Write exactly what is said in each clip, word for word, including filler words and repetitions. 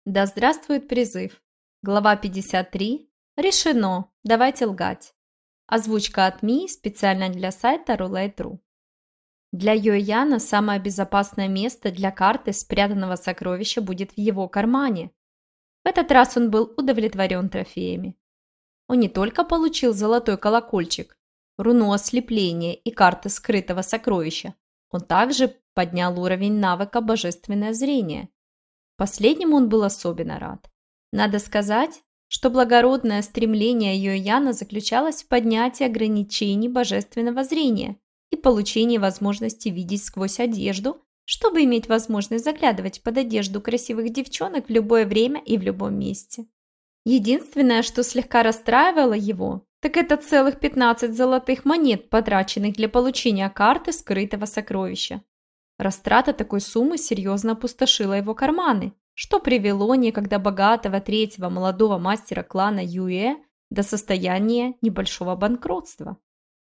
Да здравствует призыв. Глава пятьдесят три. Решено. Давайте лгать. Озвучка от Ми специально для сайта Roulette точка ру. Для Йояна самое безопасное место для карты спрятанного сокровища будет в его кармане. В этот раз он был удовлетворен трофеями. Он не только получил золотой колокольчик, руну ослепления и карты скрытого сокровища, он также поднял уровень навыка божественное зрение. Последнему он был особенно рад. Надо сказать, что благородное стремление Йояна заключалось в поднятии ограничений божественного зрения и получении возможности видеть сквозь одежду, чтобы иметь возможность заглядывать под одежду красивых девчонок в любое время и в любом месте. Единственное, что слегка расстраивало его, так это целых пятнадцать золотых монет, потраченных для получения карты скрытого сокровища. Растрата такой суммы серьезно опустошила его карманы, что привело некогда богатого третьего молодого мастера клана Юэ до состояния небольшого банкротства.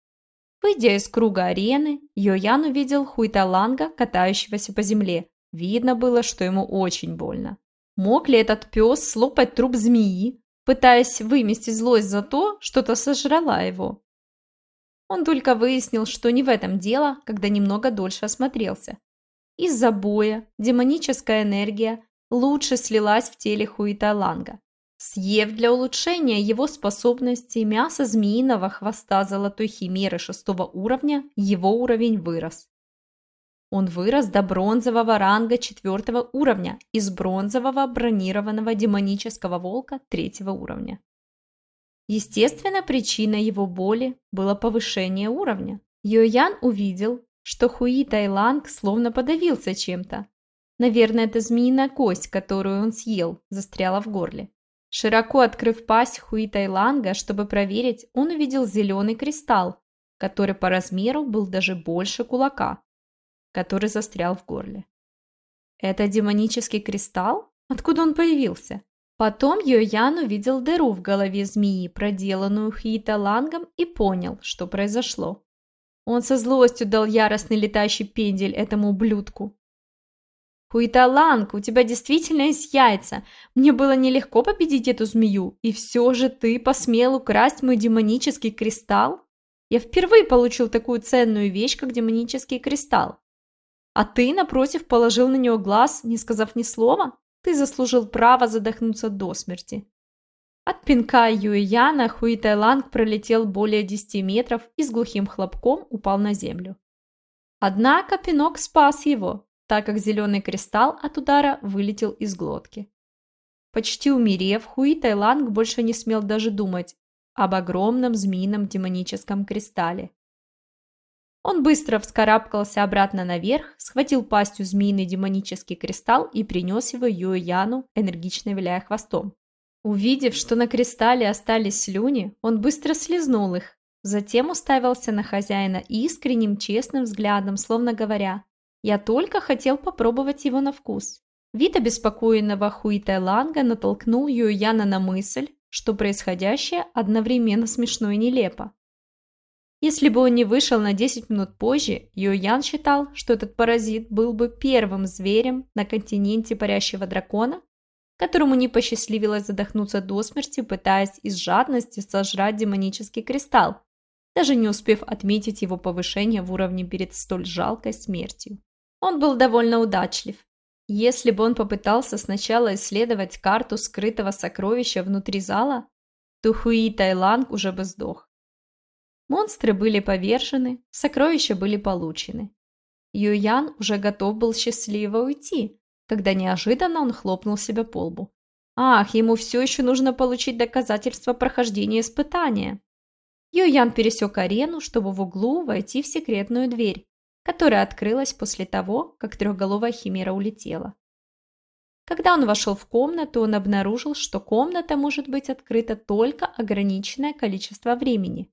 Выйдя из круга арены, Йоян увидел Хуйталанга, катающегося по земле. Видно было, что ему очень больно. Мог ли этот пес слопать труп змеи, пытаясь выместить злость за то, что-то сожрала его? Он только выяснил, что не в этом дело, когда немного дольше осмотрелся. Из-за боя демоническая энергия лучше слилась в теле Хуйталанга. Съев для улучшения его способностей мясо змеиного хвоста золотой химеры шестого уровня, его уровень вырос. Он вырос до бронзового ранга четвертого уровня из бронзового бронированного демонического волка третьего уровня. Естественно, причиной его боли было повышение уровня. Йоян увидел, что Хуйтайланг словно подавился чем-то. Наверное, это змеиная кость, которую он съел, застряла в горле. Широко открыв пасть Хуйтайланга, чтобы проверить, он увидел зеленый кристалл, который по размеру был даже больше кулака, который застрял в горле. Это демонический кристалл? Откуда он появился? Потом Йоян увидел дыру в голове змеи, проделанную Хуйтайлангом, и понял, что произошло. Он со злостью дал яростный летающий пендель этому ублюдку. «Хуйтайланг, у тебя действительно есть яйца. Мне было нелегко победить эту змею, и все же ты посмел украсть мой демонический кристалл? Я впервые получил такую ценную вещь, как демонический кристалл. А ты, напротив, положил на него глаз, не сказав ни слова? Ты заслужил право задохнуться до смерти». От пинка Йояна Хуйтайланг пролетел более десяти метров и с глухим хлопком упал на землю. Однако пинок спас его, так как зеленый кристалл от удара вылетел из глотки. Почти умерев, Хуйтайланг больше не смел даже думать об огромном змеином демоническом кристалле. Он быстро вскарабкался обратно наверх, схватил пастью змеиный демонический кристалл и принес его Йояну, энергично виляя хвостом. Увидев, что на кристалле остались слюни, он быстро слизнул их, затем уставился на хозяина искренним, честным взглядом, словно говоря: «Я только хотел попробовать его на вкус». Вид обеспокоенного Хуйтайланга натолкнул Йояна на мысль, что происходящее одновременно смешно и нелепо. Если бы он не вышел на десять минут позже, Йоян считал, что этот паразит был бы первым зверем на континенте парящего дракона, которому не посчастливилось задохнуться до смерти, пытаясь из жадности сожрать демонический кристалл, даже не успев отметить его повышение в уровне перед столь жалкой смертью. Он был довольно удачлив. Если бы он попытался сначала исследовать карту скрытого сокровища внутри зала, то Хуйтайланг уже бы сдох. Монстры были повержены, сокровища были получены. Йоян уже готов был счастливо уйти, когда неожиданно он хлопнул себя по лбу. Ах, ему все еще нужно получить доказательства прохождения испытания. Йоян пересек арену, чтобы в углу войти в секретную дверь, которая открылась после того, как трехголовая химера улетела. Когда он вошел в комнату, он обнаружил, что комната может быть открыта только ограниченное количество времени.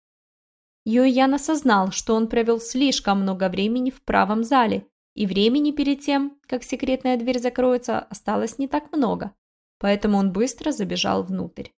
Йоян осознал, что он провел слишком много времени в правом зале, и времени перед тем, как секретная дверь закроется, осталось не так много, поэтому он быстро забежал внутрь.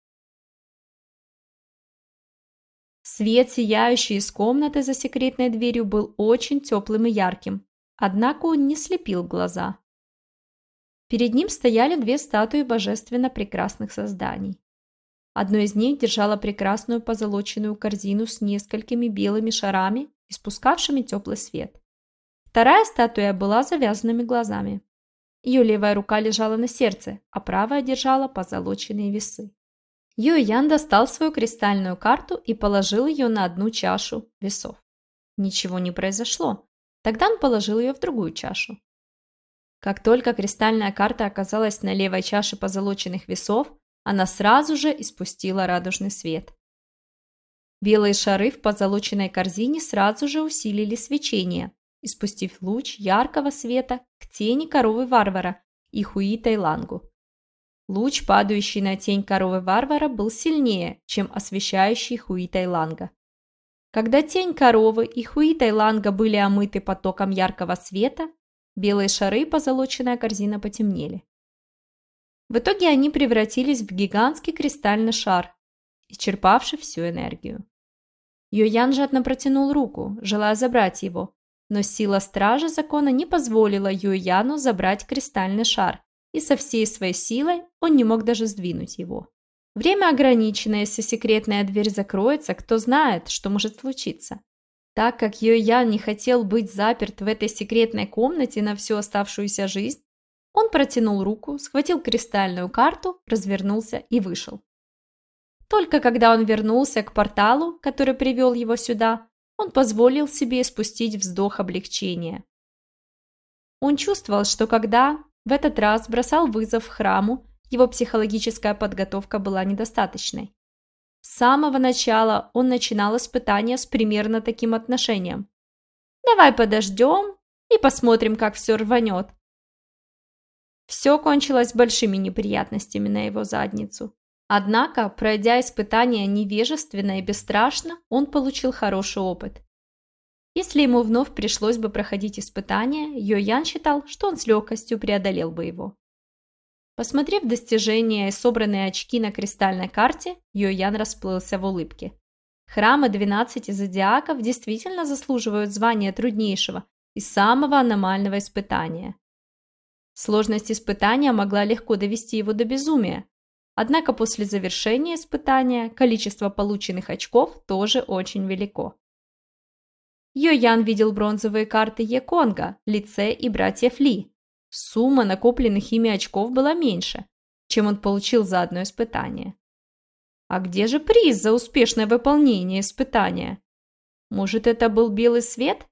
Свет, сияющий из комнаты за секретной дверью, был очень теплым и ярким, однако он не слепил глаза. Перед ним стояли две статуи божественно прекрасных созданий. Одно из них держало прекрасную позолоченную корзину с несколькими белыми шарами, испускавшими теплый свет. Вторая статуя была с завязанными глазами. Ее левая рука лежала на сердце, а правая держала позолоченные весы. Юй-Ян достал свою кристальную карту и положил ее на одну чашу весов. Ничего не произошло. Тогда он положил ее в другую чашу. Как только кристальная карта оказалась на левой чаше позолоченных весов, она сразу же испустила радужный свет. Белые шары в позолоченной корзине сразу же усилили свечение, испустив луч яркого света к тени коровы-варвара и Хуи-Тайлангу. Луч, падающий на тень коровы-варвара, был сильнее, чем освещающий Хуи-Тайланга. Когда тень коровы и Хуи-Тайланга были омыты потоком яркого света, белые шары и позолоченная корзина потемнели. В итоге они превратились в гигантский кристальный шар, исчерпавший всю энергию. Юй-Ян жадно протянул руку, желая забрать его, но сила стражи закона не позволила Юй-Яну забрать кристальный шар, и со всей своей силой он не мог даже сдвинуть его. Время ограничено, если секретная дверь закроется, кто знает, что может случиться. Так как Юй-Ян не хотел быть заперт в этой секретной комнате на всю оставшуюся жизнь, он протянул руку, схватил кристальную карту, развернулся и вышел. Только когда он вернулся к порталу, который привел его сюда, он позволил себе спустить вздох облегчения. Он чувствовал, что когда в этот раз бросал вызов храму, его психологическая подготовка была недостаточной. С самого начала он начинал испытания с примерно таким отношением. «Давай подождем и посмотрим, как все рванет». Все кончилось большими неприятностями на его задницу. Однако, пройдя испытания невежественно и бесстрашно, он получил хороший опыт. Если ему вновь пришлось бы проходить испытания, Юй-Ян считал, что он с легкостью преодолел бы его. Посмотрев достижения и собранные очки на кристальной карте, Юй-Ян расплылся в улыбке. Храмы двенадцати зодиаков действительно заслуживают звания труднейшего и самого аномального испытания. Сложность испытания могла легко довести его до безумия. Однако после завершения испытания количество полученных очков тоже очень велико. Юй-Ян видел бронзовые карты Еконга, Лице и братьев Ли. Сумма накопленных ими очков была меньше, чем он получил за одно испытание. А где же приз за успешное выполнение испытания? Может, это был белый свет?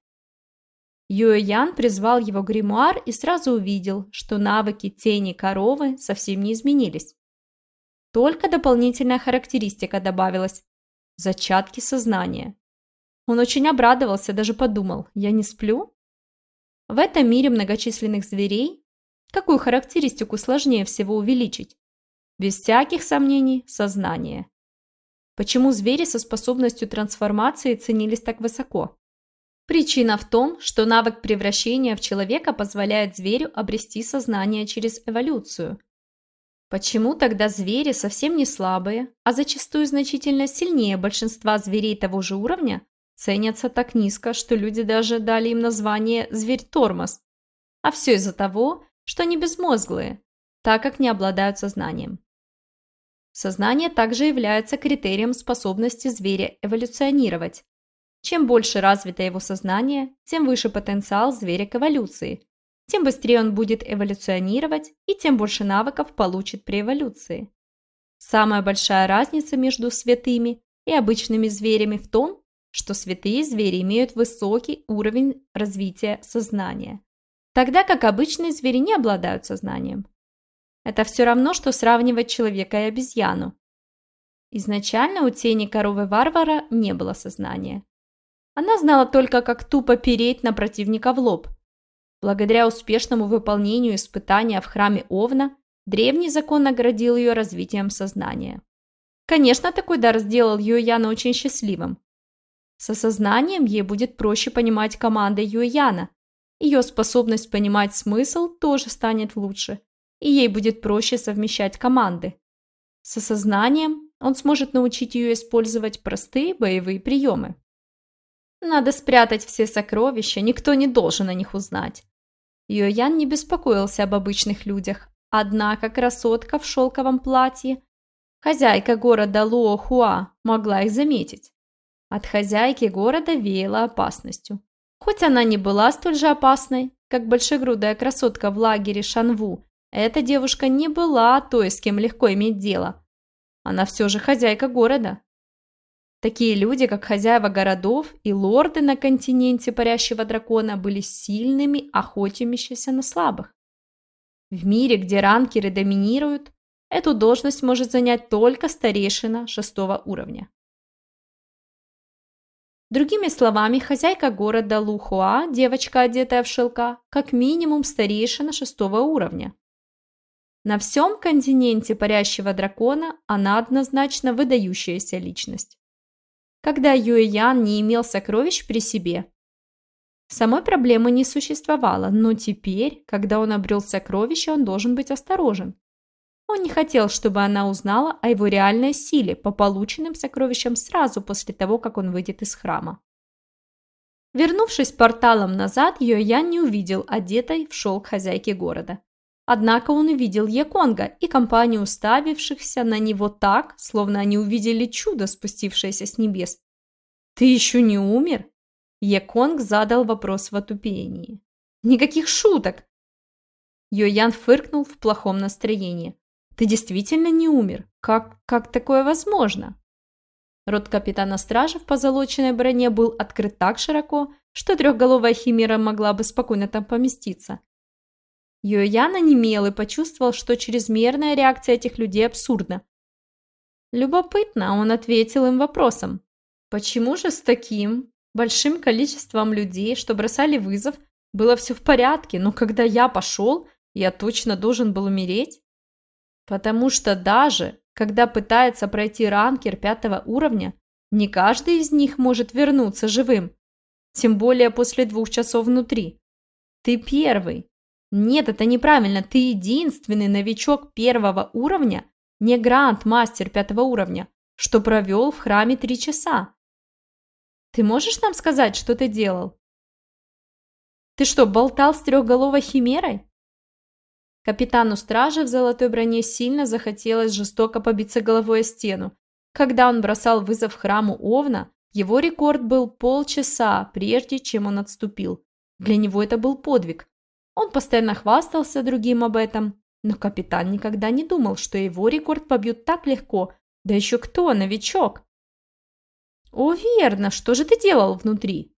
Юй-Ян призвал его гримуар и сразу увидел, что навыки тени коровы совсем не изменились. Только дополнительная характеристика добавилась – зачатки сознания. Он очень обрадовался, даже подумал, я не сплю? В этом мире многочисленных зверей какую характеристику сложнее всего увеличить? Без всяких сомнений – сознание. Почему звери со способностью трансформации ценились так высоко? Причина в том, что навык превращения в человека позволяет зверю обрести сознание через эволюцию. Почему тогда звери совсем не слабые, а зачастую значительно сильнее большинства зверей того же уровня, ценятся так низко, что люди даже дали им название «зверь-тормоз»? А все из-за того, что они безмозглые, так как не обладают сознанием. Сознание также является критерием способности зверя эволюционировать. Чем больше развито его сознание, тем выше потенциал зверя к эволюции, тем быстрее он будет эволюционировать и тем больше навыков получит при эволюции. Самая большая разница между святыми и обычными зверями в том, что святые звери имеют высокий уровень развития сознания, тогда как обычные звери не обладают сознанием. Это все равно, что сравнивать человека и обезьяну. Изначально у тени коровы-варвара не было сознания. Она знала только, как тупо переть на противника в лоб. Благодаря успешному выполнению испытания в храме Овна, древний закон наградил ее развитием сознания. Конечно, такой дар сделал Юй-Яна очень счастливым. С осознанием ей будет проще понимать команды Юй-Яна. Ее способность понимать смысл тоже станет лучше, и ей будет проще совмещать команды. С осознанием он сможет научить ее использовать простые боевые приемы. Надо спрятать все сокровища, никто не должен о них узнать. Юй-Ян не беспокоился об обычных людях, Однако красотка в шелковом платье, хозяйка города Луохуа, могла их заметить. От хозяйки города веяло опасностью. Хоть она не была столь же опасной, как большегрудая красотка в лагере Шанву, эта девушка не была той, с кем легко иметь дело. Она все же хозяйка города. Такие люди, как хозяева городов и лорды на континенте парящего дракона, были сильными, охотящимися на слабых. В мире, где ранкеры доминируют, эту должность может занять только старейшина шестого уровня. Другими словами, хозяйка города Лухуа, девочка, одетая в шелка, как минимум старейшина шестого уровня. На всем континенте парящего дракона она однозначно выдающаяся личность. Когда Юэян не имел сокровищ при себе, самой проблемы не существовало, но теперь, когда он обрел сокровища, он должен быть осторожен. Он не хотел, чтобы она узнала о его реальной силе по полученным сокровищам сразу после того, как он выйдет из храма. Вернувшись порталом назад, Юэян не увидел одетой в шелк хозяйки города. Однако он увидел Яконга и компанию уставившихся на него так, словно они увидели чудо, спустившееся с небес. «Ты еще не умер?» Яконг задал вопрос в отупении. «Никаких шуток!» Юэян фыркнул в плохом настроении. «Ты действительно не умер? Как, как такое возможно?» Рот капитана стражи в позолоченной броне был открыт так широко, что трехголовая химера могла бы спокойно там поместиться. Юэян онемел и почувствовал, что чрезмерная реакция этих людей абсурдна. Любопытно, он ответил им вопросом. Почему же с таким большим количеством людей, что бросали вызов, было все в порядке, но когда я пошел, я точно должен был умереть? Потому что даже, когда пытается пройти ранкер пятого уровня, не каждый из них может вернуться живым, тем более после двух часов внутри. Ты первый. Нет, это неправильно. Ты единственный новичок первого уровня, не гранд-мастер пятого уровня, что провел в храме три часа. Ты можешь нам сказать, что ты делал? Ты что, болтал с трехголовой химерой? Капитану стражи в золотой броне сильно захотелось жестоко побиться головой о стену. Когда он бросал вызов храму Овна, его рекорд был полчаса, прежде чем он отступил. Для него это был подвиг. Он постоянно хвастался другим об этом, но капитан никогда не думал, что его рекорд побьют так легко, да еще кто, новичок. О, верно, что же ты делал внутри?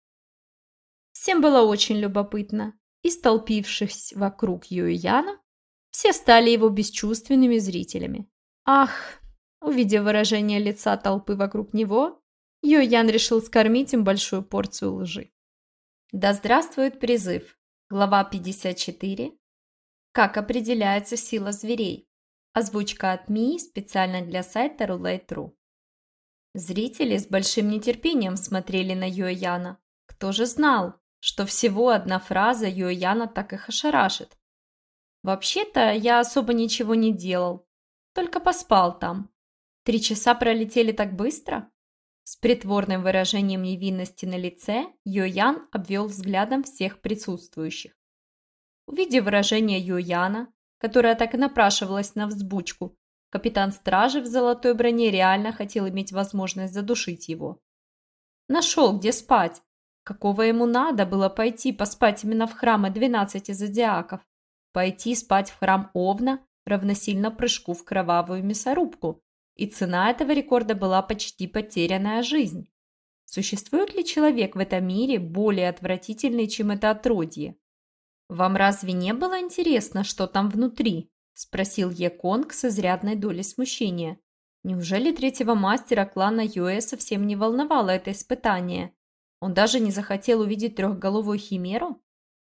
Всем было очень любопытно, и, столпившись вокруг Юэяна, все стали его бесчувственными зрителями. Ах, увидев выражение лица толпы вокруг него, Юэян решил скормить им большую порцию лжи. Да здравствует призыв! Глава пятьдесят четыре. Как определяется сила зверей? Озвучка от Мии специально для сайта Roulette точка ру. Зрители с большим нетерпением смотрели на Юэяна. Кто же знал, что всего одна фраза Юэяна так их ошарашит? Вообще-то я особо ничего не делал, только поспал там. Три часа пролетели так быстро? С притворным выражением невинности на лице Юэян обвел взглядом всех присутствующих. Увидев выражение Юэяна, которое так и напрашивалось на взбучку, капитан стражи в золотой броне реально хотел иметь возможность задушить его. Нашел, где спать. Какого ему надо было пойти поспать именно в храмы двенадцати зодиаков? Пойти спать в храм Овна равносильно прыжку в кровавую мясорубку. И цена этого рекорда была почти потерянная жизнь. Существует ли человек в этом мире более отвратительный, чем это отродье? «Вам разве не было интересно, что там внутри?» – спросил Яконг с изрядной долей смущения. Неужели третьего мастера клана Юэ совсем не волновало это испытание? Он даже не захотел увидеть трехголовую химеру?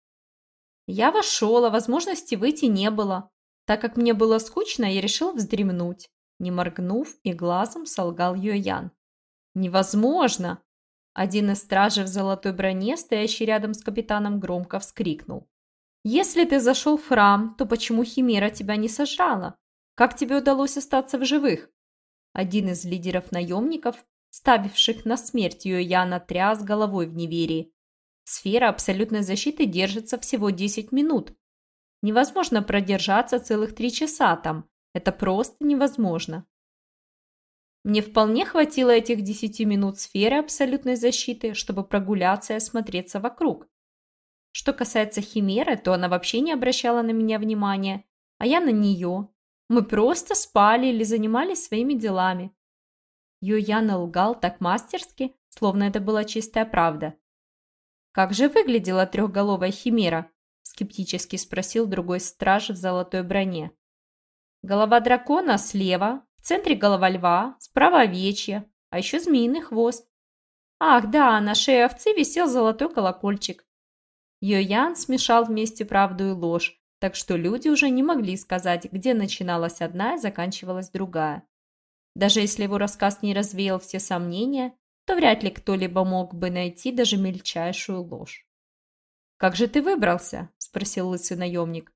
Я вошел, а возможности выйти не было. Так как мне было скучно, я решил вздремнуть. Не моргнув и глазом, солгал Юэян. «Невозможно!» Один из стражей в золотой броне, стоящий рядом с капитаном, громко вскрикнул. «Если ты зашел в храм, то почему химера тебя не сожрала? Как тебе удалось остаться в живых?» Один из лидеров наемников, ставивших на смерть Юэяна, тряс головой в неверии. «Сфера абсолютной защиты держится всего десять минут. Невозможно продержаться целых три часа там. Это просто невозможно. Мне вполне хватило этих десяти минут сферы абсолютной защиты, чтобы прогуляться и осмотреться вокруг. Что касается Химеры, то она вообще не обращала на меня внимания, а я на нее. Мы просто спали или занимались своими делами. Юйян лгал так мастерски, словно это была чистая правда. «Как же выглядела трехголовая Химера?» – скептически спросил другой страж в золотой броне. «Голова дракона слева, в центре голова льва, справа овечья, а еще змеиный хвост. Ах, да, на шее овцы висел золотой колокольчик». Юйян смешал вместе правду и ложь, так что люди уже не могли сказать, где начиналась одна и заканчивалась другая. Даже если его рассказ не развеял все сомнения, то вряд ли кто-либо мог бы найти даже мельчайшую ложь. «Как же ты выбрался?» – спросил лысый наемник.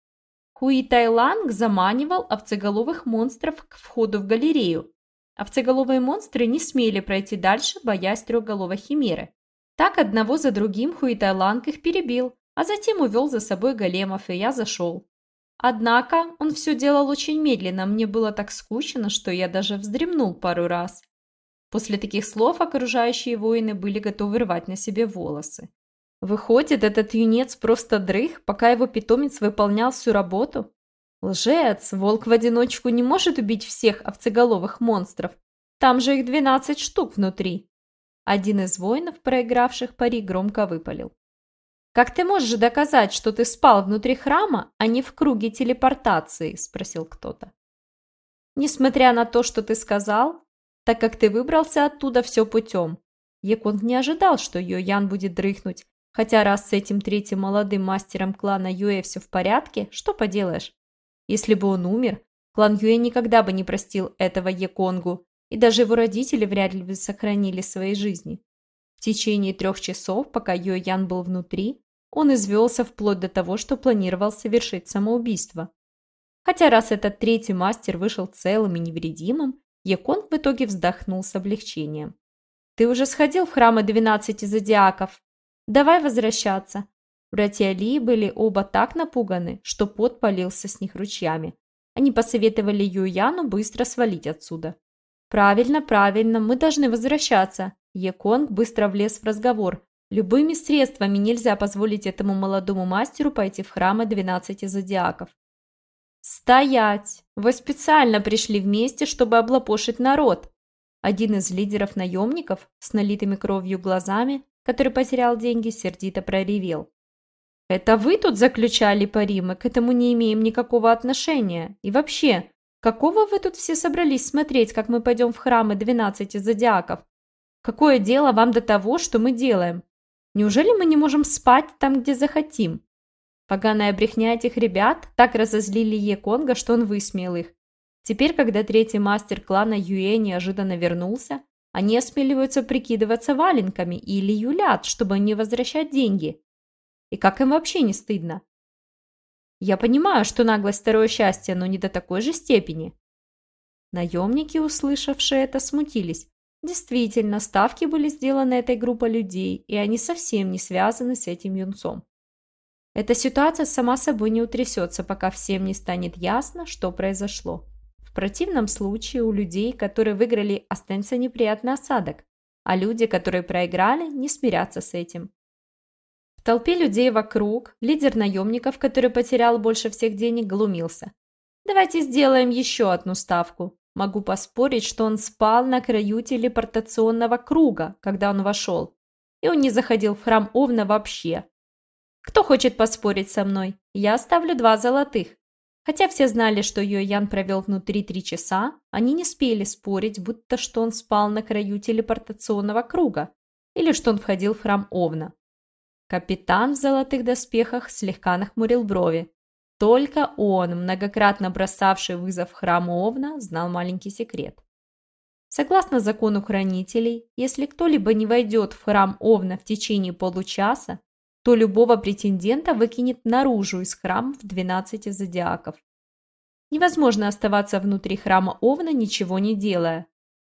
Хуи Тайланг заманивал овцеголовых монстров к входу в галерею. Овцеголовые монстры не смели пройти дальше, боясь трехголовой химеры. Так одного за другим Хуи Тайланг их перебил, а затем увел за собой големов, и я зашел. Однако он все делал очень медленно, мне было так скучно, что я даже вздремнул пару раз. После таких слов окружающие воины были готовы рвать на себе волосы. Выходит, этот юнец просто дрых, пока его питомец выполнял всю работу? Лжец, волк в одиночку не может убить всех овцеголовых монстров. Там же их двенадцать штук внутри. Один из воинов, проигравших пари, громко выпалил. «Как ты можешь доказать, что ты спал внутри храма, а не в круге телепортации?» – спросил кто-то. «Несмотря на то, что ты сказал, так как ты выбрался оттуда все путем». Еконг не ожидал, что Юйян будет дрыхнуть, хотя раз с этим третьим молодым мастером клана Юэ все в порядке, что поделаешь. Если бы он умер, клан Юэ никогда бы не простил этого Еконгу, и даже его родители вряд ли бы сохранили свои жизни. В течение трех часов, пока Юйян был внутри, он извелся вплоть до того, что планировал совершить самоубийство. Хотя раз этот третий мастер вышел целым и невредимым, Еконг в итоге вздохнул с облегчением. «Ты уже сходил в храмы двенадцати зодиаков? Давай возвращаться». Братья Ли были оба так напуганы, что пот полился с них ручьями. Они посоветовали Юйяну быстро свалить отсюда. «Правильно, правильно, мы должны возвращаться». Еконг быстро влез в разговор. Любыми средствами нельзя позволить этому молодому мастеру пойти в храмы двенадцати зодиаков. «Стоять! Вы специально пришли вместе, чтобы облапошить народ!» Один из лидеров наемников с налитыми кровью глазами, который потерял деньги, сердито проревел. «Это вы тут заключали пари, мы к этому не имеем никакого отношения. И вообще, какого вы тут все собрались смотреть, как мы пойдем в храмы двенадцати зодиаков? Какое дело вам до того, что мы делаем? Неужели мы не можем спать там, где захотим?» Поганая брехня этих ребят так разозлили Еконга, что он высмеял их. Теперь, когда третий мастер клана Юэ неожиданно вернулся, они осмеливаются прикидываться валенками или юлят, чтобы не возвращать деньги. И как им вообще не стыдно? Я понимаю, что наглость второе счастье, но не до такой же степени. Наемники, услышавшие это, смутились. Действительно, ставки были сделаны этой группой людей, и они совсем не связаны с этим юнцом. Эта ситуация сама собой не утрясется, пока всем не станет ясно, что произошло. В противном случае у людей, которые выиграли, останется неприятный осадок, а люди, которые проиграли, не смирятся с этим. В толпе людей вокруг лидер наемников, который потерял больше всех денег, глумился. «Давайте сделаем еще одну ставку. Могу поспорить, что он спал на краю телепортационного круга, когда он вошел, и он не заходил в храм Овна вообще. Кто хочет поспорить со мной? Я оставлю два золотых». Хотя все знали, что Юйян провел внутри три часа, они не спели спорить, будто что он спал на краю телепортационного круга или что он входил в храм Овна. Капитан в золотых доспехах слегка нахмурил брови. Только он, многократно бросавший вызов храму Овна, знал маленький секрет. Согласно закону хранителей, если кто-либо не войдет в храм Овна в течение получаса, то любого претендента выкинет наружу из храмов двенадцати зодиаков. Невозможно оставаться внутри храма Овна, ничего не делая.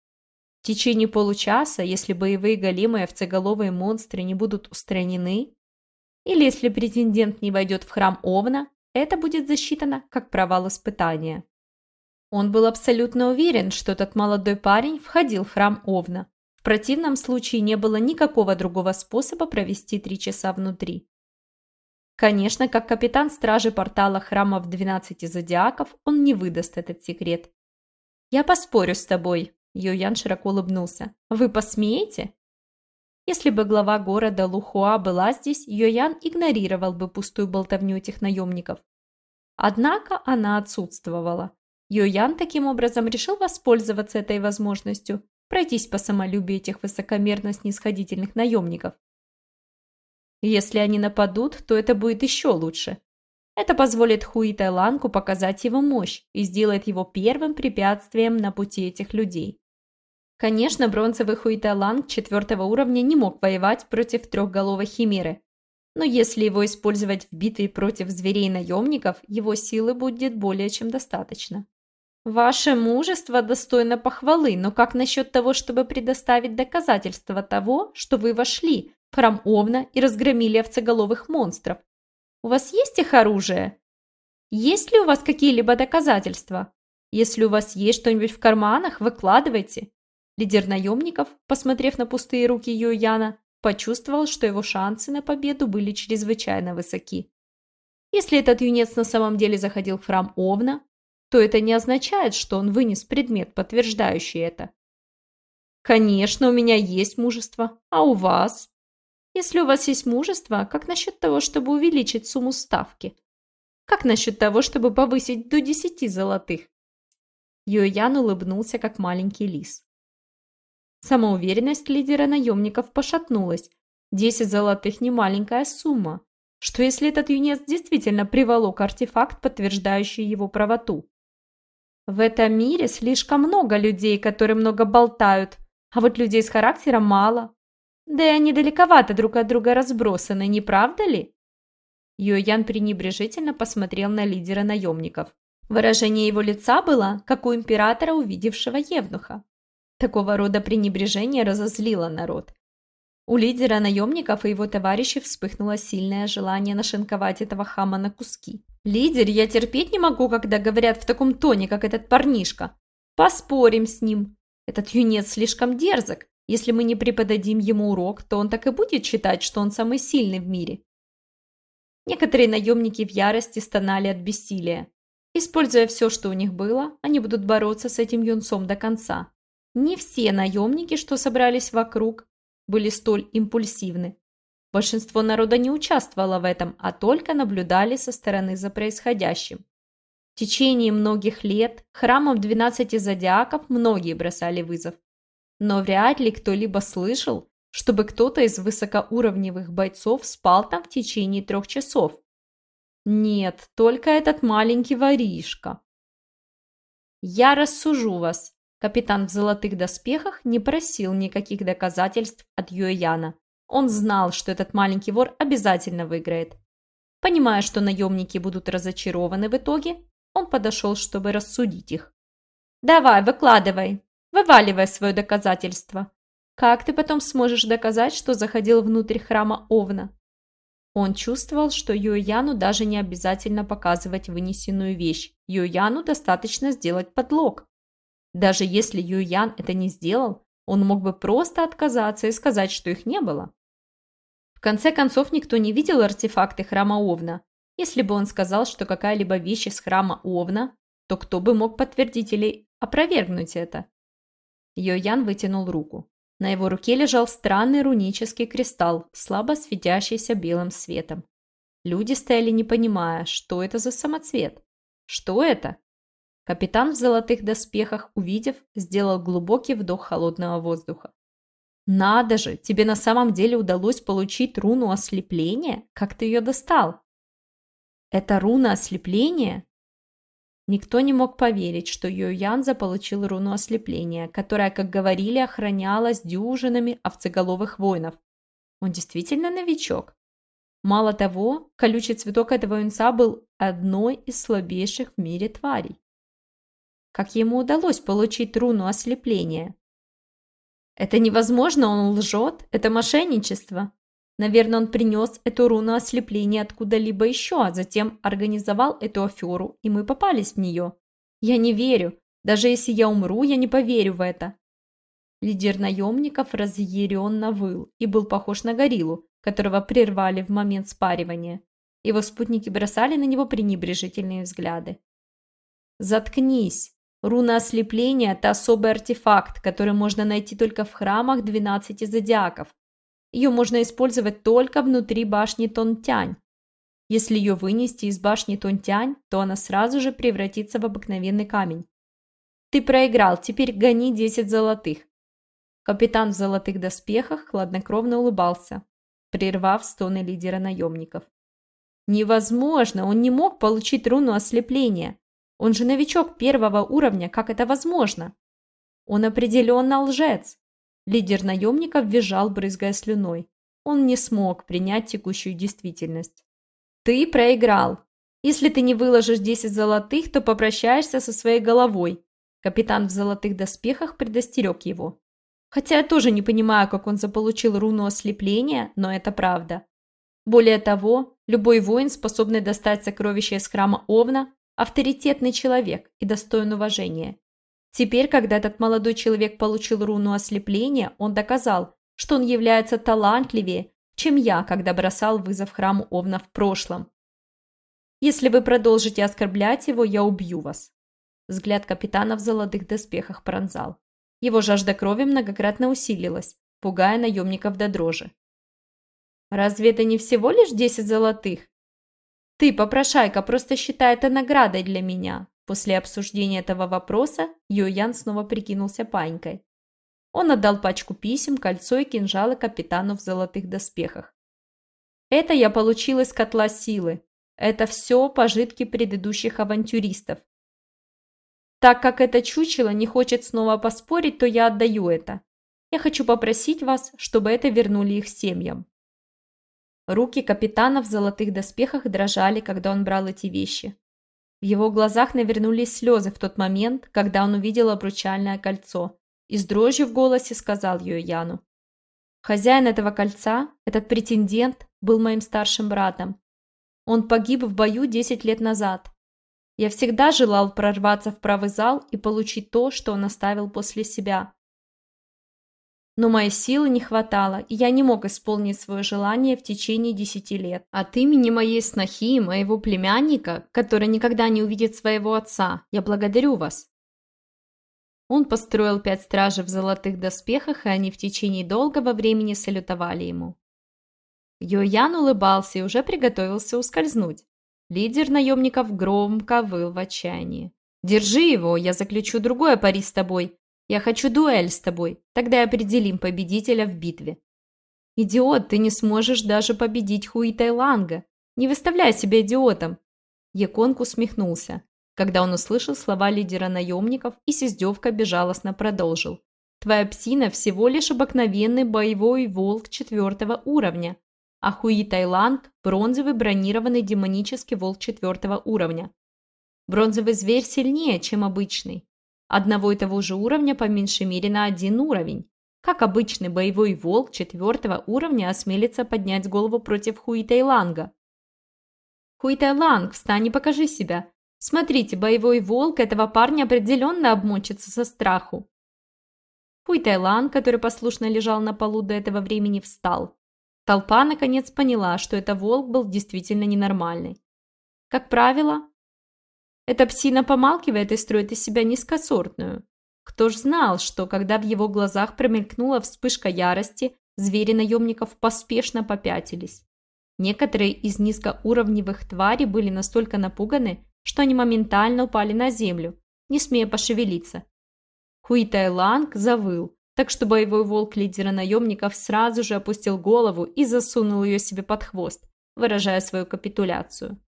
В течение получаса, если боевые големы и овцеголовые монстры не будут устранены, или если претендент не войдет в храм Овна, это будет засчитано как провал испытания. Он был абсолютно уверен, что этот молодой парень входил в храм Овна. В противном случае не было никакого другого способа провести три часа внутри. Конечно, как капитан стражи портала храмов двенадцати зодиаков, он не выдаст этот секрет. «Я поспорю с тобой», – Йоян широко улыбнулся. «Вы посмеете?» Если бы глава города Лухуа была здесь, Йоян игнорировал бы пустую болтовню этих наемников. Однако она отсутствовала. Йоян таким образом решил воспользоваться этой возможностью, пройтись по самолюбию этих высокомерно-снисходительных наемников. Если они нападут, то это будет еще лучше. Это позволит Хуи Тайланку показать его мощь и сделает его первым препятствием на пути этих людей. Конечно, бронзовый Хуи Тайланг четвертого уровня не мог воевать против трехголовой химеры, но если его использовать в битве против зверей-наемников, его силы будет более чем достаточно. Ваше мужество достойно похвалы, но как насчет того, чтобы предоставить доказательства того, что вы вошли в храм Овна и разгромили овцеголовых монстров? У вас есть их оружие? Есть ли у вас какие-либо доказательства? Если у вас есть что-нибудь в карманах, выкладывайте. Лидер наемников, посмотрев на пустые руки Йояна, почувствовал, что его шансы на победу были чрезвычайно высоки. Если этот юнец на самом деле заходил в храм Овна, то это не означает, что он вынес предмет, подтверждающий это. Конечно, у меня есть мужество, а у вас? Если у вас есть мужество, как насчет того, чтобы увеличить сумму ставки? Как насчет того, чтобы повысить до десяти золотых? Йоян улыбнулся, как маленький лис. Самоуверенность лидера наемников пошатнулась. Десять золотых – не маленькая сумма. Что если этот юнец действительно приволок артефакт, подтверждающий его правоту? В этом мире слишком много людей, которые много болтают, а вот людей с характером мало. Да и они далековато друг от друга разбросаны, не правда ли? Йоян пренебрежительно посмотрел на лидера наемников. Выражение его лица было, как у императора, увидевшего евнуха. Такого рода пренебрежение разозлило народ. У лидера наемников и его товарищей вспыхнуло сильное желание нашинковать этого хама на куски. «Лидер, я терпеть не могу, когда говорят в таком тоне, как этот парнишка. Поспорим с ним. Этот юнец слишком дерзок. Если мы не преподадим ему урок, то он так и будет считать, что он самый сильный в мире». Некоторые наемники в ярости стонали от бессилия. Используя все, что у них было, они будут бороться с этим юнцом до конца. Не все наемники, что собрались вокруг, были столь импульсивны. Большинство народа не участвовало в этом, а только наблюдали со стороны за происходящим. В течение многих лет храмам двенадцати зодиаков многие бросали вызов. Но вряд ли кто-либо слышал, чтобы кто-то из высокоуровневых бойцов спал там в течение трех часов. Нет, только этот маленький воришка. Я рассужу вас. Капитан в золотых доспехах не просил никаких доказательств от Йояна. Он знал, что этот маленький вор обязательно выиграет. Понимая, что наемники будут разочарованы в итоге, он подошел, чтобы рассудить их. «Давай, выкладывай, вываливай свое доказательство. Как ты потом сможешь доказать, что заходил внутрь храма Овна?» Он чувствовал, что Йояну даже не обязательно показывать вынесенную вещь. Йояну достаточно сделать подлог. Даже если Йоян это не сделал, он мог бы просто отказаться и сказать, что их не было. В конце концов, никто не видел артефакты храма Овна. Если бы он сказал, что какая-либо вещь из храма Овна, то кто бы мог подтвердить или опровергнуть это? Йоян вытянул руку. На его руке лежал странный рунический кристалл, слабо светящийся белым светом. Люди стояли, не понимая, что это за самоцвет. Что это? Капитан в золотых доспехах, увидев, сделал глубокий вдох холодного воздуха. «Надо же, тебе на самом деле удалось получить руну ослепления? Как ты ее достал?» «Это руна ослепления?» Никто не мог поверить, что Йоян заполучил руну ослепления, которая, как говорили, охранялась дюжинами овцеголовых воинов. Он действительно новичок. Мало того, колючий цветок этого юнца был одной из слабейших в мире тварей. Как ему удалось получить руну ослепления? Это невозможно, он лжет, это мошенничество. Наверное, он принес эту руну ослепления откуда-либо еще, а затем организовал эту аферу, и мы попались в нее. Я не верю. Даже если я умру, я не поверю в это. Лидер наемников разъяренно выл и был похож на гориллу, которого прервали в момент спаривания. Его спутники бросали на него пренебрежительные взгляды. «Заткнись! Руна ослепления – это особый артефакт, который можно найти только в храмах двенадцати зодиаков. Ее можно использовать только внутри башни Тонтянь. Если ее вынести из башни Тонтянь, то она сразу же превратится в обыкновенный камень. Ты проиграл, теперь гони десять золотых». Капитан в золотых доспехах хладнокровно улыбался, прервав стоны лидера наемников. «Невозможно! Он не мог получить руну ослепления. Он же новичок первого уровня, как это возможно? Он определенно лжец!» Лидер наемников визжал, брызгая слюной. Он не смог принять текущую действительность. «Ты проиграл. Если ты не выложишь десять золотых, то попрощаешься со своей головой». Капитан в золотых доспехах предостерег его. Хотя я тоже не понимаю, как он заполучил руну ослепления, но это правда. Более того, любой воин, способный достать сокровища из храма Овна, авторитетный человек и достоин уважения. Теперь, когда этот молодой человек получил руну ослепления, он доказал, что он является талантливее, чем я, когда бросал вызов храму Овна в прошлом. Если вы продолжите оскорблять его, я убью вас. Взгляд капитана в золотых доспехах пронзал. Его жажда крови многократно усилилась, пугая наемников до дрожи. «Разве это не всего лишь десять золотых? Ты, попрошайка, просто считай это наградой для меня». После обсуждения этого вопроса Юй-Ян снова прикинулся панькой. Он отдал пачку писем, кольцо и кинжалы капитану в золотых доспехах. «Это я получил из котла силы. Это все пожитки предыдущих авантюристов. Так как это чучело не хочет снова поспорить, то я отдаю это. Я хочу попросить вас, чтобы это вернули их семьям». Руки капитана в золотых доспехах дрожали, когда он брал эти вещи. В его глазах навернулись слезы в тот момент, когда он увидел обручальное кольцо, и с дрожью в голосе сказал Юй-Яну: «Хозяин этого кольца, этот претендент, был моим старшим братом. Он погиб в бою десять лет назад. Я всегда желал прорваться в правый зал и получить то, что он оставил после себя. Но моей силы не хватало, и я не мог исполнить свое желание в течение десяти лет. От имени моей снохи и моего племянника, который никогда не увидит своего отца, я благодарю вас». Он построил пять стражей в золотых доспехах, и они в течение долгого времени салютовали ему. Юй-Ян улыбался и уже приготовился ускользнуть. Лидер наемников громко выл в отчаянии. «Держи его, я заключу другое пари с тобой. Я хочу дуэль с тобой, тогда определим победителя в битве». «Идиот, ты не сможешь даже победить Хуи Тайланга. Не выставляй себя идиотом!» Яконг усмехнулся, когда он услышал слова лидера наемников, и с издевкой безжалостно продолжил. «Твоя псина всего лишь обыкновенный боевой волк четвертого уровня, а Хуи Тайланг – бронзовый бронированный демонический волк четвертого уровня. Бронзовый зверь сильнее, чем обычный. Одного и того же уровня по меньшей мере на один уровень. Как обычный боевой волк четвертого уровня осмелится поднять голову против Хуи Тайланга? Хуи Тайланг, встань и покажи себя. Смотрите, боевой волк этого парня определенно обмочится со страху». Хуи Тайланг, который послушно лежал на полу до этого времени, встал. Толпа наконец поняла, что это волк был действительно ненормальный. Как правило, эта псина помалкивает и строит из себя низкосортную. Кто ж знал, что, когда в его глазах промелькнула вспышка ярости, звери наемников поспешно попятились. Некоторые из низкоуровневых тварей были настолько напуганы, что они моментально упали на землю, не смея пошевелиться. Хуи Тайланг завыл, так что боевой волк лидера наемников сразу же опустил голову и засунул ее себе под хвост, выражая свою капитуляцию.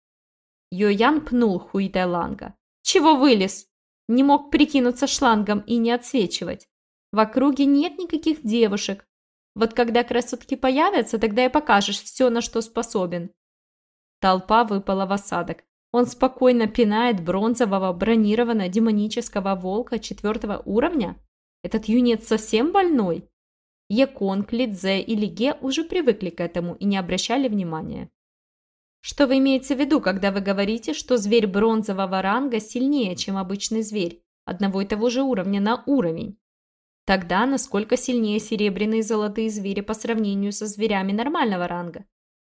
Юй-Ян пнул Хуи Тайланга. «Чего вылез? Не мог прикинуться шлангом и не отсвечивать. В округе нет никаких девушек. Вот когда красотки появятся, тогда и покажешь все, на что способен». Толпа выпала в осадок. Он спокойно пинает бронзового бронированного демонического волка четвертого уровня? Этот юнец совсем больной? Еконг, Лидзе и Лиге уже привыкли к этому и не обращали внимания. Что вы имеете в виду, когда вы говорите, что зверь бронзового ранга сильнее, чем обычный зверь, одного и того же уровня на уровень? Тогда насколько сильнее серебряные и золотые звери по сравнению со зверями нормального ранга?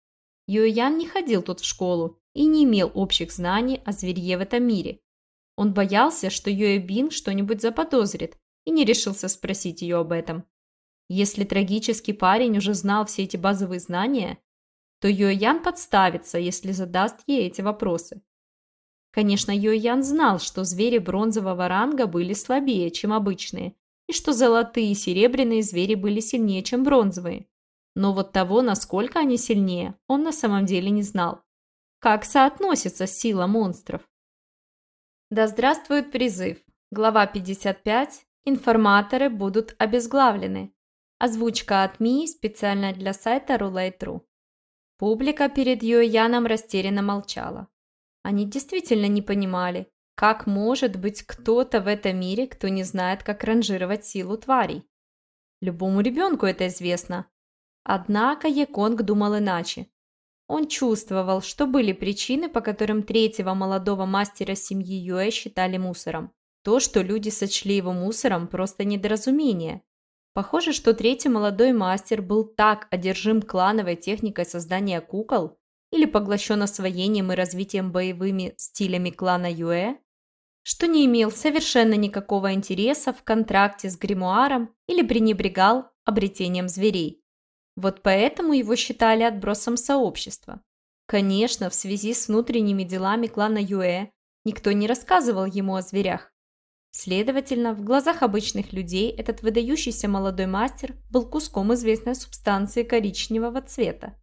Юэян не ходил тут в школу и не имел общих знаний о зверье в этом мире. Он боялся, что Юэбин что-нибудь заподозрит, и не решился спросить ее об этом. Если трагический парень уже знал все эти базовые знания, то Юэян подставится, если задаст ей эти вопросы. Конечно, Юэян знал, что звери бронзового ранга были слабее, чем обычные, и что золотые и серебряные звери были сильнее, чем бронзовые. Но вот того, насколько они сильнее, он на самом деле не знал. Как соотносится сила монстров? Да здравствует призыв. Глава пятьдесят пять. Информаторы будут обезглавлены. Озвучка от Мии специально для сайта Roulette точка ру. Публика перед Юэяном растерянно молчала. Они действительно не понимали, как может быть кто-то в этом мире, кто не знает, как ранжировать силу тварей. Любому ребенку это известно. Однако Еконг думал иначе. Он чувствовал, что были причины, по которым третьего молодого мастера семьи Юэ считали мусором. То, что люди сочли его мусором, просто недоразумение. Похоже, что третий молодой мастер был так одержим клановой техникой создания кукол или поглощен освоением и развитием боевыми стилями клана Юэ, что не имел совершенно никакого интереса в контракте с гримуаром или пренебрегал обретением зверей. Вот поэтому его считали отбросом сообщества. Конечно, в связи с внутренними делами клана Юэ никто не рассказывал ему о зверях. Следовательно, в глазах обычных людей этот выдающийся молодой мастер был куском известной субстанции коричневого цвета.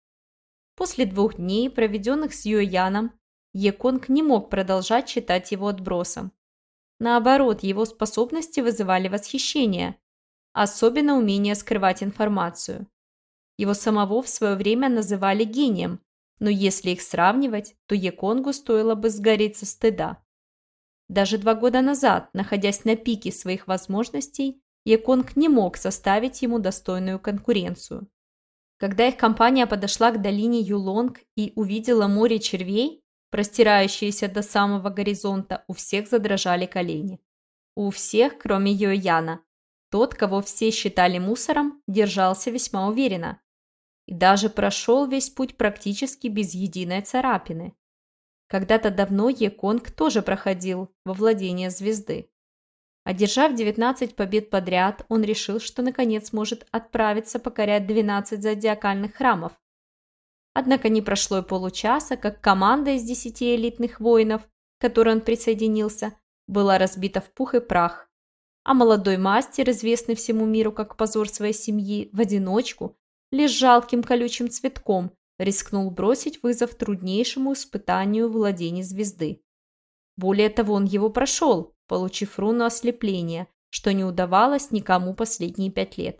После двух дней, проведенных с Юэяном, Еконг не мог продолжать считать его отбросом. Наоборот, его способности вызывали восхищение, особенно умение скрывать информацию. Его самого в свое время называли гением, но если их сравнивать, то Еконгу стоило бы сгореть со стыда. Даже два года назад, находясь на пике своих возможностей, Еконг не мог составить ему достойную конкуренцию. Когда их компания подошла к долине Юлонг и увидела море червей, простирающиеся до самого горизонта, у всех задрожали колени. У всех, кроме Юэяна. Тот, кого все считали мусором, держался весьма уверенно. И даже прошел весь путь практически без единой царапины. Когда-то давно Еконг тоже проходил во владение звезды. Одержав девятнадцать побед подряд, он решил, что наконец может отправиться покорять двенадцать зодиакальных храмов. Однако не прошло и получаса, как команда из десяти элитных воинов, к которой он присоединился, была разбита в пух и прах, а молодой мастер, известный всему миру как позор своей семьи, в одиночку, лишь жалким колючим цветком, рискнул бросить вызов труднейшему испытанию владения звезды. Более того, он его прошел, получив руну ослепления, что не удавалось никому последние пять лет.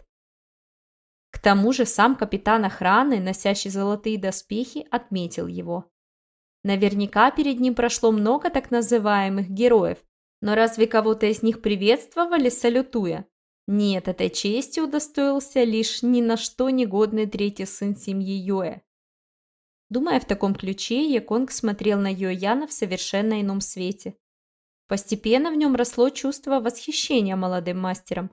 К тому же сам капитан охраны, носящий золотые доспехи, отметил его. Наверняка перед ним прошло много так называемых героев, но разве кого-то из них приветствовали, салютуя? Нет, этой чести удостоился лишь ни на что негодный третий сын семьи Юэ. Думая в таком ключе, Еконг смотрел на Юэяна в совершенно ином свете. Постепенно в нем росло чувство восхищения молодым мастером.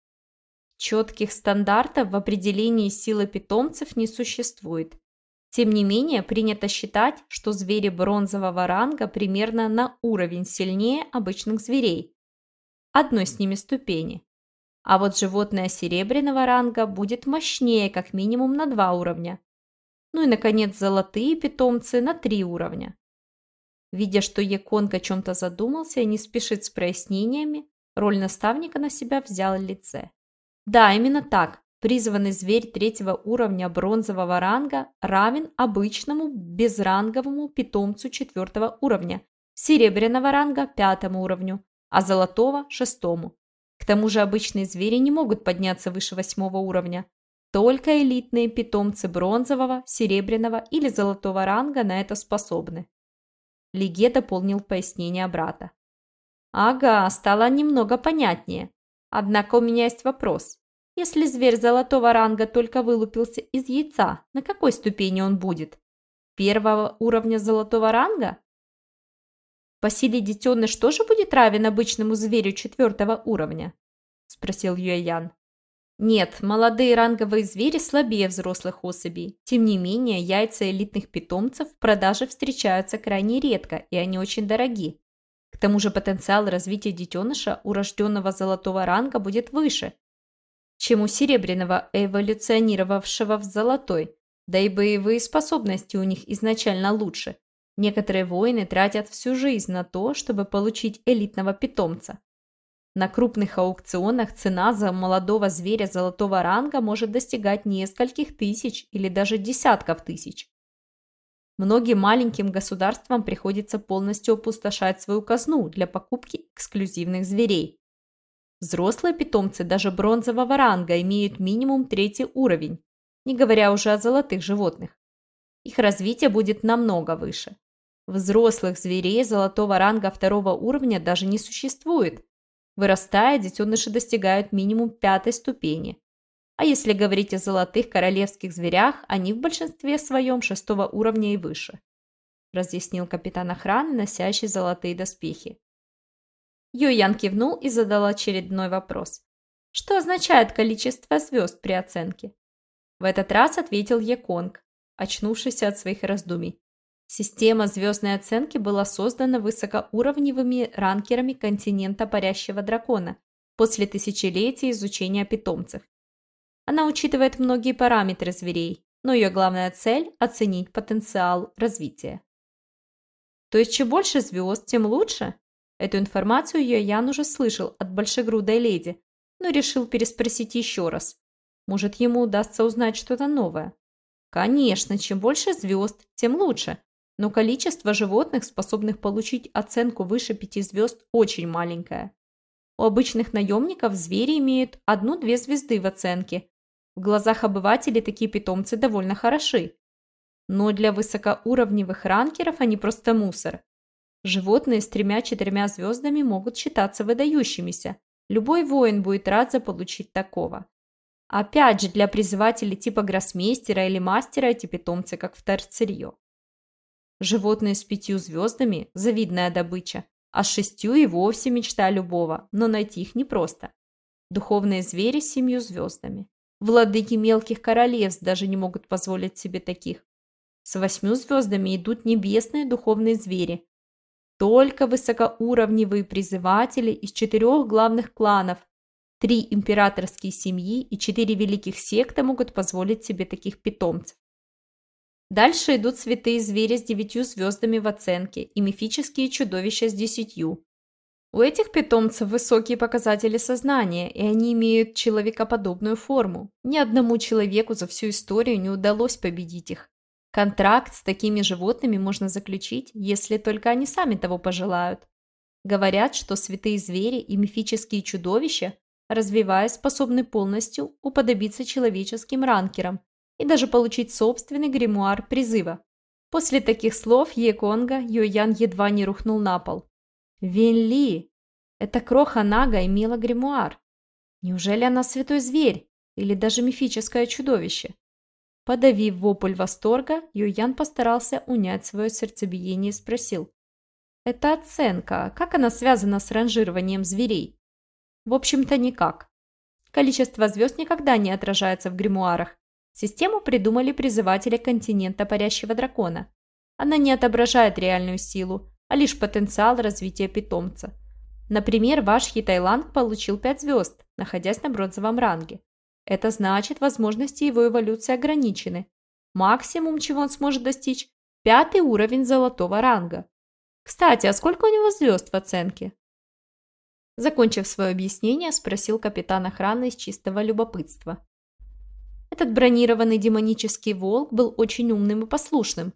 Четких стандартов в определении силы питомцев не существует. Тем не менее, принято считать, что звери бронзового ранга примерно на уровень сильнее обычных зверей. Одной с ними ступени. А вот животное серебряного ранга будет мощнее как минимум на два уровня. Ну и, наконец, золотые питомцы на три уровня. Видя, что Еконг о чем-то задумался и не спешит с прояснениями, роль наставника на себя взял Лидзе. Да, именно так. Призванный зверь третьего уровня бронзового ранга равен обычному безранговому питомцу четвертого уровня, серебряного ранга пятому уровню, а золотого шестому. К тому же обычные звери не могут подняться выше восьмого уровня. Только элитные питомцы бронзового, серебряного или золотого ранга на это способны. Лиге дополнил пояснение брата. Ага, стало немного понятнее. Однако у меня есть вопрос. Если зверь золотого ранга только вылупился из яйца, на какой ступени он будет? Первого уровня золотого ранга? По силе детеныш тоже будет равен обычному зверю четвертого уровня? Спросил Юэян. Нет, молодые ранговые звери слабее взрослых особей. Тем не менее, яйца элитных питомцев в продаже встречаются крайне редко, и они очень дороги. К тому же потенциал развития детеныша у рожденного золотого ранга будет выше, чем у серебряного, эволюционировавшего в золотой, да и боевые способности у них изначально лучше. Некоторые воины тратят всю жизнь на то, чтобы получить элитного питомца. На крупных аукционах цена за молодого зверя золотого ранга может достигать нескольких тысяч или даже десятков тысяч. Многим маленьким государствам приходится полностью опустошать свою казну для покупки эксклюзивных зверей. Взрослые питомцы даже бронзового ранга имеют минимум третий уровень, не говоря уже о золотых животных. Их развитие будет намного выше. Взрослых зверей золотого ранга второго уровня даже не существует. Вырастая, детеныши достигают минимум пятой ступени. А если говорить о золотых королевских зверях, они в большинстве своем шестого уровня и выше, разъяснил капитан охраны, носящий золотые доспехи. Юэян кивнул и задал очередной вопрос. Что означает количество звезд при оценке? В этот раз ответил Еконг, очнувшийся от своих раздумий. Система звездной оценки была создана высокоуровневыми ранкерами континента Парящего Дракона после тысячелетий изучения питомцев. Она учитывает многие параметры зверей, но ее главная цель – оценить потенциал развития. То есть, чем больше звезд, тем лучше? Эту информацию Юэян уже слышал от большегрудой леди, но решил переспросить еще раз. Может, ему удастся узнать что-то новое. Конечно, чем больше звезд, тем лучше. Но количество животных, способных получить оценку выше пяти звезд, очень маленькое. У обычных наемников звери имеют одну-две звезды в оценке. В глазах обывателей такие питомцы довольно хороши. Но для высокоуровневых ранкеров они просто мусор. Животные с тремя-четырьмя звездами могут считаться выдающимися. Любой воин будет рад заполучить такого. Опять же, для призывателей типа гроссмейстера или мастера эти питомцы как вторсырье. Животные с пятью звездами – завидная добыча, а с шестью и вовсе мечта любого, но найти их непросто. Духовные звери с семью звездами. Владыки мелких королевств даже не могут позволить себе таких. С восьмью звездами идут небесные духовные звери. Только высокоуровневые призыватели из четырех главных кланов, три императорские семьи и четыре великих секты могут позволить себе таких питомцев. Дальше идут святые звери с девятью звездами в оценке и мифические чудовища с десятью. У этих питомцев высокие показатели сознания, и они имеют человекоподобную форму. Ни одному человеку за всю историю не удалось победить их. Контракт с такими животными можно заключить, если только они сами того пожелают. Говорят, что святые звери и мифические чудовища, развиваясь, способны полностью уподобиться человеческим ранкерам и даже получить собственный гримуар призыва. После таких слов Еконга Юэян едва не рухнул на пол. Вэнь Ли! Эта кроха Нага имела гримуар. Неужели она святой зверь или даже мифическое чудовище? Подавив вопль восторга, Юэян постарался унять свое сердцебиение и спросил. «Это оценка. Как она связана с ранжированием зверей?» «В общем-то, никак. Количество звезд никогда не отражается в гримуарах. Систему придумали призыватели континента Парящего Дракона. Она не отображает реальную силу, а лишь потенциал развития питомца. Например, ваш Хитайланг получил пять звезд, находясь на бронзовом ранге. Это значит, возможности его эволюции ограничены. Максимум, чего он сможет достичь – пятый уровень золотого ранга. Кстати, а сколько у него звезд в оценке?» Закончив свое объяснение, спросил капитан охраны из чистого любопытства. Этот бронированный демонический волк был очень умным и послушным.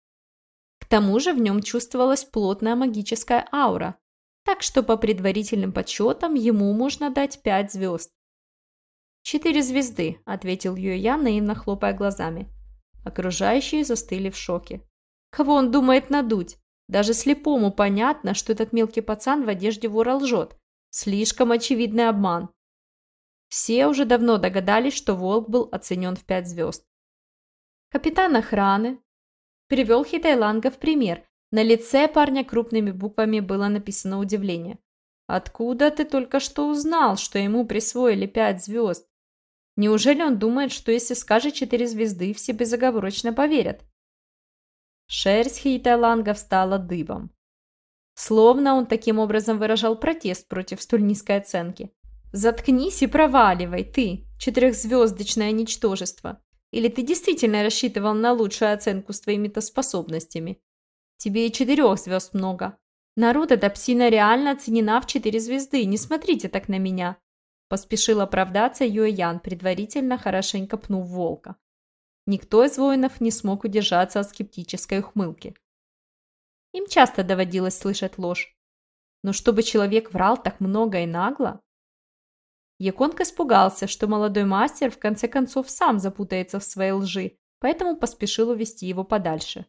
К тому же в нем чувствовалась плотная магическая аура, так что по предварительным подсчетам ему можно дать пять звезд. «Четыре звезды», — ответил Юэян, наивно хлопая глазами. Окружающие застыли в шоке. Кого он думает надуть? Даже слепому понятно, что этот мелкий пацан в одежде вора лжет. Слишком очевидный обман. Все уже давно догадались, что волк был оценен в пять звезд. Капитан охраны привел Хитайланга в пример. На лице парня крупными буквами было написано удивление. «Откуда ты только что узнал, что ему присвоили пять звезд? Неужели он думает, что если скажет четыре звезды, все безоговорочно поверят?» Шерсть Хитайланга встала дыбом. Словно он таким образом выражал протест против столь низкой оценки. «Заткнись и проваливай, ты, четырехзвездочное ничтожество! Или ты действительно рассчитывал на лучшую оценку с твоими-то способностями? Тебе и четырех звезд много. Народ, эта псина реально оценена в четыре звезды, не смотрите так на меня!» Поспешил оправдаться Юэ-Ян, предварительно хорошенько пнув волка. Никто из воинов не смог удержаться от скептической ухмылки. Им часто доводилось слышать ложь. Но чтобы человек врал так много и нагло... Яконг испугался, что молодой мастер в конце концов сам запутается в своей лжи, поэтому поспешил увести его подальше.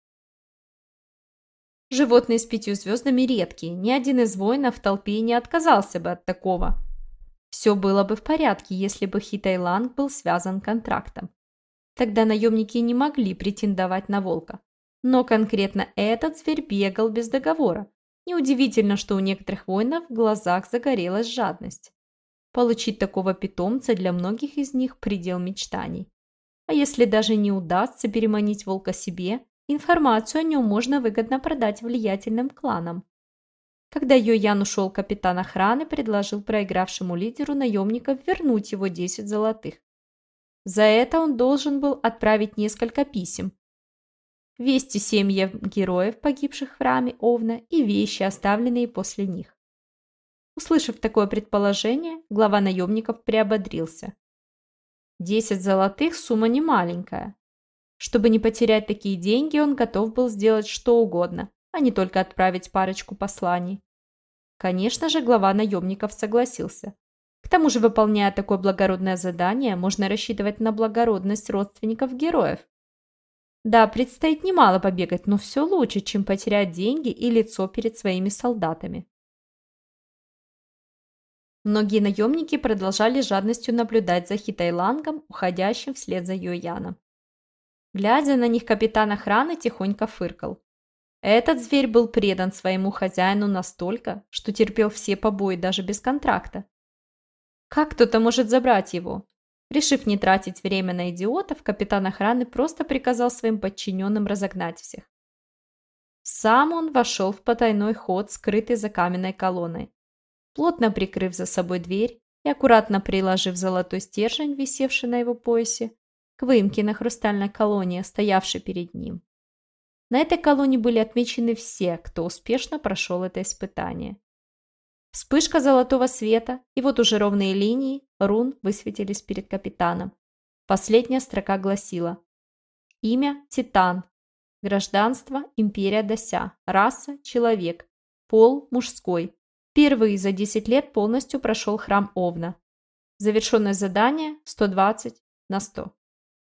Животные с пятью звездами редкие, ни один из воинов в толпе не отказался бы от такого. Все было бы в порядке, если бы Хитайланг был связан контрактом. Тогда наемники не могли претендовать на волка. Но конкретно этот зверь бегал без договора. Неудивительно, что у некоторых воинов в глазах загорелась жадность. Получить такого питомца для многих из них предел мечтаний. А если даже не удастся переманить волка себе, информацию о нем можно выгодно продать влиятельным кланам. Когда Юэ-Ян ушел, капитан охраны предложил проигравшему лидеру наемников вернуть его десять золотых. За это он должен был отправить несколько писем. Вести семьям героев, погибших в храме Овна, и вещи, оставленные после них. Услышав такое предположение, глава наемников приободрился. Десять золотых – сумма немаленькая. Чтобы не потерять такие деньги, он готов был сделать что угодно, а не только отправить парочку посланий. Конечно же, глава наемников согласился. К тому же, выполняя такое благородное задание, можно рассчитывать на благородность родственников героев. Да, предстоит немало побегать, но все лучше, чем потерять деньги и лицо перед своими солдатами. Многие наемники продолжали жадностью наблюдать за Хитайлангом, уходящим вслед за Юэ-Яном. Глядя на них, капитан охраны тихонько фыркал. Этот зверь был предан своему хозяину настолько, что терпел все побои даже без контракта. Как кто-то может забрать его? Решив не тратить время на идиотов, капитан охраны просто приказал своим подчиненным разогнать всех. Сам он вошел в потайной ход, скрытый за каменной колонной. Плотно прикрыв за собой дверь и аккуратно приложив золотой стержень, висевший на его поясе, к выемке на хрустальной колонне, стоявшей перед ним. На этой колонне были отмечены все, кто успешно прошел это испытание. Вспышка золотого света, и вот уже ровные линии рун высветились перед капитаном. Последняя строка гласила: имя – Титан, гражданство – Империя Дося, раса – человек, пол – мужской. Впервые за десять лет полностью прошел храм Овна. Завершенное задание – сто двадцать на сто.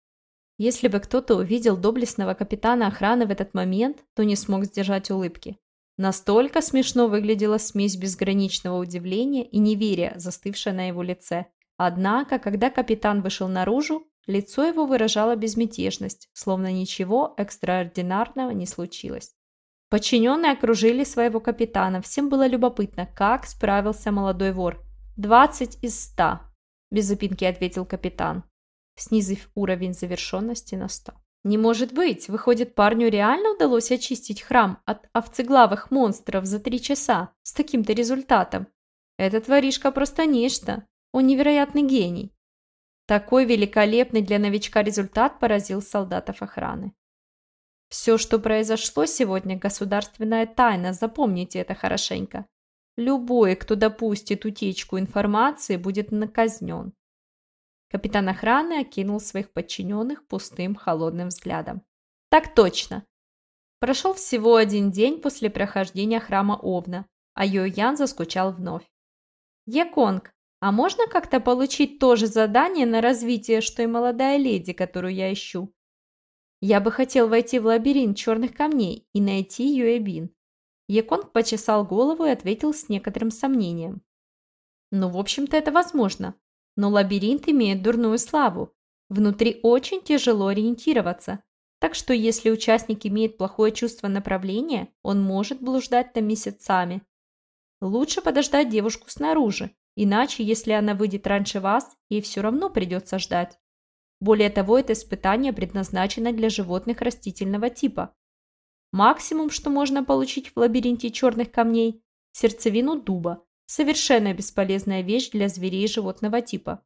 Если бы кто-то увидел доблестного капитана охраны в этот момент, то не смог сдержать улыбки. Настолько смешно выглядела смесь безграничного удивления и неверия, застывшая на его лице. Однако, когда капитан вышел наружу, лицо его выражало безмятежность, словно ничего экстраординарного не случилось. Подчиненные окружили своего капитана. Всем было любопытно, как справился молодой вор. «Двадцать из ста», – без запинки ответил капитан, снизив уровень завершенности на сто. «Не может быть! Выходит, парню реально удалось очистить храм от овцеглавых монстров за три часа с таким-то результатом. Этот воришка просто нечто. Он невероятный гений». Такой великолепный для новичка результат поразил солдатов охраны. Все, что произошло сегодня, государственная тайна, запомните это хорошенько. Любой, кто допустит утечку информации, будет наказнен. Капитан охраны окинул своих подчиненных пустым, холодным взглядом. Так точно. Прошел всего один день после прохождения храма Овна, а Юэ-Ян заскучал вновь. Яконг, а можно как-то получить то же задание на развитие, что и молодая леди, которую я ищу? Я бы хотел войти в лабиринт черных камней и найти Юэ-Бин. Яконг почесал голову и ответил с некоторым сомнением. Ну, в общем-то, это возможно. Но лабиринт имеет дурную славу. Внутри очень тяжело ориентироваться. Так что если участник имеет плохое чувство направления, он может блуждать там месяцами. Лучше подождать девушку снаружи, иначе, если она выйдет раньше вас, ей все равно придется ждать. Более того, это испытание предназначено для животных растительного типа. Максимум, что можно получить в лабиринте черных камней – сердцевину дуба. Совершенно бесполезная вещь для зверей животного типа.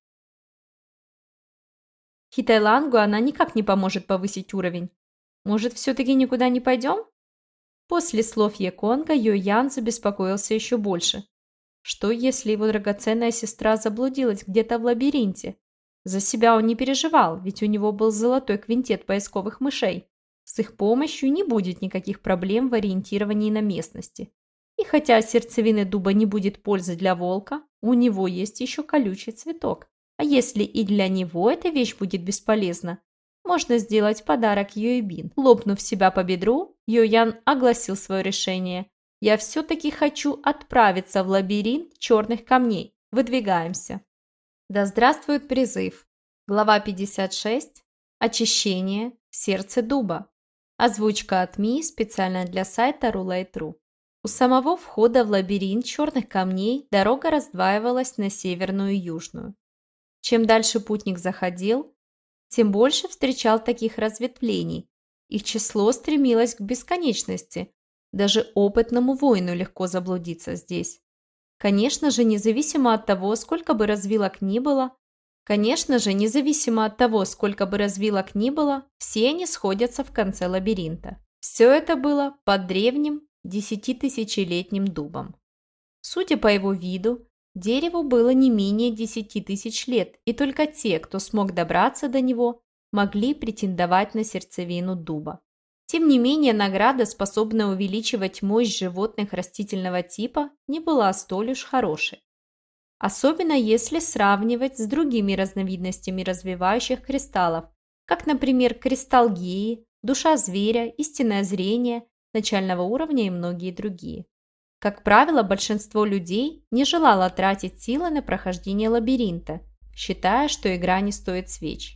Хитайлангу она никак не поможет повысить уровень. Может, все-таки никуда не пойдем? После слов Еконга Юй-Ян забеспокоился еще больше. Что, если его драгоценная сестра заблудилась где-то в лабиринте? За себя он не переживал, ведь у него был золотой квинтет поисковых мышей. С их помощью не будет никаких проблем в ориентировании на местности. И хотя от сердцевины дуба не будет пользы для волка, у него есть еще колючий цветок. А если и для него эта вещь будет бесполезна, можно сделать подарок Юэбин. Хлопнув себя по бедру, Юй-Ян огласил свое решение. «Я все-таки хочу отправиться в лабиринт черных камней. Выдвигаемся». Да здравствует призыв. Глава пятьдесят шесть. Очищение. Сердце дуба. Озвучка от Ми специально для сайта Roulette точка ру. У самого входа в лабиринт черных камней дорога раздваивалась на северную и южную. Чем дальше путник заходил, тем больше встречал таких разветвлений. Их число стремилось к бесконечности. Даже опытному воину легко заблудиться здесь. Конечно же, независимо от того, сколько бы развилок ни было, конечно же, независимо от того, сколько бы развилок ни было, все они сходятся в конце лабиринта. Все это было под древним десятитысячелетним дубом. Судя по его виду, дереву было не менее десяти тысяч лет, и только те, кто смог добраться до него, могли претендовать на сердцевину дуба. Тем не менее, награда, способная увеличивать мощь животных растительного типа, не была столь уж хорошей. Особенно если сравнивать с другими разновидностями развивающих кристаллов, как, например, кристалл геи, душа зверя, истинное зрение, начального уровня и многие другие. Как правило, большинство людей не желало тратить силы на прохождение лабиринта, считая, что игра не стоит свеч.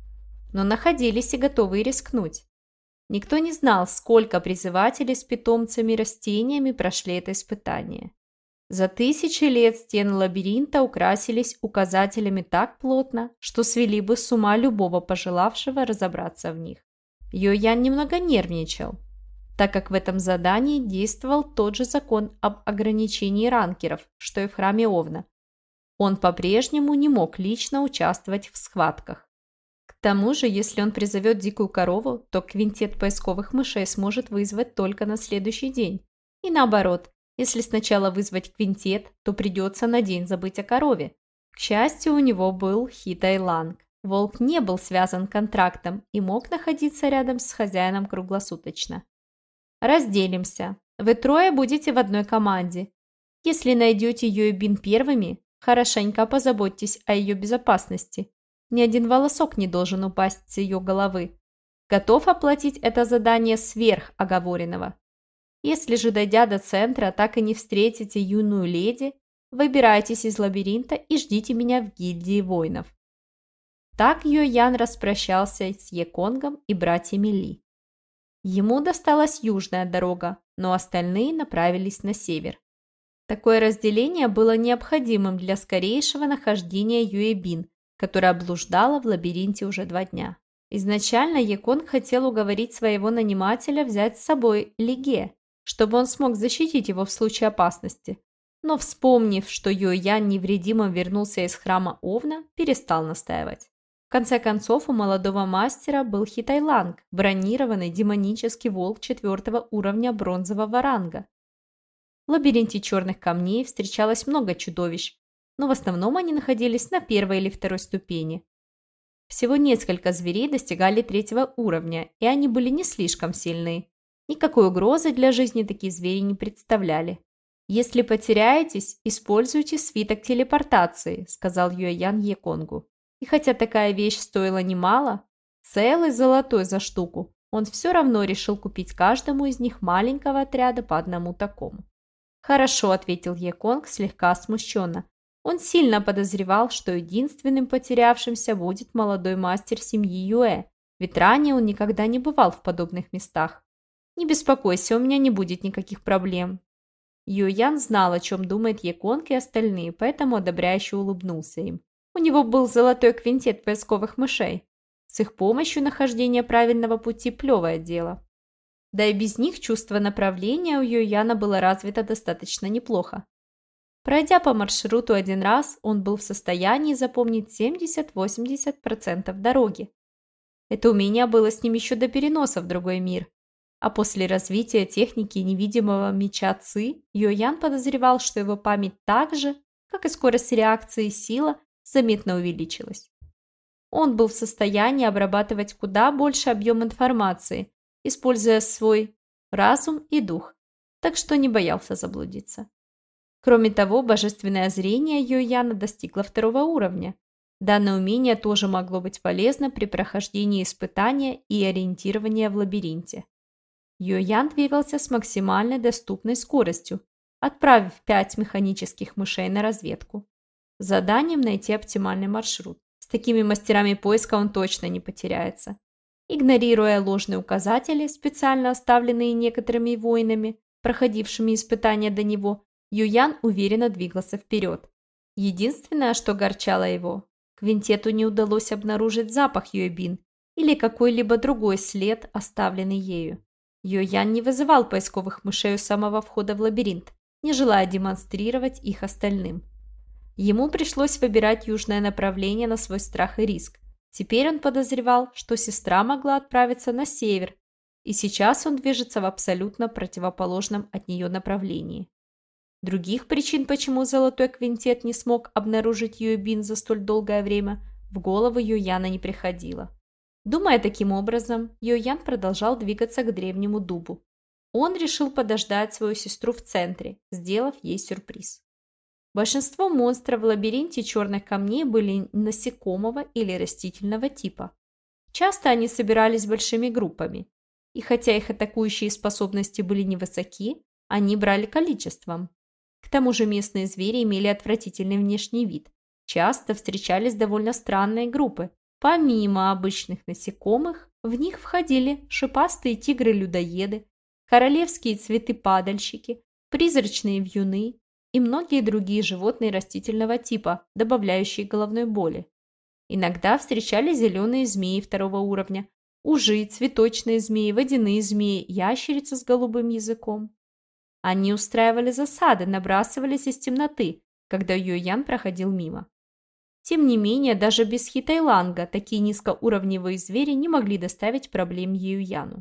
Но находились и готовые рискнуть. Никто не знал, сколько призывателей с питомцами и растениями прошли это испытание. За тысячи лет стены лабиринта украсились указателями так плотно, что свели бы с ума любого пожелавшего разобраться в них. Юй-Ян немного нервничал, так как в этом задании действовал тот же закон об ограничении ранкеров, что и в храме Овна. Он по-прежнему не мог лично участвовать в схватках. К тому же, если он призовет дикую корову, то квинтет поисковых мышей сможет вызвать только на следующий день. И наоборот, если сначала вызвать квинтет, то придется на день забыть о корове. К счастью, у него был Хитайланг. Волк не был связан контрактом и мог находиться рядом с хозяином круглосуточно. Разделимся. Вы трое будете в одной команде. Если найдете Юэбин первыми, хорошенько позаботьтесь о ее безопасности. Ни один волосок не должен упасть с ее головы. Готов оплатить это задание сверх оговоренного. Если же, дойдя до центра, так и не встретите юную леди, выбирайтесь из лабиринта и ждите меня в гильдии воинов. Так Юй-Ян распрощался с Еконгом и братьями Ли. Ему досталась южная дорога, но остальные направились на север. Такое разделение было необходимым для скорейшего нахождения Юэбин, которая блуждала в лабиринте уже два дня. Изначально Еконг хотел уговорить своего нанимателя взять с собой Лиге, чтобы он смог защитить его в случае опасности, но, вспомнив, что Юй-Ян невредимым вернулся из храма Овна, перестал настаивать. В конце концов, у молодого мастера был Хитайланг, бронированный демонический волк четвертого уровня бронзового ранга. В лабиринте черных камней встречалось много чудовищ, но в основном они находились на первой или второй ступени. Всего несколько зверей достигали третьего уровня, и они были не слишком сильны. Никакой угрозы для жизни такие звери не представляли. «Если потеряетесь, используйте свиток телепортации», — сказал Юй-Ян Еконгу. И хотя такая вещь стоила немало, целый золотой за штуку, он все равно решил купить каждому из них маленького отряда по одному такому. «Хорошо», — ответил Еконг слегка смущенно. Он сильно подозревал, что единственным потерявшимся будет молодой мастер семьи Юэ, ведь ранее он никогда не бывал в подобных местах. «Не беспокойся, у меня не будет никаких проблем». Юэян знал, о чем думает Яконг и остальные, поэтому одобряюще улыбнулся им. У него был золотой квинтет поисковых мышей. С их помощью нахождение правильного пути – плевое дело. Да и без них чувство направления у Юэяна было развито достаточно неплохо. Пройдя по маршруту один раз, он был в состоянии запомнить семьдесят-восемьдесят процентов дороги. Это умение было с ним еще до переноса в другой мир. А после развития техники невидимого меча Ци, Юэян подозревал, что его память так же, как и скорость реакции и сила, заметно увеличилась. Он был в состоянии обрабатывать куда больше объем информации, используя свой разум и дух, так что не боялся заблудиться. Кроме того, божественное зрение Юэяна достигло второго уровня. Данное умение тоже могло быть полезно при прохождении испытания и ориентировании в лабиринте. Юэян двигался с максимальной доступной скоростью, отправив пять механических мышей на разведку. Заданием найти оптимальный маршрут. С такими мастерами поиска он точно не потеряется. Игнорируя ложные указатели, специально оставленные некоторыми воинами, проходившими испытания до него, Юэян уверенно двигался вперед. Единственное, что огорчало его, квинтету не удалось обнаружить запах Юэбин или какой-либо другой след, оставленный ею. Юэян не вызывал поисковых мышей у самого входа в лабиринт, не желая демонстрировать их остальным. Ему пришлось выбирать южное направление на свой страх и риск. Теперь он подозревал, что сестра могла отправиться на север, и сейчас он движется в абсолютно противоположном от нее направлении. Других причин, почему Золотой Квинтет не смог обнаружить Юэбин за столь долгое время, в голову Юэяна не приходило. Думая таким образом, Юэян продолжал двигаться к древнему дубу. Он решил подождать свою сестру в центре, сделав ей сюрприз. Большинство монстров в лабиринте черных камней были насекомого или растительного типа. Часто они собирались большими группами, и хотя их атакующие способности были невысоки, они брали количеством. К тому же местные звери имели отвратительный внешний вид. Часто встречались довольно странные группы. Помимо обычных насекомых, в них входили шипастые тигры-людоеды, королевские цветы-падальщики, призрачные вьюны и многие другие животные растительного типа, добавляющие головной боли. Иногда встречались зеленые змеи второго уровня, ужи, цветочные змеи, водяные змеи, ящерицы с голубым языком. Они устраивали засады, набрасывались из темноты, когда Юэян проходил мимо. Тем не менее, даже без Хитайланга такие низкоуровневые звери не могли доставить проблем Юэяну.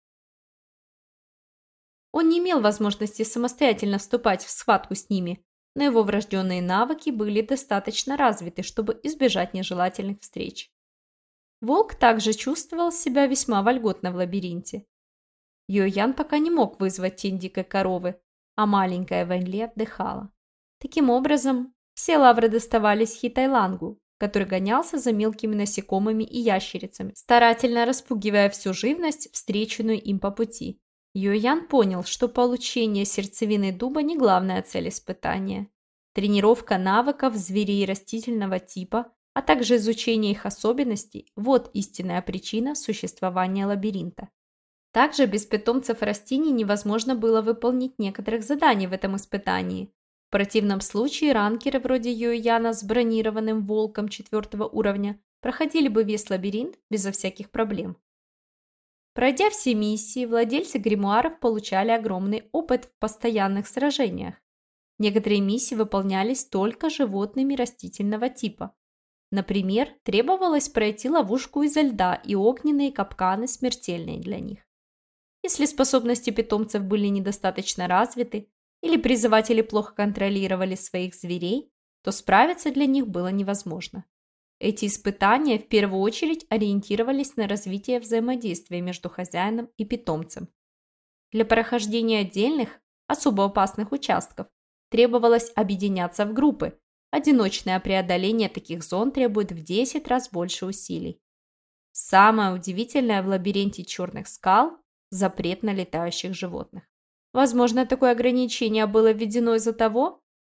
Он не имел возможности самостоятельно вступать в схватку с ними, но его врожденные навыки были достаточно развиты, чтобы избежать нежелательных встреч. Волк также чувствовал себя весьма вольготно в лабиринте. Юэян пока не мог вызвать тень дикой коровы, а маленькая Вэньли отдыхала. Таким образом, все лавры доставались Хитайлангу, который гонялся за мелкими насекомыми и ящерицами, старательно распугивая всю живность, встреченную им по пути. Юэян понял, что получение сердцевины дуба не главная цель испытания. Тренировка навыков зверей растительного типа, а также изучение их особенностей – вот истинная причина существования лабиринта. Также без питомцев растений невозможно было выполнить некоторых заданий в этом испытании. В противном случае ранкеры вроде Юэяна с бронированным волком четвертого уровня проходили бы весь лабиринт безо всяких проблем. Пройдя все миссии, владельцы гримуаров получали огромный опыт в постоянных сражениях. Некоторые миссии выполнялись только животными растительного типа. Например, требовалось пройти ловушку изо льда и огненные капканы, смертельные для них. Если способности питомцев были недостаточно развиты, или призыватели плохо контролировали своих зверей, то справиться для них было невозможно. Эти испытания в первую очередь ориентировались на развитие взаимодействия между хозяином и питомцем. Для прохождения отдельных, особо опасных участков требовалось объединяться в группы. Одиночное преодоление таких зон требует в десять раз больше усилий. Самое удивительное в лабиринте черных скал – запрет на летающих животных. Возможно, такое ограничение было введено из-за того,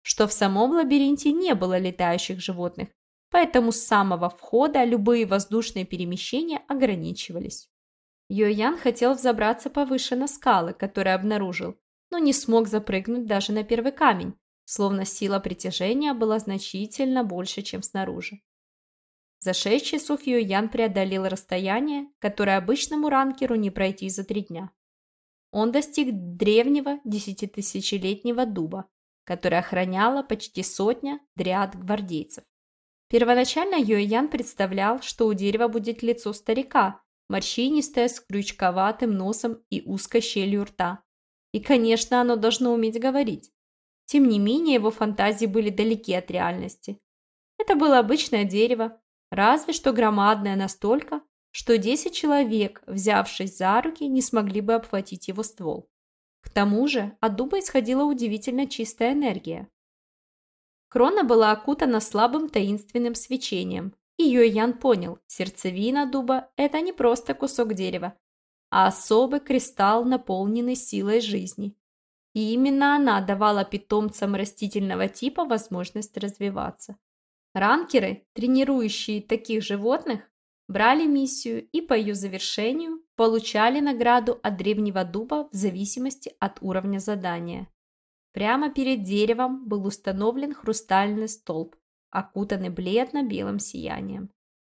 что в самом лабиринте не было летающих животных, поэтому с самого входа любые воздушные перемещения ограничивались. Юэян хотел взобраться повыше на скалы, которые обнаружил, но не смог запрыгнуть даже на первый камень, словно сила притяжения была значительно больше, чем снаружи. За шесть часов Юэян преодолел расстояние, которое обычному ранкеру не пройти за три дня. Он достиг древнего десятитысячелетнего дуба, который охраняла почти сотня дриад гвардейцев. Первоначально Юэян представлял, что у дерева будет лицо старика, морщинистое, с крючковатым носом и узкой щелью рта. И, конечно, оно должно уметь говорить. Тем не менее, его фантазии были далеки от реальности. Это было обычное дерево, разве что громадное настолько, что десять человек, взявшись за руки, не смогли бы обхватить его ствол. К тому же от дуба исходила удивительно чистая энергия. Крона была окутана слабым таинственным свечением, и Юэян понял, сердцевина дуба – это не просто кусок дерева, а особый кристалл, наполненный силой жизни. И именно она давала питомцам растительного типа возможность развиваться. Ранкеры, тренирующие таких животных, брали миссию и по ее завершению получали награду от древнего дуба в зависимости от уровня задания. Прямо перед деревом был установлен хрустальный столб, окутанный бледно-белым сиянием.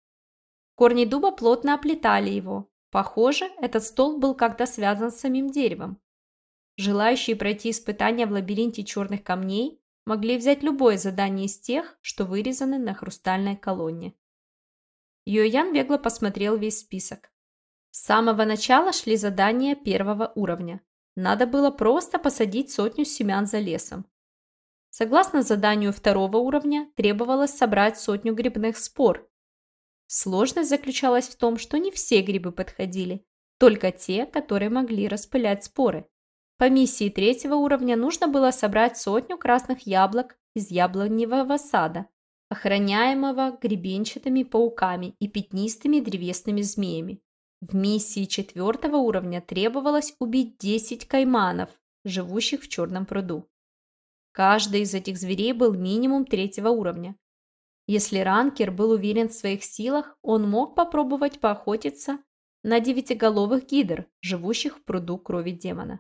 Корни дуба плотно оплетали его. Похоже, этот столб был как-то связан с самим деревом. Желающие пройти испытания в лабиринте черных камней могли взять любое задание из тех, что вырезаны на хрустальной колонне. Юэян бегло посмотрел весь список. С самого начала шли задания первого уровня. Надо было просто посадить сотню семян за лесом. Согласно заданию второго уровня, требовалось собрать сотню грибных спор. Сложность заключалась в том, что не все грибы подходили, только те, которые могли распылять споры. По миссии третьего уровня нужно было собрать сотню красных яблок из яблоневого сада, охраняемого гребенчатыми пауками и пятнистыми древесными змеями. В миссии четвертого уровня требовалось убить десять кайманов, живущих в черном пруду. Каждый из этих зверей был минимум третьего уровня. Если ранкер был уверен в своих силах, он мог попробовать поохотиться на девятиголовых гидр, живущих в пруду крови демона.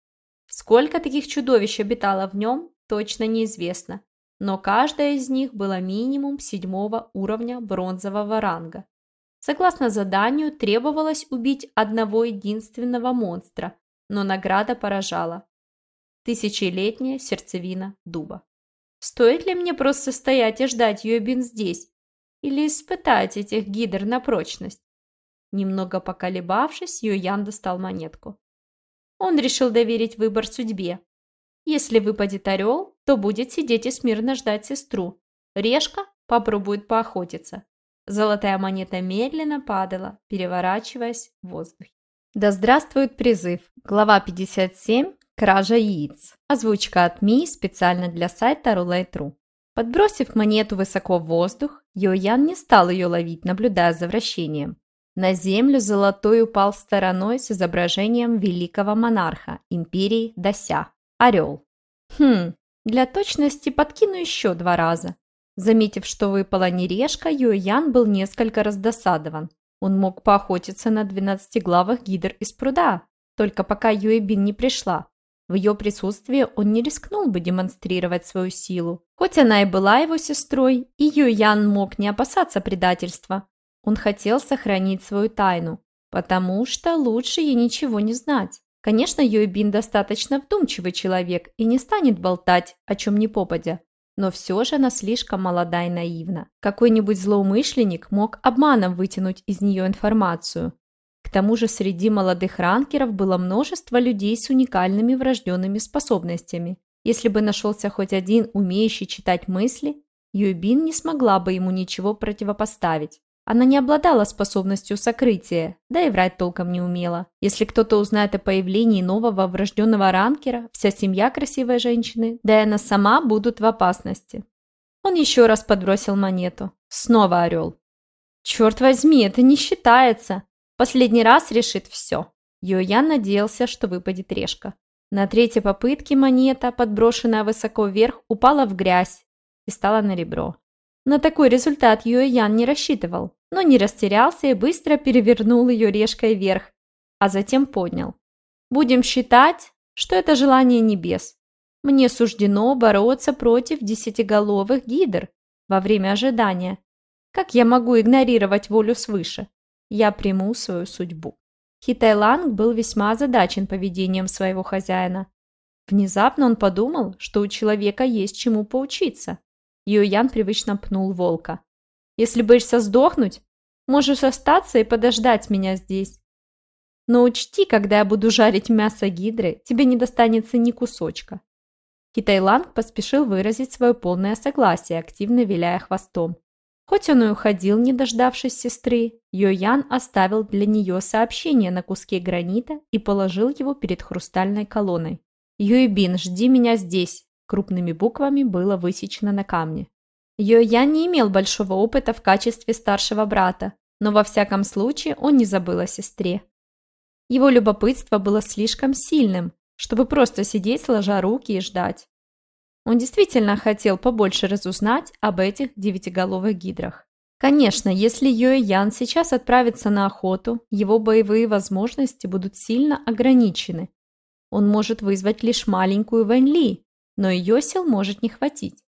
Сколько таких чудовищ обитало в нем, точно неизвестно, но каждая из них была минимум седьмого уровня бронзового ранга. Согласно заданию, требовалось убить одного единственного монстра, но награда поражала. Тысячелетняя сердцевина дуба. Стоит ли мне просто стоять и ждать Юэбин здесь? Или испытать этих гидр на прочность? Немного поколебавшись, Юэян достал монетку. Он решил доверить выбор судьбе. Если выпадет орел, то будет сидеть и смирно ждать сестру. Решка попробует поохотиться. Золотая монета медленно падала, переворачиваясь в воздухе. Да здравствует призыв. Глава пятьдесят семь. Кража яиц. Озвучка от Ми специально для сайта Roulette точка ру. Подбросив монету высоко в воздух, Юэян не стал ее ловить, наблюдая за вращением. На землю золотой упал стороной с изображением великого монарха империи Дася. Орел. Хм, для точности подкину еще два раза. Заметив, что выпала не решка, Юэян был несколько раздосадован. Он мог поохотиться на двенадцатиглавых гидр из пруда, только пока Юэбин не пришла. В ее присутствии он не рискнул бы демонстрировать свою силу. Хоть она и была его сестрой, и Юэян мог не опасаться предательства. Он хотел сохранить свою тайну, потому что лучше ей ничего не знать. Конечно, Юэбин достаточно вдумчивый человек и не станет болтать, о чем ни попадя. Но все же она слишком молода и наивна. Какой-нибудь злоумышленник мог обманом вытянуть из нее информацию. К тому же среди молодых ранкеров было множество людей с уникальными врожденными способностями. Если бы нашелся хоть один, умеющий читать мысли, Юэбин не смогла бы ему ничего противопоставить. Она не обладала способностью сокрытия, да и врать толком не умела. Если кто-то узнает о появлении нового врожденного ранкера, вся семья красивой женщины, да и она сама будут в опасности. Он еще раз подбросил монету. Снова орел. Черт возьми, это не считается. Последний раз решит все. Юэян надеялся, что выпадет решка. На третьей попытке монета, подброшенная высоко вверх, упала в грязь и стала на ребро. На такой результат Юэ-Ян не рассчитывал, но не растерялся и быстро перевернул ее решкой вверх, а затем поднял. Будем считать, что это желание небес. Мне суждено бороться против десятиголовых гидр во время ожидания. Как я могу игнорировать волю свыше? Я приму свою судьбу. Хитайланг был весьма озадачен поведением своего хозяина. Внезапно он подумал, что у человека есть чему поучиться. Юэ-Ян привычно пнул волка. «Если боишься сдохнуть, можешь остаться и подождать меня здесь. Но учти, когда я буду жарить мясо гидры, тебе не достанется ни кусочка». Хитайланг поспешил выразить свое полное согласие, активно виляя хвостом. Хоть он и уходил, не дождавшись сестры, Юэ-Ян оставил для нее сообщение на куске гранита и положил его перед хрустальной колонной. «Юэ-Бин, жди меня здесь!» крупными буквами было высечено на камне. Юэ-Ян не имел большого опыта в качестве старшего брата, но во всяком случае он не забыл о сестре. Его любопытство было слишком сильным, чтобы просто сидеть сложа руки и ждать. Он действительно хотел побольше разузнать об этих девятиголовых гидрах. Конечно, если Юэ-Ян сейчас отправится на охоту, его боевые возможности будут сильно ограничены. Он может вызвать лишь маленькую Вэнь-Ли, но ее сил может не хватить.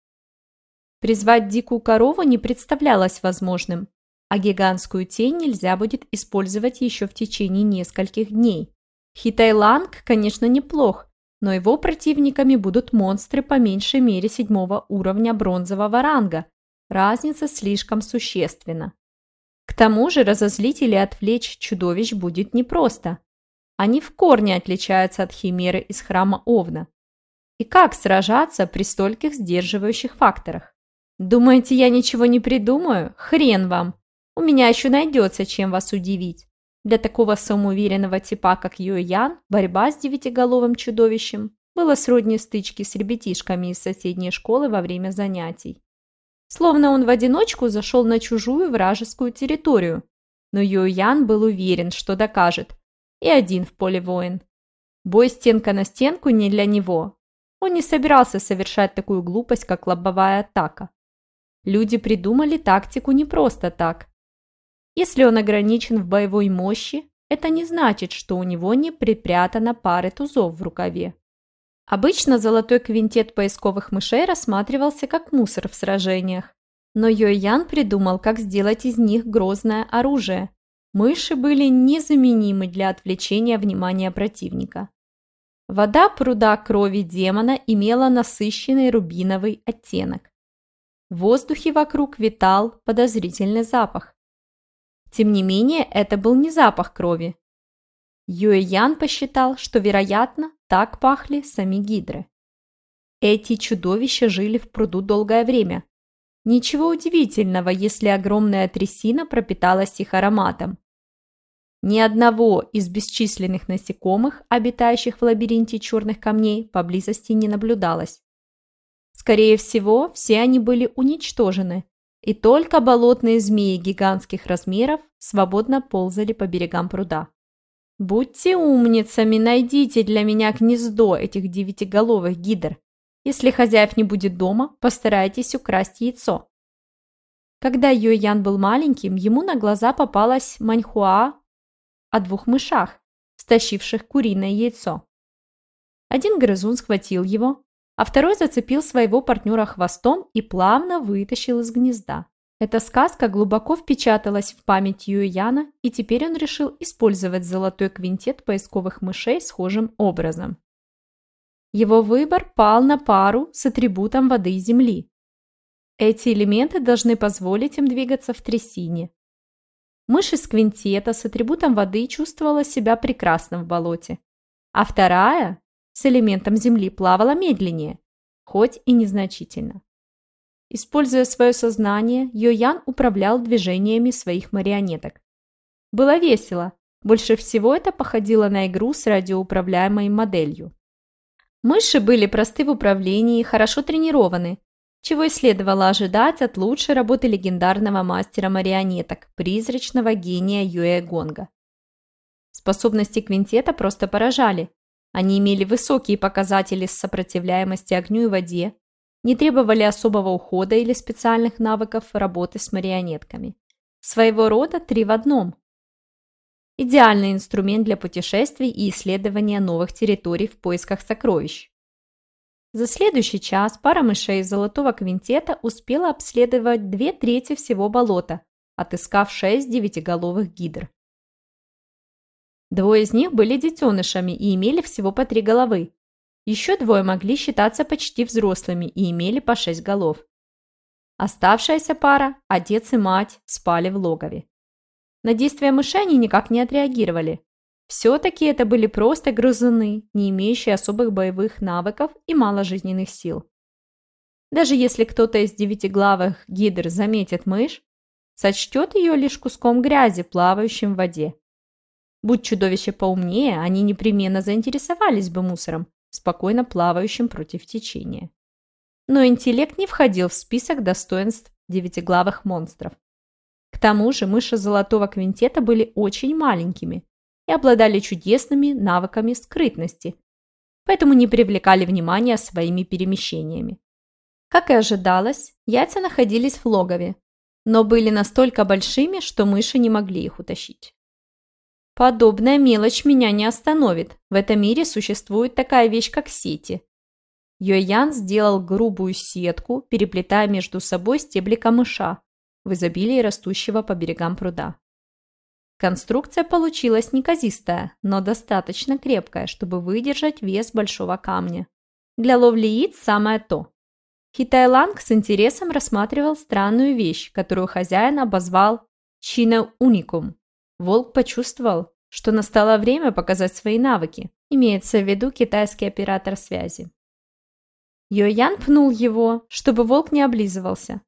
Призвать дикую корову не представлялось возможным, а гигантскую тень нельзя будет использовать еще в течение нескольких дней. Хитайланг, конечно, неплох, но его противниками будут монстры по меньшей мере седьмого уровня бронзового ранга. Разница слишком существенна. К тому же разозлить или отвлечь чудовищ будет непросто. Они в корне отличаются от химеры из храма Овна. И как сражаться при стольких сдерживающих факторах? Думаете, я ничего не придумаю? Хрен вам! У меня еще найдется, чем вас удивить. Для такого самоуверенного типа, как Юэ-Ян, борьба с девятиголовым чудовищем была сродни стычке с ребятишками из соседней школы во время занятий. Словно он в одиночку зашел на чужую вражескую территорию, но Юэ-Ян был уверен, что докажет. И один в поле воин. Бой стенка на стенку не для него. Он не собирался совершать такую глупость, как лобовая атака. Люди придумали тактику не просто так. Если он ограничен в боевой мощи, это не значит, что у него не припрятано пары тузов в рукаве. Обычно золотой квинтет поисковых мышей рассматривался как мусор в сражениях, но Юэ-Ян придумал, как сделать из них грозное оружие. Мыши были незаменимы для отвлечения внимания противника. Вода пруда крови демона имела насыщенный рубиновый оттенок. В воздухе вокруг витал подозрительный запах. Тем не менее, это был не запах крови. Юэ-Ян посчитал, что, вероятно, так пахли сами гидры. Эти чудовища жили в пруду долгое время. Ничего удивительного, если огромная трясина пропиталась их ароматом. Ни одного из бесчисленных насекомых, обитающих в лабиринте черных камней, поблизости не наблюдалось. Скорее всего, все они были уничтожены, и только болотные змеи гигантских размеров свободно ползали по берегам пруда. «Будьте умницами, найдите для меня гнездо этих девятиголовых гидр. Если хозяев не будет дома, постарайтесь украсть яйцо». Когда Юэ-Ян был маленьким, ему на глаза попалась маньхуа о двух мышах, стащивших куриное яйцо. Один грызун схватил его, а второй зацепил своего партнера хвостом и плавно вытащил из гнезда. Эта сказка глубоко впечаталась в память Юэ-Яна, и теперь он решил использовать золотой квинтет поисковых мышей схожим образом. Его выбор пал на пару с атрибутом воды и земли. Эти элементы должны позволить им двигаться в трясине. Мышь из квинтета с атрибутом воды чувствовала себя прекрасно в болоте, а вторая с элементом земли плавала медленнее, хоть и незначительно. Используя свое сознание, Юэ-Ян управлял движениями своих марионеток. Было весело, больше всего это походило на игру с радиоуправляемой моделью. Мыши были просты в управлении и хорошо тренированы, чего и следовало ожидать от лучшей работы легендарного мастера марионеток, призрачного гения Юэ Гонга. Способности квинтета просто поражали. Они имели высокие показатели сопротивляемости огню и воде, не требовали особого ухода или специальных навыков работы с марионетками. Своего рода три в одном. Идеальный инструмент для путешествий и исследования новых территорий в поисках сокровищ. За следующий час пара мышей из золотого квинтета успела обследовать две трети всего болота, отыскав шесть девятиголовых гидр. Двое из них были детенышами и имели всего по три головы. Еще двое могли считаться почти взрослыми и имели по шесть голов. Оставшаяся пара, отец и мать, спали в логове. На действия мышей они никак не отреагировали. Все-таки это были просто грызуны, не имеющие особых боевых навыков и мало жизненных сил. Даже если кто-то из девятиглавых гидр заметит мышь, сочтет ее лишь куском грязи, плавающим в воде. Будь чудовище поумнее, они непременно заинтересовались бы мусором, спокойно плавающим против течения. Но интеллект не входил в список достоинств девятиглавых монстров. К тому же мыши золотого квинтета были очень маленькими и обладали чудесными навыками скрытности, поэтому не привлекали внимания своими перемещениями. Как и ожидалось, яйца находились в логове, но были настолько большими, что мыши не могли их утащить. Подобная мелочь меня не остановит. В этом мире существует такая вещь, как сети. Юэян сделал грубую сетку, переплетая между собой стебли камыша, в изобилии растущего по берегам пруда. Конструкция получилась неказистая, но достаточно крепкая, чтобы выдержать вес большого камня. Для ловли яиц самое то. Хитайланг с интересом рассматривал странную вещь, которую хозяин обозвал «Чина уникум». Волк почувствовал, что настало время показать свои навыки, имеется в виду китайский оператор связи. Юэян пнул его, чтобы волк не облизывался.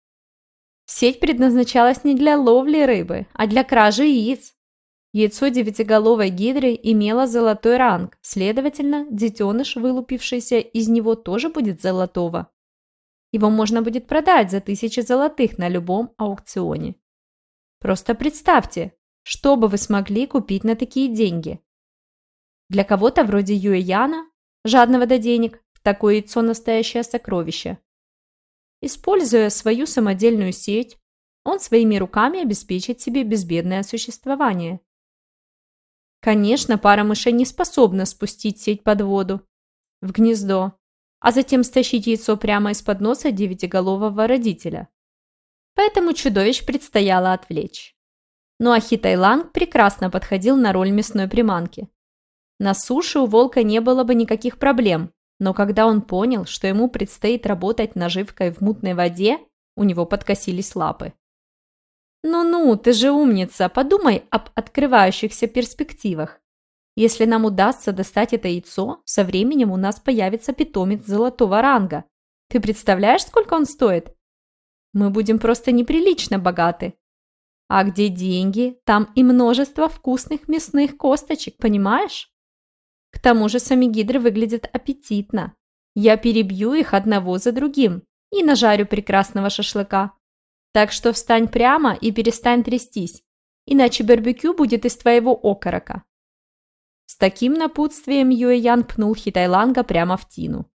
Сеть предназначалась не для ловли рыбы, а для кражи яиц. Яйцо девятиголовой гидры имело золотой ранг, следовательно, детеныш, вылупившийся из него, тоже будет золотого. Его можно будет продать за тысячи золотых на любом аукционе. Просто представьте, что бы вы смогли купить на такие деньги. Для кого-то вроде Юэяна, жадного до денег, такое яйцо настоящее сокровище. Используя свою самодельную сеть, он своими руками обеспечит себе безбедное существование. Конечно, пара мышей не способна спустить сеть под воду, в гнездо, а затем стащить яйцо прямо из-под носа девятиголового родителя. Поэтому чудовищ предстояло отвлечь. Ну а Хитайланг прекрасно подходил на роль мясной приманки. На суше у волка не было бы никаких проблем, но когда он понял, что ему предстоит работать наживкой в мутной воде, у него подкосились лапы. «Ну-ну, ты же умница, подумай об открывающихся перспективах. Если нам удастся достать это яйцо, со временем у нас появится питомец золотого ранга. Ты представляешь, сколько он стоит? Мы будем просто неприлично богаты. А где деньги, там и множество вкусных мясных косточек, понимаешь? К тому же сами гидры выглядят аппетитно. Я перебью их одного за другим и нажарю прекрасного шашлыка. Так что встань прямо и перестань трястись, иначе барбекю будет из твоего окорока». С таким напутствием Юэян пнул Хитайланга прямо в тину.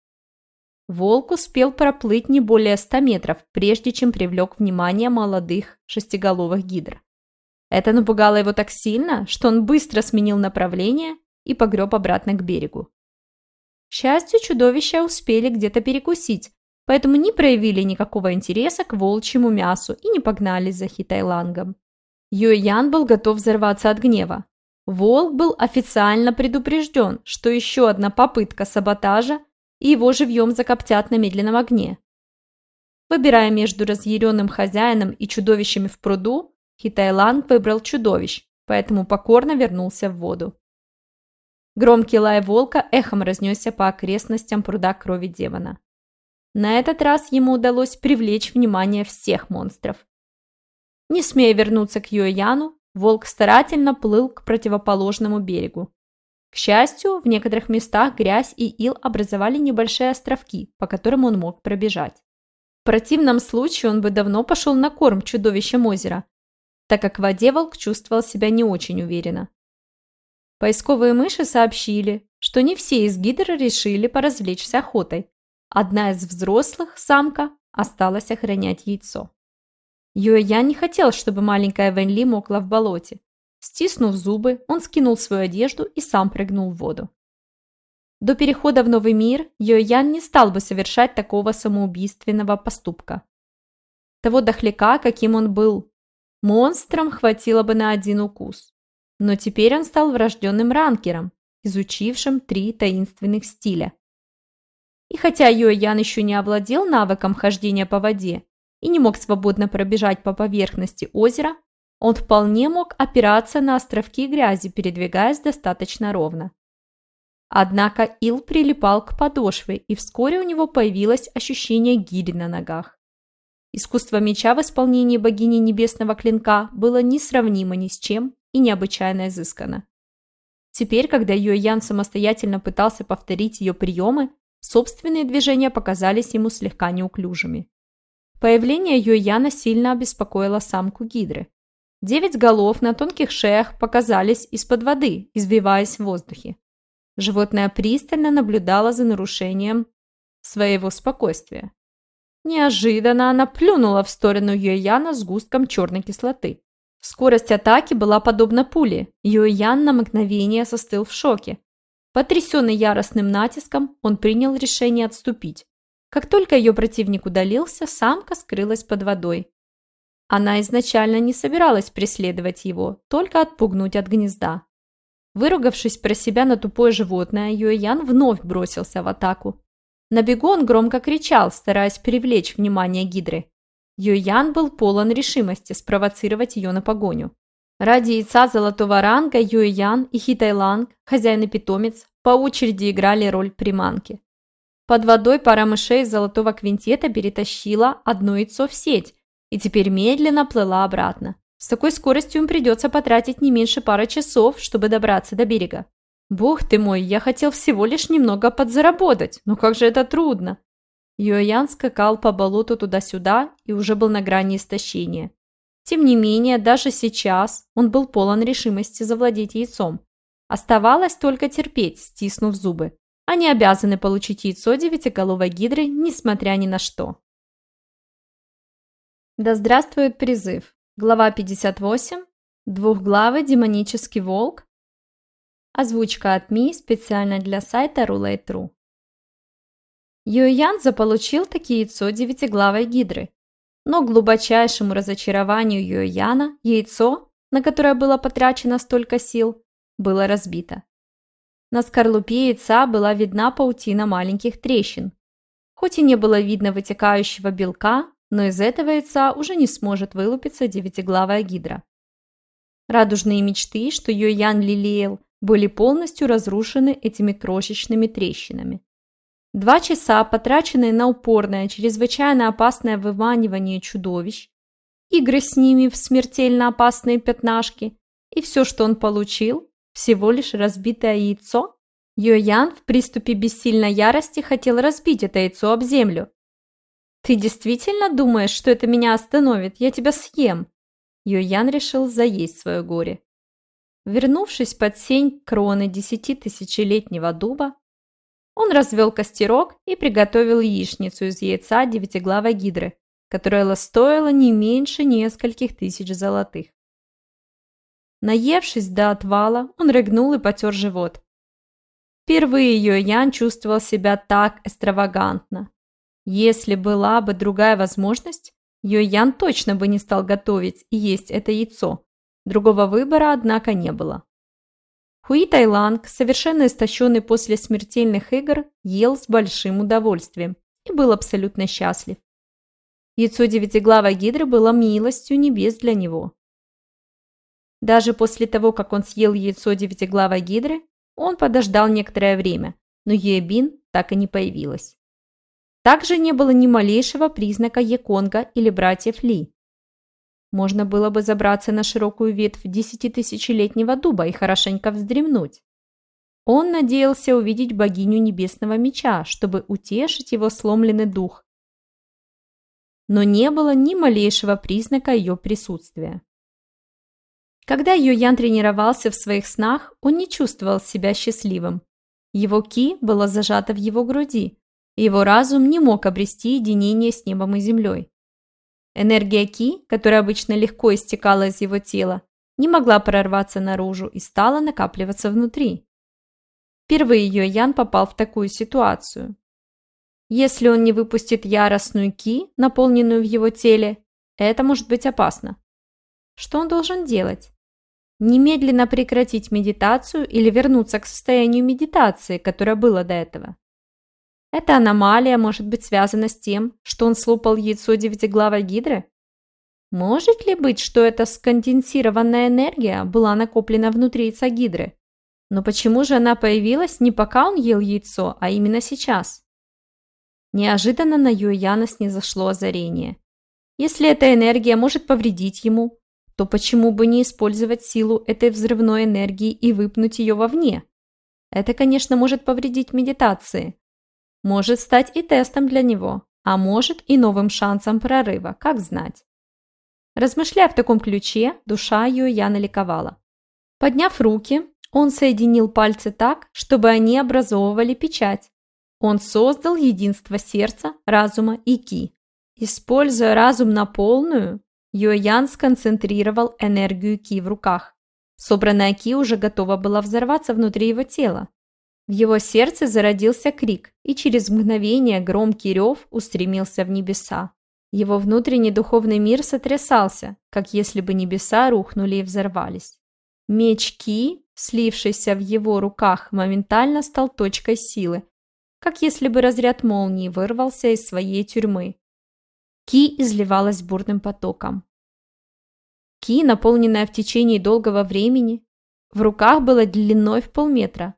Волк успел проплыть не более ста метров, прежде чем привлек внимание молодых шестиголовых гидр. Это напугало его так сильно, что он быстро сменил направление и погреб обратно к берегу. К счастью, чудовища успели где-то перекусить, поэтому не проявили никакого интереса к волчьему мясу и не погнались за Хитайлангом. Юэян был готов взорваться от гнева. Волк был официально предупрежден, что еще одна попытка саботажа, и его живьем закоптят на медленном огне. Выбирая между разъяренным хозяином и чудовищами в пруду, Хитайланг выбрал чудовищ, поэтому покорно вернулся в воду. Громкий лай волка эхом разнесся по окрестностям пруда крови демона. На этот раз ему удалось привлечь внимание всех монстров. Не смея вернуться к Юэяну, волк старательно плыл к противоположному берегу. К счастью, в некоторых местах грязь и ил образовали небольшие островки, по которым он мог пробежать. В противном случае он бы давно пошел на корм чудовищам озера, так как в воде волк чувствовал себя не очень уверенно. Поисковые мыши сообщили, что не все из гидр решили поразвлечься охотой. Одна из взрослых, самка, осталась охранять яйцо. Юэ-Ян не хотел, чтобы маленькая Вэнь-Ли мокла в болоте. Стиснув зубы, он скинул свою одежду и сам прыгнул в воду. До перехода в новый мир Юэ-Ян не стал бы совершать такого самоубийственного поступка. Того дохляка, каким он был, монстром хватило бы на один укус. Но теперь он стал врожденным ранкером, изучившим три таинственных стиля. И хотя Юэ-Ян еще не овладел навыком хождения по воде и не мог свободно пробежать по поверхности озера, он вполне мог опираться на островки грязи, передвигаясь достаточно ровно. Однако ил прилипал к подошве, и вскоре у него появилось ощущение гири на ногах. Искусство меча в исполнении богини небесного клинка было несравнимо ни с чем и необычайно изысканно. Теперь, когда Юэ-Ян самостоятельно пытался повторить ее приемы, собственные движения показались ему слегка неуклюжими. Появление Юэ-Яна сильно обеспокоило самку гидры. Девять голов на тонких шеях показались из-под воды, извиваясь в воздухе. Животное пристально наблюдало за нарушением своего спокойствия. Неожиданно она плюнула в сторону Юэ-Яна сгустком черной кислоты. Скорость атаки была подобна пуле. Юэ-Ян на мгновение застыл в шоке. Потрясенный яростным натиском, он принял решение отступить. Как только ее противник удалился, самка скрылась под водой. Она изначально не собиралась преследовать его, только отпугнуть от гнезда. Выругавшись про себя на тупое животное, Юэ-Ян вновь бросился в атаку. На бегу он громко кричал, стараясь привлечь внимание гидры. Юэ-Ян был полон решимости спровоцировать ее на погоню. Ради яйца золотого ранга Юэ-Ян и Хитай-Ланг, хозяин и питомец, по очереди играли роль приманки. Под водой пара мышей из золотого квинтета перетащила одно яйцо в сеть и теперь медленно плыла обратно. С такой скоростью им придется потратить не меньше пары часов, чтобы добраться до берега. Бог ты мой, я хотел всего лишь немного подзаработать, но как же это трудно. Юэ-Ян скакал по болоту туда-сюда и уже был на грани истощения. Тем не менее, даже сейчас он был полон решимости завладеть яйцом. Оставалось только терпеть, стиснув зубы. Они обязаны получить яйцо девятиголовой гидры, несмотря ни на что. Да здравствует призыв. Глава пятьдесят восемь. Двухглавый демонический волк. Озвучка от Ми специально для сайта Roulette точка ру. Юэ-Ян заполучил таки яйцо девятиглавой гидры. Но к глубочайшему разочарованию Юэ-Яна яйцо, на которое было потрачено столько сил, было разбито. На скорлупе яйца была видна паутина маленьких трещин. Хоть и не было видно вытекающего белка, но из этого яйца уже не сможет вылупиться девятиглавая гидра. Радужные мечты, что Юэ-Ян лелеял, были полностью разрушены этими крошечными трещинами. Два часа, потраченные на упорное, чрезвычайно опасное выманивание чудовищ, игры с ними в смертельно опасные пятнашки, и все, что он получил, всего лишь разбитое яйцо. Юэ-Ян в приступе бессильной ярости хотел разбить это яйцо об землю. «Ты действительно думаешь, что это меня остановит? Я тебя съем!» Юэ-Ян решил заесть свое горе. Вернувшись под сень кроны десятитысячелетнего дуба, он развел костерок и приготовил яичницу из яйца девятиглавой гидры, которая стоила не меньше нескольких тысяч золотых. Наевшись до отвала, он рыгнул и потер живот. Впервые Юэ-Ян чувствовал себя так экстравагантно. Если была бы другая возможность, Юэ-Ян точно бы не стал готовить и есть это яйцо. Другого выбора, однако, не было. Хуи-Тай-Ланг, совершенно истощенный после смертельных игр, ел с большим удовольствием и был абсолютно счастлив. Яйцо девятиглавой гидры было милостью небес для него. Даже после того, как он съел яйцо девятиглавой гидры, он подождал некоторое время, но Юэ-Бин так и не появилась. Также не было ни малейшего признака Еконга или братьев Ли. Можно было бы забраться на широкую ветвь десятитысячелетнего дуба и хорошенько вздремнуть. Он надеялся увидеть богиню небесного меча, чтобы утешить его сломленный дух. Но не было ни малейшего признака ее присутствия. Когда Юэ-Ян тренировался в своих снах, он не чувствовал себя счастливым. Его ки было зажато в его груди, и его разум не мог обрести единение с небом и землей. Энергия ки, которая обычно легко истекала из его тела, не могла прорваться наружу и стала накапливаться внутри. Впервые Юэ-Ян попал в такую ситуацию. Если он не выпустит яростную ки, наполненную в его теле, это может быть опасно. Что он должен делать? Немедленно прекратить медитацию или вернуться к состоянию медитации, которое было до этого. Эта аномалия может быть связана с тем, что он слопал яйцо девятиглавой гидры? Может ли быть, что эта сконденсированная энергия была накоплена внутри яйца гидры? Но почему же она появилась не пока он ел яйцо, а именно сейчас? Неожиданно на Юэ-Яна снизошло озарение. Если эта энергия может повредить ему, то почему бы не использовать силу этой взрывной энергии и выпнуть ее вовне? Это, конечно, может повредить медитации. Может стать и тестом для него, а может и новым шансом прорыва, как знать. Размышляя в таком ключе, душа Юэ-Яна ликовала. Подняв руки, он соединил пальцы так, чтобы они образовывали печать. Он создал единство сердца, разума и ки. Используя разум на полную, Юэ-Ян сконцентрировал энергию ки в руках. Собранная ки уже готова была взорваться внутри его тела. В его сердце зародился крик, и через мгновение громкий рев устремился в небеса. Его внутренний духовный мир сотрясался, как если бы небеса рухнули и взорвались. Меч ки, слившийся в его руках, моментально стал точкой силы, как если бы разряд молнии вырвался из своей тюрьмы. Ки изливалась бурным потоком. Ки, наполненная в течение долгого времени, в руках была длиной в полметра.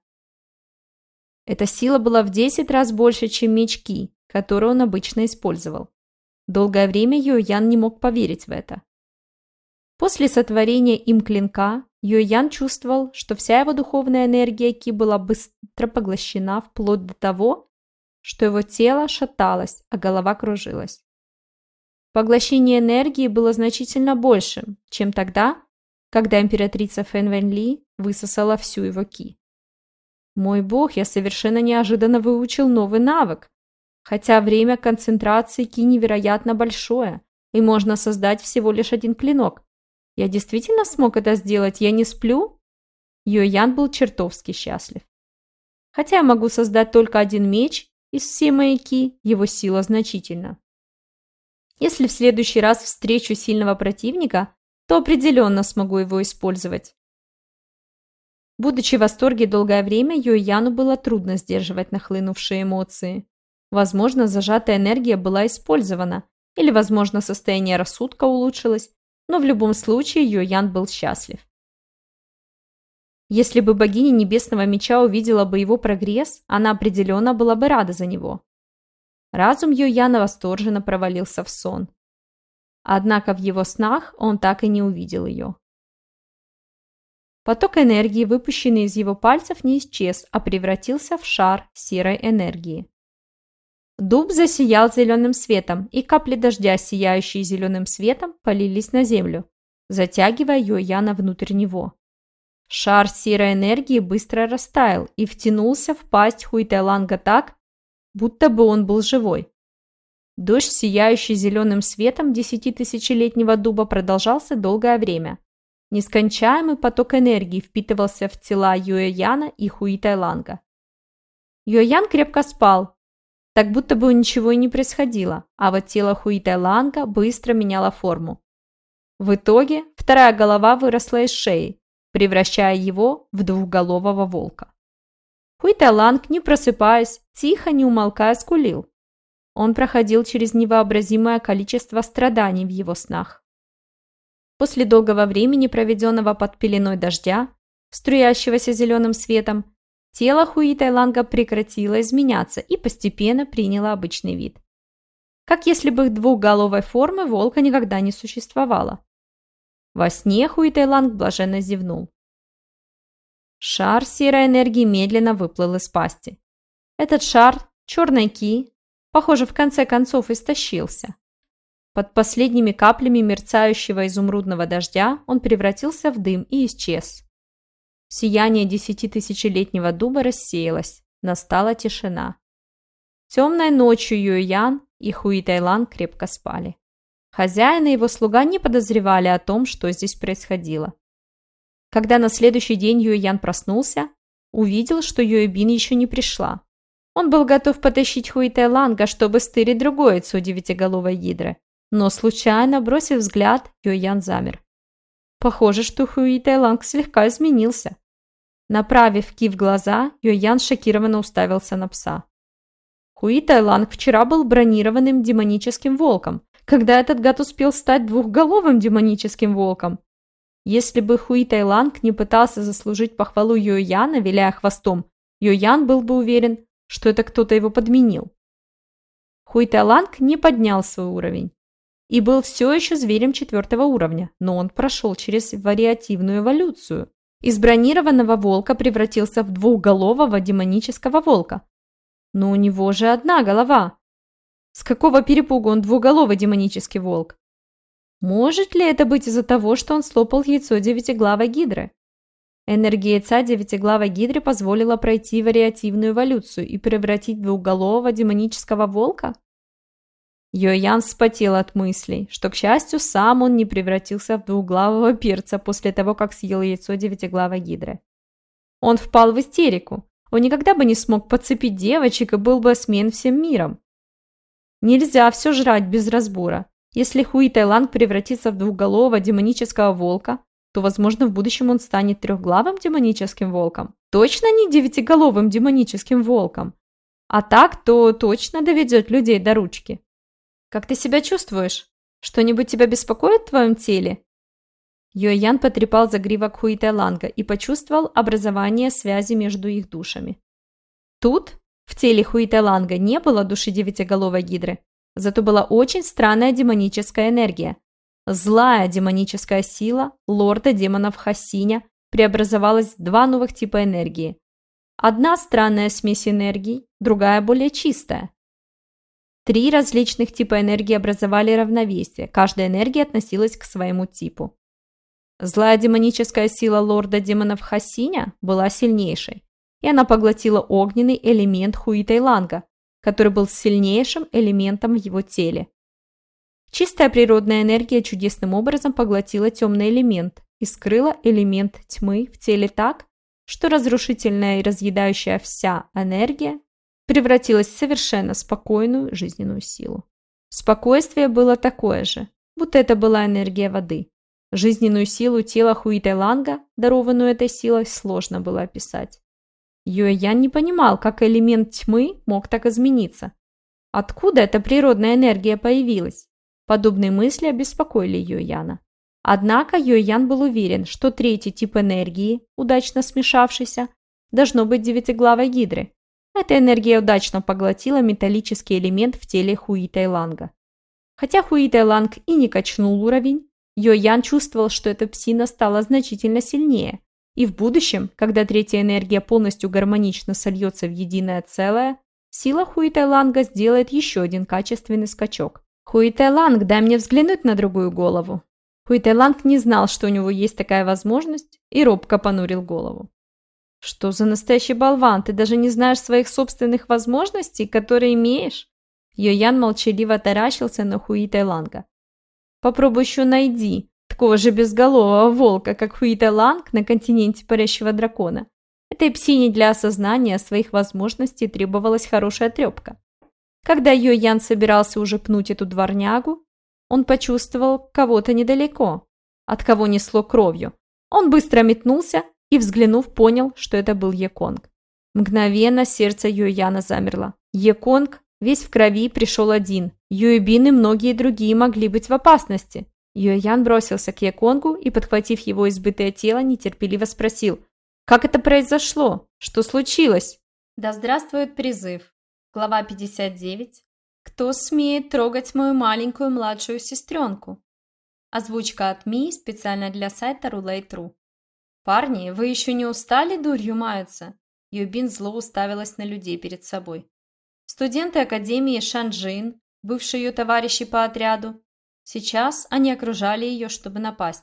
Эта сила была в десять раз больше, чем меч ки, который он обычно использовал. Долгое время Юэ-Ян не мог поверить в это. После сотворения им клинка, Юэ-Ян чувствовал, что вся его духовная энергия ки была быстро поглощена вплоть до того, что его тело шаталось, а голова кружилась. Поглощение энергии было значительно большим, чем тогда, когда императрица Фэн Вэньли высосала всю его ки. Мой бог, я совершенно неожиданно выучил новый навык, хотя время концентрации ки невероятно большое, и можно создать всего лишь один клинок. Я действительно смог это сделать, я не сплю? Юэ-Ян был чертовски счастлив. Хотя я могу создать только один меч из всей моей ки, его сила значительна. Если в следующий раз встречу сильного противника, то определенно смогу его использовать. Будучи в восторге долгое время, Юэ-Яну было трудно сдерживать нахлынувшие эмоции. Возможно, зажатая энергия была использована, или, возможно, состояние рассудка улучшилось, но в любом случае Юэ-Ян был счастлив. Если бы богиня Небесного Меча увидела бы его прогресс, она определенно была бы рада за него. Разум Юэ-Яна восторженно провалился в сон. Однако в его снах он так и не увидел ее. Поток энергии, выпущенный из его пальцев, не исчез, а превратился в шар серой энергии. Дуб засиял зеленым светом, и капли дождя, сияющие зеленым светом, полились на землю, затягивая Юэ-Яна внутрь него. Шар серой энергии быстро растаял и втянулся в пасть Хуй-Тайланга так, будто бы он был живой. Дождь, сияющий зеленым светом десятитысячелетнего дуба, продолжался долгое время. Нескончаемый поток энергии впитывался в тела Юэ-Яна и Хуй-Тайланга. Юэ-Ян крепко спал, так будто бы ничего и не происходило, а вот тело Хуй-Тайланга быстро меняло форму. В итоге вторая голова выросла из шеи, превращая его в двухголового волка. Хуй-Тайланг, не просыпаясь, тихо, не умолкая, скулил. Он проходил через невообразимое количество страданий в его снах. После долгого времени, проведенного под пеленой дождя, струящегося зеленым светом, тело Хуи-Тайланга прекратило изменяться и постепенно приняло обычный вид. Как если бы двухголовой формы волка никогда не существовало. Во сне Хуи-Тайланг блаженно зевнул. Шар серой энергии медленно выплыл из пасти. Этот шар, черной ки, похоже, в конце концов истощился. Под последними каплями мерцающего изумрудного дождя он превратился в дым и исчез. Сияние десятитысячелетнего дуба рассеялось, настала тишина. Темной ночью Юэян и Хуи Тайлан крепко спали. Хозяин и его слуга не подозревали о том, что здесь происходило. Когда на следующий день Юэян проснулся, увидел, что Юэбин еще не пришла. Он был готов потащить Хуи Тайланга, чтобы стырить другое яйцо девятиголовой гидры, но случайно, бросив взгляд, Юэян замер. Похоже, что Хуи Тайланг слегка изменился. Направив ки в глаза, Юэян шокированно уставился на пса. Хуи Тайланг вчера был бронированным демоническим волком, когда этот гад успел стать двухголовым демоническим волком. Если бы Хуи Тайланг не пытался заслужить похвалу Юэяна, виляя хвостом, Юэян был бы уверен, что это кто-то его подменил. Хуи Тайланг не поднял свой уровень и был все еще зверем четвертого уровня, но он прошел через вариативную эволюцию. Из бронированного волка превратился в двухголового демонического волка. Но у него же одна голова. С какого перепугу он двухголовый демонический волк? Может ли это быть из-за того, что он слопал яйцо девятиглавой гидры? Энергия яйца девятиглавой гидры позволила пройти вариативную эволюцию и превратить двухголового демонического волка? Юэян вспотел от мыслей, что, к счастью, сам он не превратился в двухглавого перца после того, как съел яйцо девятиглавой гидры. Он впал в истерику. Он никогда бы не смог подцепить девочек и был бы осмеян всем миром. Нельзя все жрать без разбора. Если Хуи Тайланг превратится в двухголового демонического волка, то, возможно, в будущем он станет трехглавым демоническим волком. Точно не девятиголовым демоническим волком. А так, то точно доведет людей до ручки. «Как ты себя чувствуешь? Что-нибудь тебя беспокоит в твоем теле?» Юэян потрепал загривок Хуи Тайланга и почувствовал образование связи между их душами. Тут, в теле Хуи Тайланга, не было души девятиголовой гидры, зато была очень странная демоническая энергия. Злая демоническая сила лорда демонов Хассиня преобразовалась в два новых типа энергии. Одна странная смесь энергий, другая более чистая. Три различных типа энергии образовали равновесие, каждая энергия относилась к своему типу. Злая демоническая сила лорда демонов Хассиня была сильнейшей, и она поглотила огненный элемент Хуи Тайланга, который был сильнейшим элементом в его теле. Чистая природная энергия чудесным образом поглотила темный элемент и скрыла элемент тьмы в теле так, что разрушительная и разъедающая вся энергия превратилась в совершенно спокойную жизненную силу. Спокойствие было такое же, будто это была энергия воды. Жизненную силу тела Хуи Тайланга, дарованную этой силой, сложно было описать. Юэян не понимал, как элемент тьмы мог так измениться. Откуда эта природная энергия появилась? Подобные мысли обеспокоили Юэяна. Однако Юэян был уверен, что третий тип энергии, удачно смешавшийся, должно быть девятиглавой гидры. Эта энергия удачно поглотила металлический элемент в теле Хуи Тайланга. Хотя Хуи Тайланг и не качнул уровень, Юэян чувствовал, что эта псина стала значительно сильнее, и в будущем, когда третья энергия полностью гармонично сольется в единое целое, сила Хуи Тайланга сделает еще один качественный скачок. «Хуи Тайланг, дай мне взглянуть на другую голову». Хуи Тайланг не знал, что у него есть такая возможность, и робко понурил голову. «Что за настоящий болван? Ты даже не знаешь своих собственных возможностей, которые имеешь?» Юэян молчаливо таращился на Хуи Тайланга. «Попробуй еще найди такого же безголового волка, как Хуи Тайланг на континенте парящего дракона. Этой псине для осознания своих возможностей требовалась хорошая трепка». Когда Юэян собирался уже пнуть эту дворнягу, он почувствовал кого-то недалеко, от кого несло кровью. Он быстро метнулся и, взглянув, понял, что это был Еконг. Мгновенно сердце Юэяна замерло. Еконг, весь в крови, пришел один. Юэбин и многие другие могли быть в опасности. Юэян бросился к Еконгу и, подхватив его избитое тело, нетерпеливо спросил: «Как это произошло? Что случилось?» Да здравствует призыв. Глава пятьдесят девять. Кто смеет трогать мою маленькую младшую сестренку? Озвучка от Ми специально для сайта Roulette точка ру. «Парни, вы еще не устали дурью маяться?» Юэбин зло уставилась на людей перед собой. Студенты Академии Шанчжин, бывшие ее товарищи по отряду. Сейчас они окружали ее, чтобы напасть.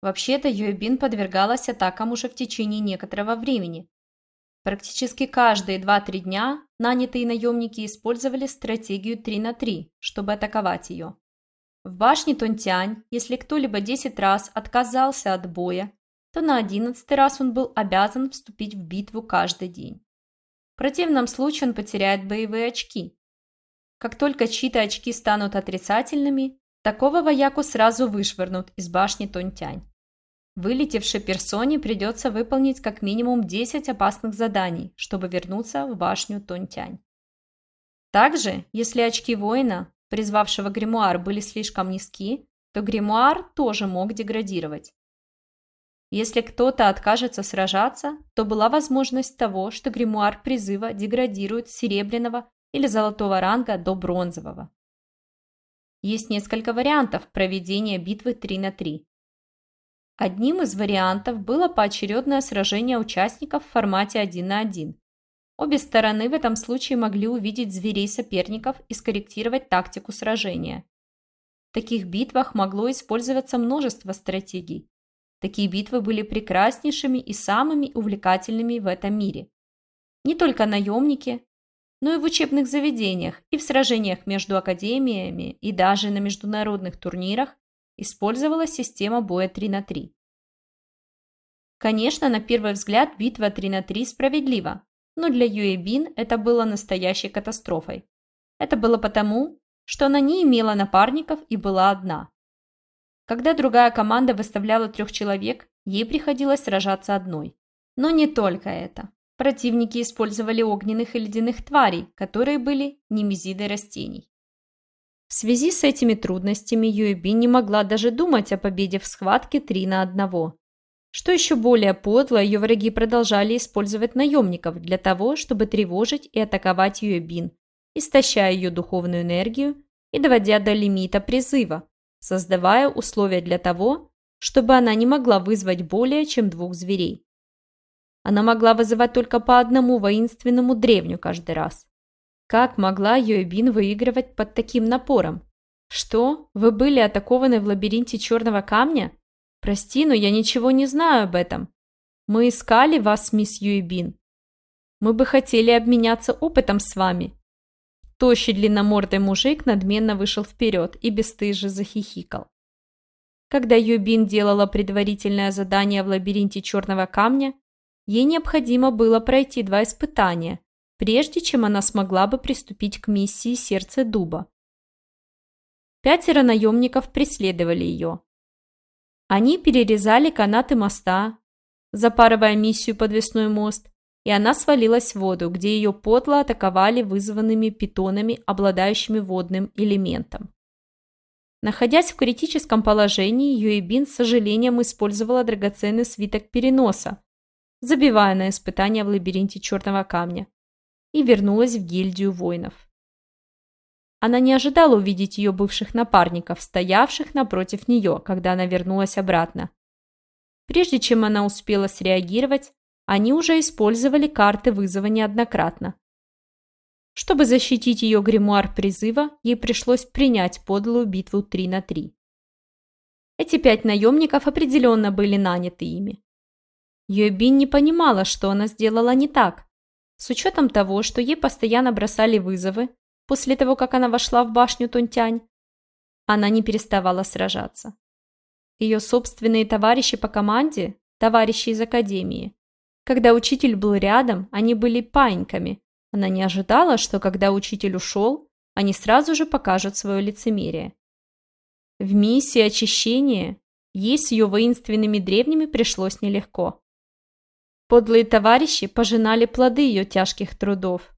Вообще-то Юэбин подвергалась атакам уже в течение некоторого времени. Практически каждые два-три дня нанятые наемники использовали стратегию три на три, чтобы атаковать ее. В башне Тонтянь, если кто-либо десять раз отказался от боя, то на одиннадцатый раз он был обязан вступить в битву каждый день. В противном случае он потеряет боевые очки. Как только чьи-то очки станут отрицательными, такого вояку сразу вышвырнут из башни Тонтянь. Вылетевшей персоне придется выполнить как минимум десять опасных заданий, чтобы вернуться в башню Тонтянь. Также, если очки воина, призвавшего гримуар, были слишком низки, то гримуар тоже мог деградировать. Если кто-то откажется сражаться, то была возможность того, что гримуар призыва деградирует с серебряного или золотого ранга до бронзового. Есть несколько вариантов проведения битвы три на три. Одним из вариантов было поочередное сражение участников в формате один на один. Обе стороны в этом случае могли увидеть зверей соперников и скорректировать тактику сражения. В таких битвах могло использоваться множество стратегий. Такие битвы были прекраснейшими и самыми увлекательными в этом мире. Не только наемники, но и в учебных заведениях, и в сражениях между академиями, и даже на международных турнирах использовалась система боя три на три. Конечно, на первый взгляд битва три на три справедлива, но для Юэбин это было настоящей катастрофой. Это было потому, что она не имела напарников и была одна. Когда другая команда выставляла трех человек, ей приходилось сражаться одной. Но не только это. Противники использовали огненных и ледяных тварей, которые были немезидой растений. В связи с этими трудностями Юэбин не могла даже думать о победе в схватке три на одного. Что еще более подло, ее враги продолжали использовать наемников для того, чтобы тревожить и атаковать Юэбин, истощая ее духовную энергию и доводя до лимита призыва, создавая условия для того, чтобы она не могла вызвать более чем двух зверей. Она могла вызывать только по одному воинственному древню каждый раз. Как могла Юэбин выигрывать под таким напором? Что? Вы были атакованы в лабиринте черного камня? Прости, но я ничего не знаю об этом. Мы искали вас, мисс Юэбин. Мы бы хотели обменяться опытом с вами. Тощий длинномордый мужик надменно вышел вперед и бесстыже захихикал. Когда Юэбин делала предварительное задание в лабиринте черного камня, ей необходимо было пройти два испытания, прежде чем она смогла бы приступить к миссии «Сердце дуба». Пятеро наемников преследовали ее. Они перерезали канаты моста, запарывая миссию «Подвесной мост», и она свалилась в воду, где ее подло атаковали вызванными питонами, обладающими водным элементом. Находясь в критическом положении, Юэбин с сожалением использовала драгоценный свиток переноса, забивая на испытания в лабиринте черного камня, и вернулась в гильдию воинов. Она не ожидала увидеть ее бывших напарников, стоявших напротив нее, когда она вернулась обратно. Прежде чем она успела среагировать, они уже использовали карты вызова неоднократно. Чтобы защитить ее гримуар призыва, ей пришлось принять подлую битву три на три. Эти пять наемников определенно были наняты ими. Юэбин не понимала, что она сделала не так. С учетом того, что ей постоянно бросали вызовы после того, как она вошла в башню Тонтянь, она не переставала сражаться. Ее собственные товарищи по команде, товарищи из академии, когда учитель был рядом, они были паиньками. Она не ожидала, что когда учитель ушел, они сразу же покажут свое лицемерие. В миссии очищения ей с ее воинственными древними пришлось нелегко. Подлые товарищи пожинали плоды ее тяжких трудов.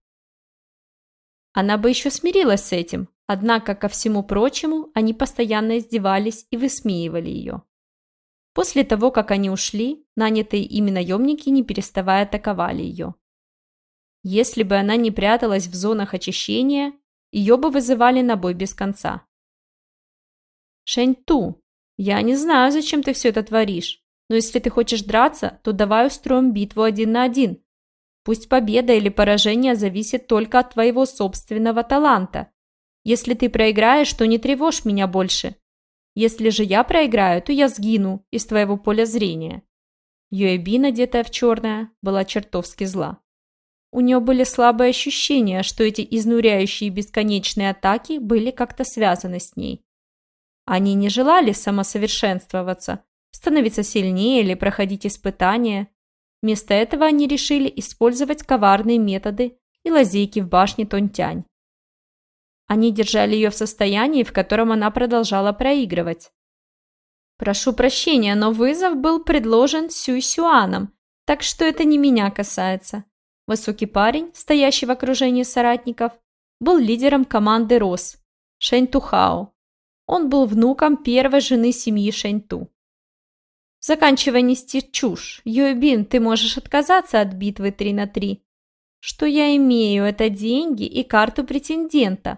Она бы еще смирилась с этим, однако, ко всему прочему, они постоянно издевались и высмеивали ее. После того, как они ушли, нанятые ими наемники, не переставая, атаковали ее. Если бы она не пряталась в зонах очищения, ее бы вызывали на бой без конца. «Шэнь-Ту, я не знаю, зачем ты все это творишь, но если ты хочешь драться, то давай устроим битву один на один. Пусть победа или поражение зависит только от твоего собственного таланта. Если ты проиграешь, то не тревожь меня больше. Если же я проиграю, то я сгину из твоего поля зрения». Юэбин, одетая в черное, была чертовски зла. У нее были слабые ощущения, что эти изнуряющие бесконечные атаки были как-то связаны с ней. Они не желали самосовершенствоваться, становиться сильнее или проходить испытания. Вместо этого они решили использовать коварные методы и лазейки в башне Тонтянь. Они держали ее в состоянии, в котором она продолжала проигрывать. «Прошу прощения, но вызов был предложен Сюй Сюаном, так что это не меня касается». Высокий парень, стоящий в окружении соратников, был лидером команды Рос, Шэнь Тухао. Он был внуком первой жены семьи Шэнь Ту. «Заканчивай нести чушь. Юэбин, ты можешь отказаться от битвы три на три. Что я имею, это деньги и карту претендента.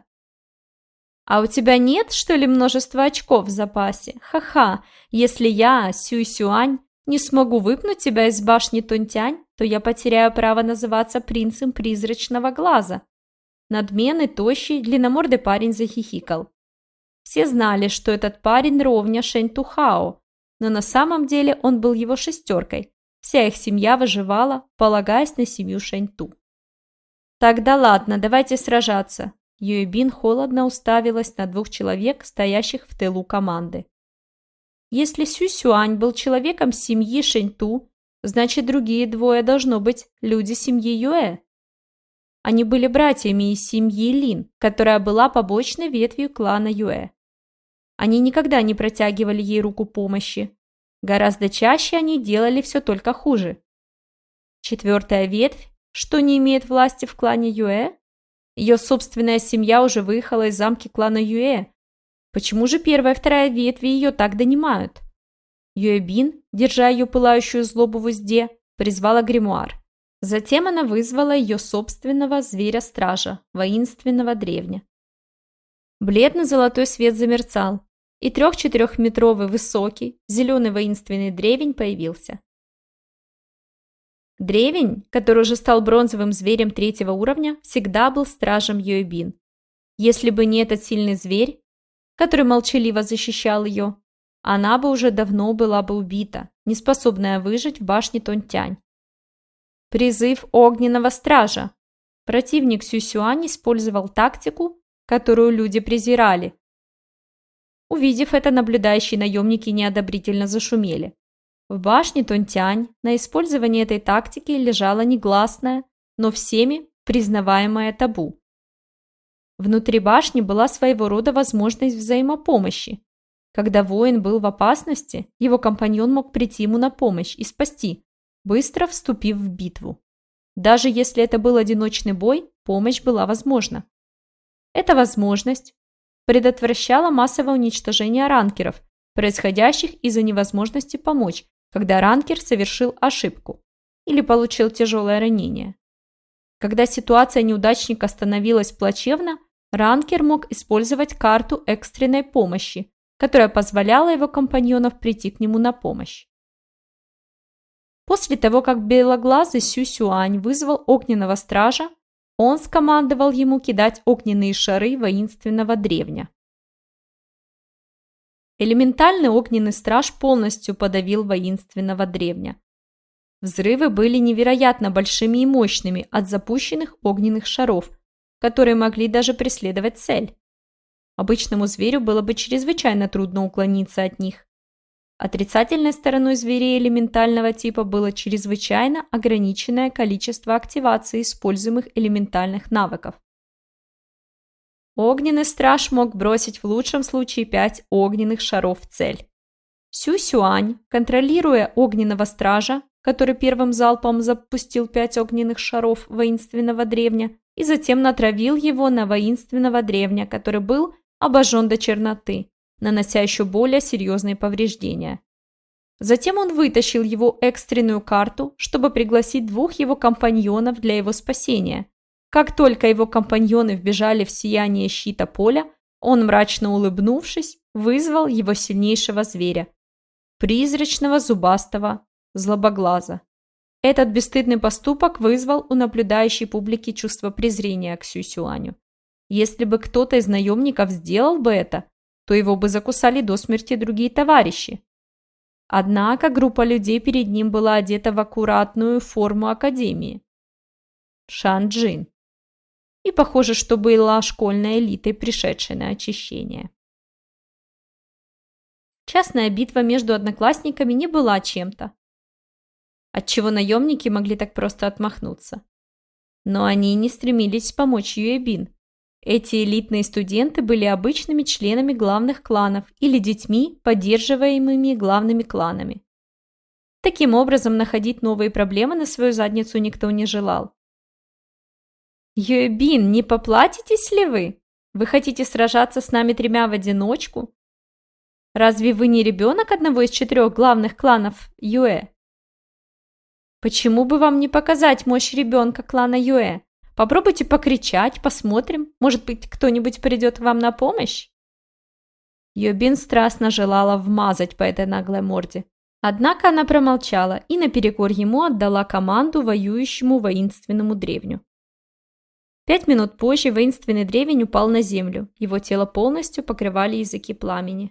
А у тебя нет, что ли, множества очков в запасе? Ха-ха, если я, Сюй Сюань, не смогу выпнуть тебя из башни Тонтянь, то я потеряю право называться принцем призрачного глаза». Надменный, тощий, длинномордый парень захихикал. Все знали, что этот парень ровня Шэнь Тухао, но на самом деле он был его шестеркой. Вся их семья выживала, полагаясь на семью Шэнь Ту. «Тогда ладно, давайте сражаться». Юэбин холодно уставилась на двух человек, стоящих в тылу команды. Если Сюй Сюань был человеком семьи Шэнь Ту, значит, другие двое должно быть люди семьи Юэ. Они были братьями из семьи Лин, которая была побочной ветвью клана Юэ. Они никогда не протягивали ей руку помощи. Гораздо чаще они делали все только хуже. Четвертая ветвь, что не имеет власти в клане Юэ? Ее собственная семья уже выехала из замки клана Юэ. Почему же первая и вторая ветви ее так донимают? Юэбин, держа ее пылающую злобу в узде, призвала гримуар. Затем она вызвала ее собственного зверя-стража, воинственного древня. Бледно-золотой свет замерцал, и трех-четырехметровый высокий, зеленый воинственный древень появился. Древень, который уже стал бронзовым зверем третьего уровня, всегда был стражем Юэбин. Если бы не этот сильный зверь, который молчаливо защищал ее, она бы уже давно была бы убита, неспособная выжить в башне Тонтянь. Призыв огненного стража. Противник Сюй Сюань использовал тактику, которую люди презирали. Увидев это, наблюдающие наемники неодобрительно зашумели. В башне Тонтянь на использование этой тактики лежало негласное, но всеми признаваемое табу. Внутри башни была своего рода возможность взаимопомощи. Когда воин был в опасности, его компаньон мог прийти ему на помощь и спасти, быстро вступив в битву. Даже если это был одиночный бой, помощь была возможна. Эта возможность предотвращала массовое уничтожение ранкеров, происходящих из-за невозможности помочь, когда ранкер совершил ошибку или получил тяжелое ранение. Когда ситуация неудачника становилась плачевна, ранкер мог использовать карту экстренной помощи, которая позволяла его компаньонам прийти к нему на помощь. После того, как белоглазый Сюй Сюань вызвал огненного стража, он скомандовал ему кидать огненные шары воинственного древня. Элементальный огненный страж полностью подавил воинственного древня. Взрывы были невероятно большими и мощными от запущенных огненных шаров, которые могли даже преследовать цель. Обычному зверю было бы чрезвычайно трудно уклониться от них. Отрицательной стороной зверей элементального типа было чрезвычайно ограниченное количество активации используемых элементальных навыков. Огненный страж мог бросить в лучшем случае пять огненных шаров в цель. Сюй Сюань, контролируя огненного стража, который первым залпом запустил пять огненных шаров воинственного древня и затем натравил его на воинственного древня, который был обожжен до черноты, нанося еще более серьезные повреждения. Затем он вытащил его экстренную карту, чтобы пригласить двух его компаньонов для его спасения. Как только его компаньоны вбежали в сияние щита поля, он, мрачно улыбнувшись, вызвал его сильнейшего зверя – призрачного зубастого злобоглаза. Этот бесстыдный поступок вызвал у наблюдающей публики чувство презрения к Сюй Сюаню. Если бы кто-то из наемников сделал бы это, то его бы закусали до смерти другие товарищи. Однако группа людей перед ним была одета в аккуратную форму академии. Шан-Джин. И похоже, что была школьной элитой, пришедшей на очищение. Частная битва между одноклассниками не была чем-то, отчего наемники могли так просто отмахнуться. Но они не стремились помочь Юэбин. Эти элитные студенты были обычными членами главных кланов или детьми, поддерживаемыми главными кланами. Таким образом, находить новые проблемы на свою задницу никто не желал. «Юэбин, не поплатитесь ли вы? Вы хотите сражаться с нами тремя в одиночку? Разве вы не ребенок одного из четырех главных кланов Юэ? Почему бы вам не показать мощь ребенка клана Юэ? Попробуйте покричать, посмотрим. Может быть, кто-нибудь придет вам на помощь?» Юэбин страстно желала вмазать по этой наглой морде. Однако она промолчала и наперекор ему отдала команду воюющему воинственному древню. Пять минут позже воинственный древень упал на землю. Его тело полностью покрывали языки пламени.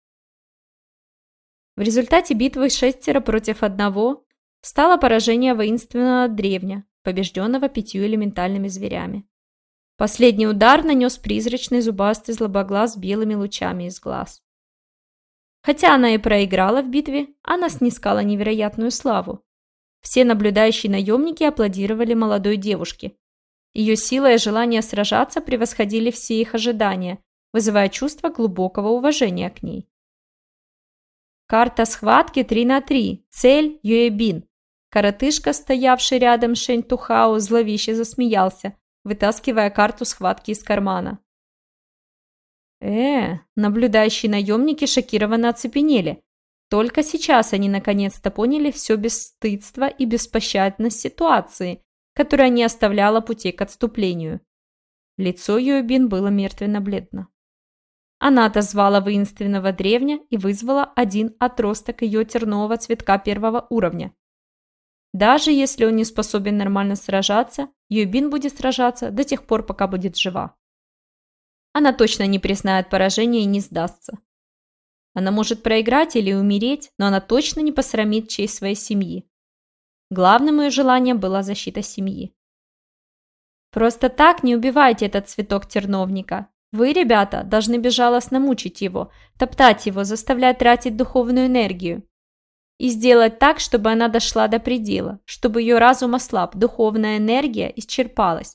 В результате битвы шестеро против одного стало поражение воинственного древня, побежденного пятью элементальными зверями. Последний удар нанес призрачный зубастый злобоглаз с белыми лучами из глаз. Хотя она и проиграла в битве, она снискала невероятную славу. Все наблюдающие наемники аплодировали молодой девушке. Ее сила и желание сражаться превосходили все их ожидания, вызывая чувство глубокого уважения к ней. Карта схватки три на три. Цель – Юэбин. Коротышка, стоявший рядом с Шэнь Тухао, зловеще засмеялся, вытаскивая карту схватки из кармана. Э, наблюдающие наемники шокированно оцепенели. Только сейчас они наконец-то поняли все бесстыдство и беспощадность ситуации, которая не оставляла путей к отступлению. Лицо Юэбин было мертвенно-бледно. Она отозвала воинственного древня и вызвала один отросток ее тернового цветка первого уровня. Даже если он не способен нормально сражаться, Юэбин будет сражаться до тех пор, пока будет жива. Она точно не признает поражение и не сдастся. Она может проиграть или умереть, но она точно не посрамит честь своей семьи. Главным ее желанием была защита семьи. Просто так не убивайте этот цветок терновника. Вы, ребята, должны безжалостно мучить его, топтать его, заставлять тратить духовную энергию. И сделать так, чтобы она дошла до предела, чтобы ее разум ослаб, духовная энергия исчерпалась.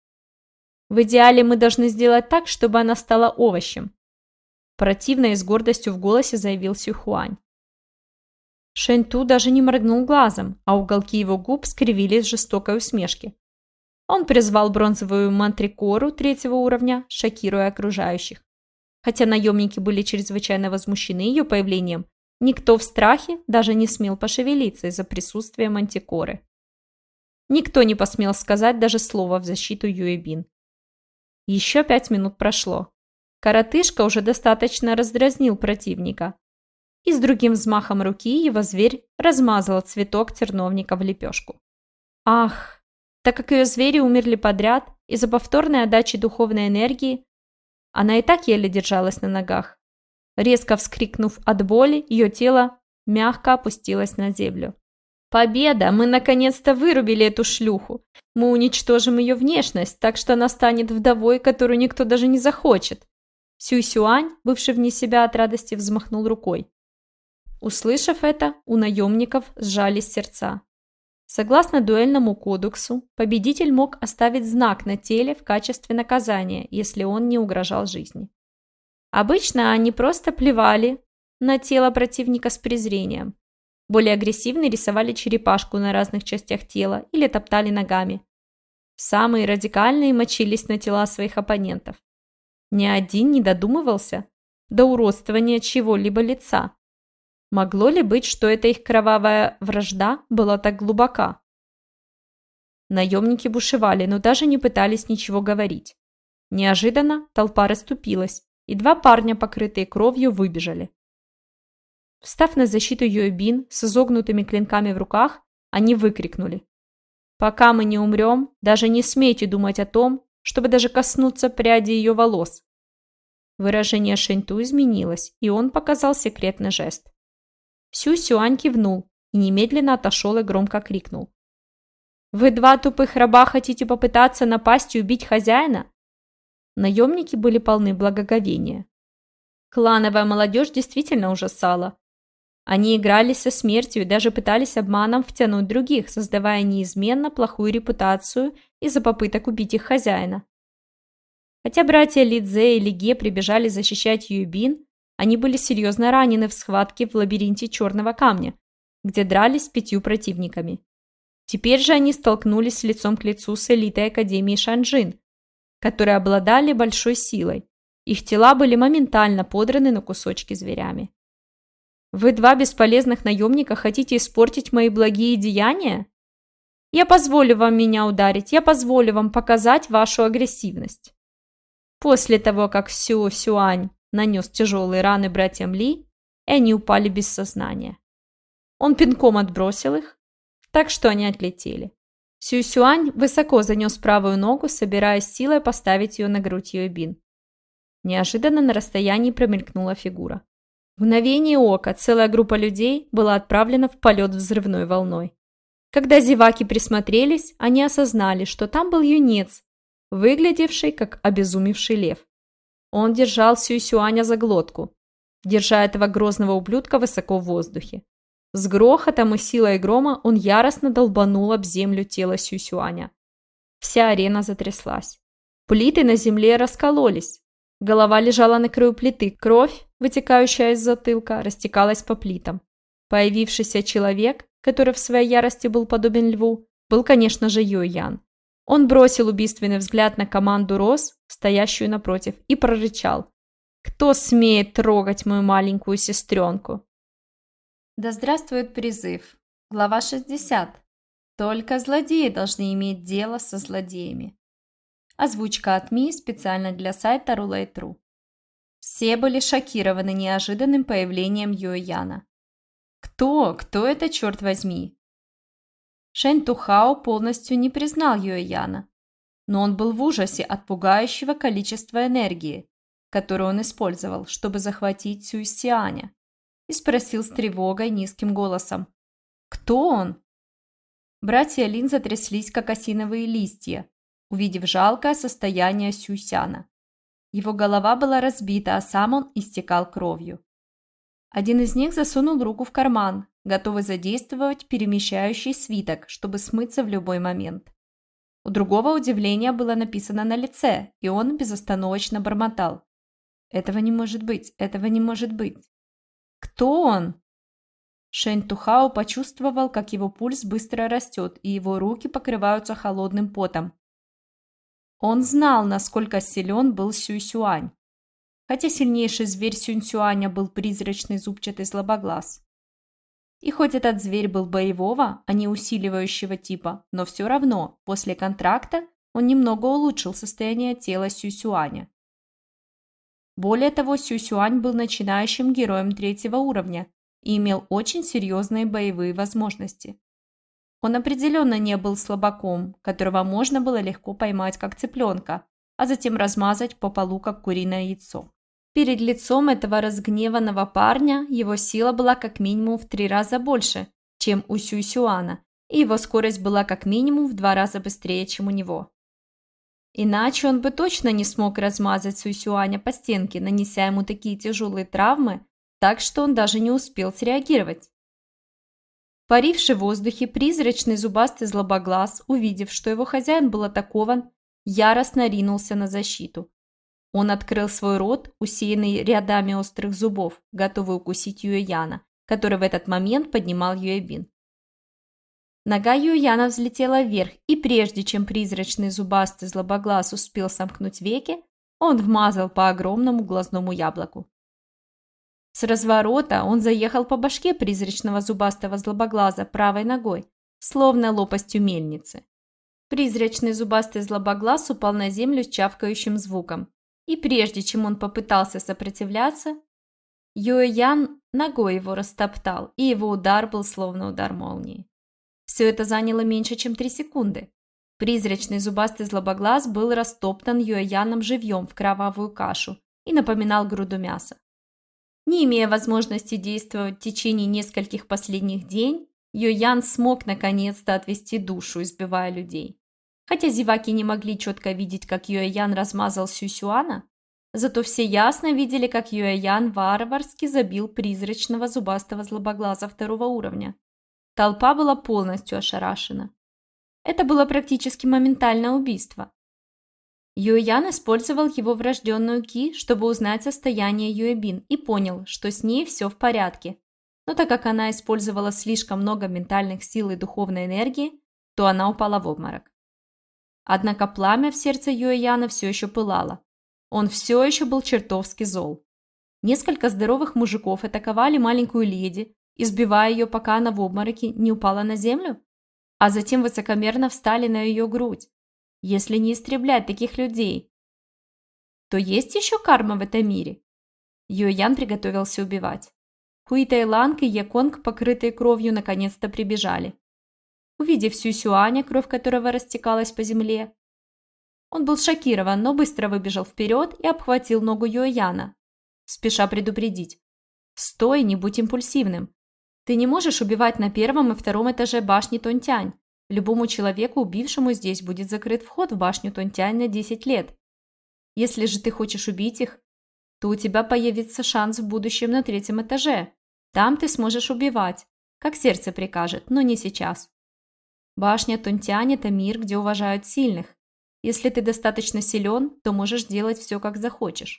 В идеале мы должны сделать так, чтобы она стала овощем. Противно и с гордостью в голосе заявил Сюхуань. Шэнь-Ту даже не моргнул глазом, а уголки его губ скривились в жестокой усмешке. Он призвал бронзовую мантрикору третьего уровня, шокируя окружающих. Хотя наемники были чрезвычайно возмущены ее появлением, никто в страхе даже не смел пошевелиться из-за присутствия мантикоры. Никто не посмел сказать даже слова в защиту Юэбин. Еще пять минут прошло. Коротышка уже достаточно раздразнил противника. И с другим взмахом руки его зверь размазал цветок терновника в лепешку. Ах, так как ее звери умерли подряд из-за повторной отдачи духовной энергии, она и так еле держалась на ногах. Резко вскрикнув от боли, ее тело мягко опустилось на землю. «Победа! Мы наконец-то вырубили эту шлюху! Мы уничтожим ее внешность, так что она станет вдовой, которую никто даже не захочет!» Сюй-Сюань, бывший вне себя от радости, взмахнул рукой. Услышав это, у наемников сжались сердца. Согласно дуэльному кодексу, победитель мог оставить знак на теле в качестве наказания, если он не угрожал жизни. Обычно они просто плевали на тело противника с презрением. Более агрессивные рисовали черепашку на разных частях тела или топтали ногами. Самые радикальные мочились на тела своих оппонентов. Ни один не додумывался до уродствования чего-либо лица. Могло ли быть, что эта их кровавая вражда была так глубока? Наемники бушевали, но даже не пытались ничего говорить. Неожиданно толпа расступилась, и два парня, покрытые кровью, выбежали. Встав на защиту Юэбин с изогнутыми клинками в руках, они выкрикнули: «Пока мы не умрем, даже не смейте думать о том, чтобы даже коснуться пряди ее волос. Выражение Шэньту изменилось, и он показал секретный жест. Сюй Сюань кивнул и немедленно отошел и громко крикнул. «Вы два тупых раба хотите попытаться напасть и убить хозяина?» Наемники были полны благоговения. Клановая молодежь действительно ужасала. Они играли со смертью и даже пытались обманом втянуть других, создавая неизменно плохую репутацию из-за попыток убить их хозяина. Хотя братья Ли Цзэ и Ли Ге прибежали защищать Юйбин, они были серьезно ранены в схватке в лабиринте Черного камня, где дрались с пятью противниками. Теперь же они столкнулись лицом к лицу с элитой Академии Шанчжин, которые обладали большой силой. Их тела были моментально подраны на кусочки зверями. «Вы два бесполезных наемника хотите испортить мои благие деяния? Я позволю вам меня ударить, я позволю вам показать вашу агрессивность». После того, как Сю Сюань нанес тяжелые раны братьям Ли, и они упали без сознания. Он пинком отбросил их, так что они отлетели. Сю Сюань высоко занес правую ногу, собираясь силой поставить ее на грудь Юйбин. Неожиданно на расстоянии промелькнула фигура. В мгновение ока целая группа людей была отправлена в полет взрывной волной. Когда зеваки присмотрелись, они осознали, что там был юнец, выглядевший как обезумевший лев. Он держал Сюй Сюаня за глотку, держа этого грозного ублюдка высоко в воздухе. С грохотом и силой грома он яростно долбанул об землю тело Сюй Сюаня. Вся арена затряслась. Плиты на земле раскололись. Голова лежала на краю плиты, кровь, вытекающая из затылка, растекалась по плитам. Появившийся человек, который в своей ярости был подобен льву, был, конечно же, Юй Ян. Он бросил убийственный взгляд на команду Роз, стоящую напротив, и прорычал: «Кто смеет трогать мою маленькую сестренку?» Да здравствует призыв. Глава шестьдесят. Только злодеи должны иметь дело со злодеями. Озвучка от Ми специально для сайта Roulette точка ру. Все были шокированы неожиданным появлением Юй Яна. Кто? Кто это, черт возьми? Шэнь Тухао полностью не признал Юй Яна, но он был в ужасе от пугающего количества энергии, которую он использовал, чтобы захватить Сюй Сюаня, и спросил с тревогой низким голосом: «Кто он?» Братья Лин затряслись, как осиновые листья, увидев жалкое состояние Сюсяна. Его голова была разбита, а сам он истекал кровью. Один из них засунул руку в карман, готовый задействовать перемещающий свиток, чтобы смыться в любой момент. У другого удивление было написано на лице, и он безостановочно бормотал: «Этого не может быть, этого не может быть». «Кто он?» Шэнь Тухао почувствовал, как его пульс быстро растет, и его руки покрываются холодным потом. Он знал, насколько силен был Сюй Сюань, хотя сильнейший зверь Сюнь Сюаня был призрачный зубчатый злобоглаз. И хоть этот зверь был боевого, а не усиливающего типа, но все равно, после контракта он немного улучшил состояние тела Сюй Сюаня. Более того, Сюй Сюань был начинающим героем третьего уровня и имел очень серьезные боевые возможности. Он определенно не был слабаком, которого можно было легко поймать как цыпленка, а затем размазать по полу как куриное яйцо. Перед лицом этого разгневанного парня его сила была как минимум в три раза больше, чем у Сюй Сюана, и его скорость была как минимум в два раза быстрее, чем у него. Иначе он бы точно не смог размазать Сюй Сюаня по стенке, нанеся ему такие тяжелые травмы, так что он даже не успел среагировать. Паривший в воздухе призрачный зубастый злобоглаз, увидев, что его хозяин был атакован, яростно ринулся на защиту. Он открыл свой рот, усеянный рядами острых зубов, готовый укусить Юй Яна, который в этот момент поднимал Юйбин. Нога Юй Яна взлетела вверх, и прежде чем призрачный зубастый злобоглаз успел сомкнуть веки, он вмазал по огромному глазному яблоку. С разворота он заехал по башке призрачного зубастого злобоглаза правой ногой, словно лопастью мельницы. Призрачный зубастый злобоглаз упал на землю с чавкающим звуком, и прежде чем он попытался сопротивляться, Юй Ян ногой его растоптал, и его удар был словно удар молнии. Все это заняло меньше, чем три секунды. Призрачный зубастый злобоглаз был растоптан Юй Яном живьем в кровавую кашу, и напоминал груду мяса. Не имея возможности действовать в течение нескольких последних дней, Юэян смог наконец-то отвести душу, избивая людей. Хотя зеваки не могли четко видеть, как Юэян размазал Сюсюана, зато все ясно видели, как Юэян варварски забил призрачного зубастого злобоглаза второго уровня. Толпа была полностью ошарашена. Это было практически моментальное убийство. Юэян использовал его врожденную ки, чтобы узнать состояние Юэбин, и понял, что с ней все в порядке. Но так как она использовала слишком много ментальных сил и духовной энергии, то она упала в обморок. Однако пламя в сердце Юэяна все еще пылало. Он все еще был чертовски зол. Несколько здоровых мужиков атаковали маленькую леди, избивая ее, пока она в обмороке не упала на землю, а затем высокомерно встали на ее грудь. Если не истреблять таких людей, то есть еще карма в этом мире. Юэян приготовился убивать. Хуи Тайланг и Яконг, покрытые кровью, наконец-то прибежали. Увидев Сюсюаня, кровь которого растекалась по земле, он был шокирован, но быстро выбежал вперед и обхватил ногу Юэяна, спеша предупредить. «Стой, не будь импульсивным. Ты не можешь убивать на первом и втором этаже башни Тонтянь. Любому человеку, убившему здесь, будет закрыт вход в башню Тонтянь на десять лет. Если же ты хочешь убить их, то у тебя появится шанс в будущем на третьем этаже. Там ты сможешь убивать, как сердце прикажет, но не сейчас. Башня Тонтянь – это мир, где уважают сильных. Если ты достаточно силен, то можешь делать все, как захочешь.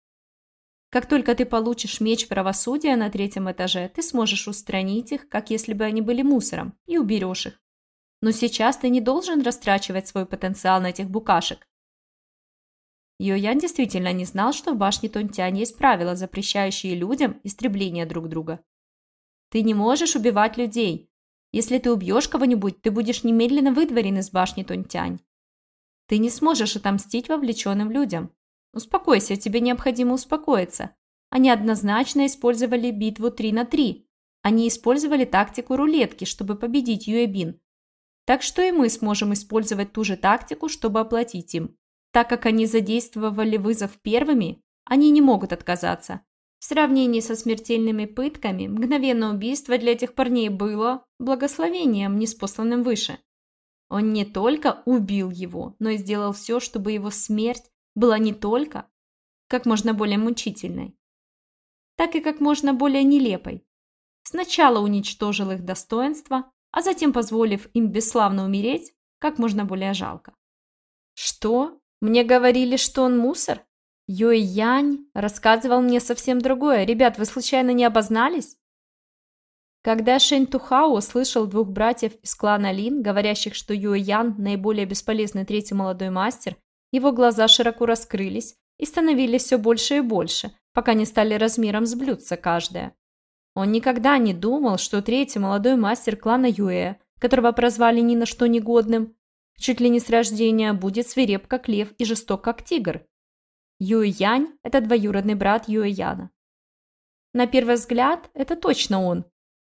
Как только ты получишь меч правосудия на третьем этаже, ты сможешь устранить их, как если бы они были мусором, и уберешь их. Но сейчас ты не должен растрачивать свой потенциал на этих букашек». Юэян действительно не знал, что в башне Тонтянь есть правила, запрещающие людям истребление друг друга. «Ты не можешь убивать людей. Если ты убьешь кого-нибудь, ты будешь немедленно выдворен из башни Тонтянь. Ты не сможешь отомстить вовлеченным людям. Успокойся, тебе необходимо успокоиться. Они однозначно использовали битву три на три. Они использовали тактику рулетки, чтобы победить Юэбин. Так что и мы сможем использовать ту же тактику, чтобы оплатить им. Так как они задействовали вызов первыми, они не могут отказаться. В сравнении со смертельными пытками, мгновенное убийство для этих парней было благословением, ниспосланным выше. Он не только убил его, но и сделал все, чтобы его смерть была не только как можно более мучительной, так и как можно более нелепой. Сначала уничтожил их достоинство, а затем, позволив им бесславно умереть, как можно более жалко. Что? Мне говорили, что он мусор? Юэянь рассказывал мне совсем другое. Ребят, вы случайно не обознались? Когда Шэнь Тухао услышал двух братьев из клана Лин, говорящих, что Юэян – наиболее бесполезный третий молодой мастер, его глаза широко раскрылись и становились все больше и больше, пока не стали размером с блюдца каждая. Он никогда не думал, что третий молодой мастер клана Юэ, которого прозвали ни на что негодным, чуть ли не с рождения, будет свиреп как лев и жесток как тигр. Юэянь – это двоюродный брат Юэяна. На первый взгляд, это точно он.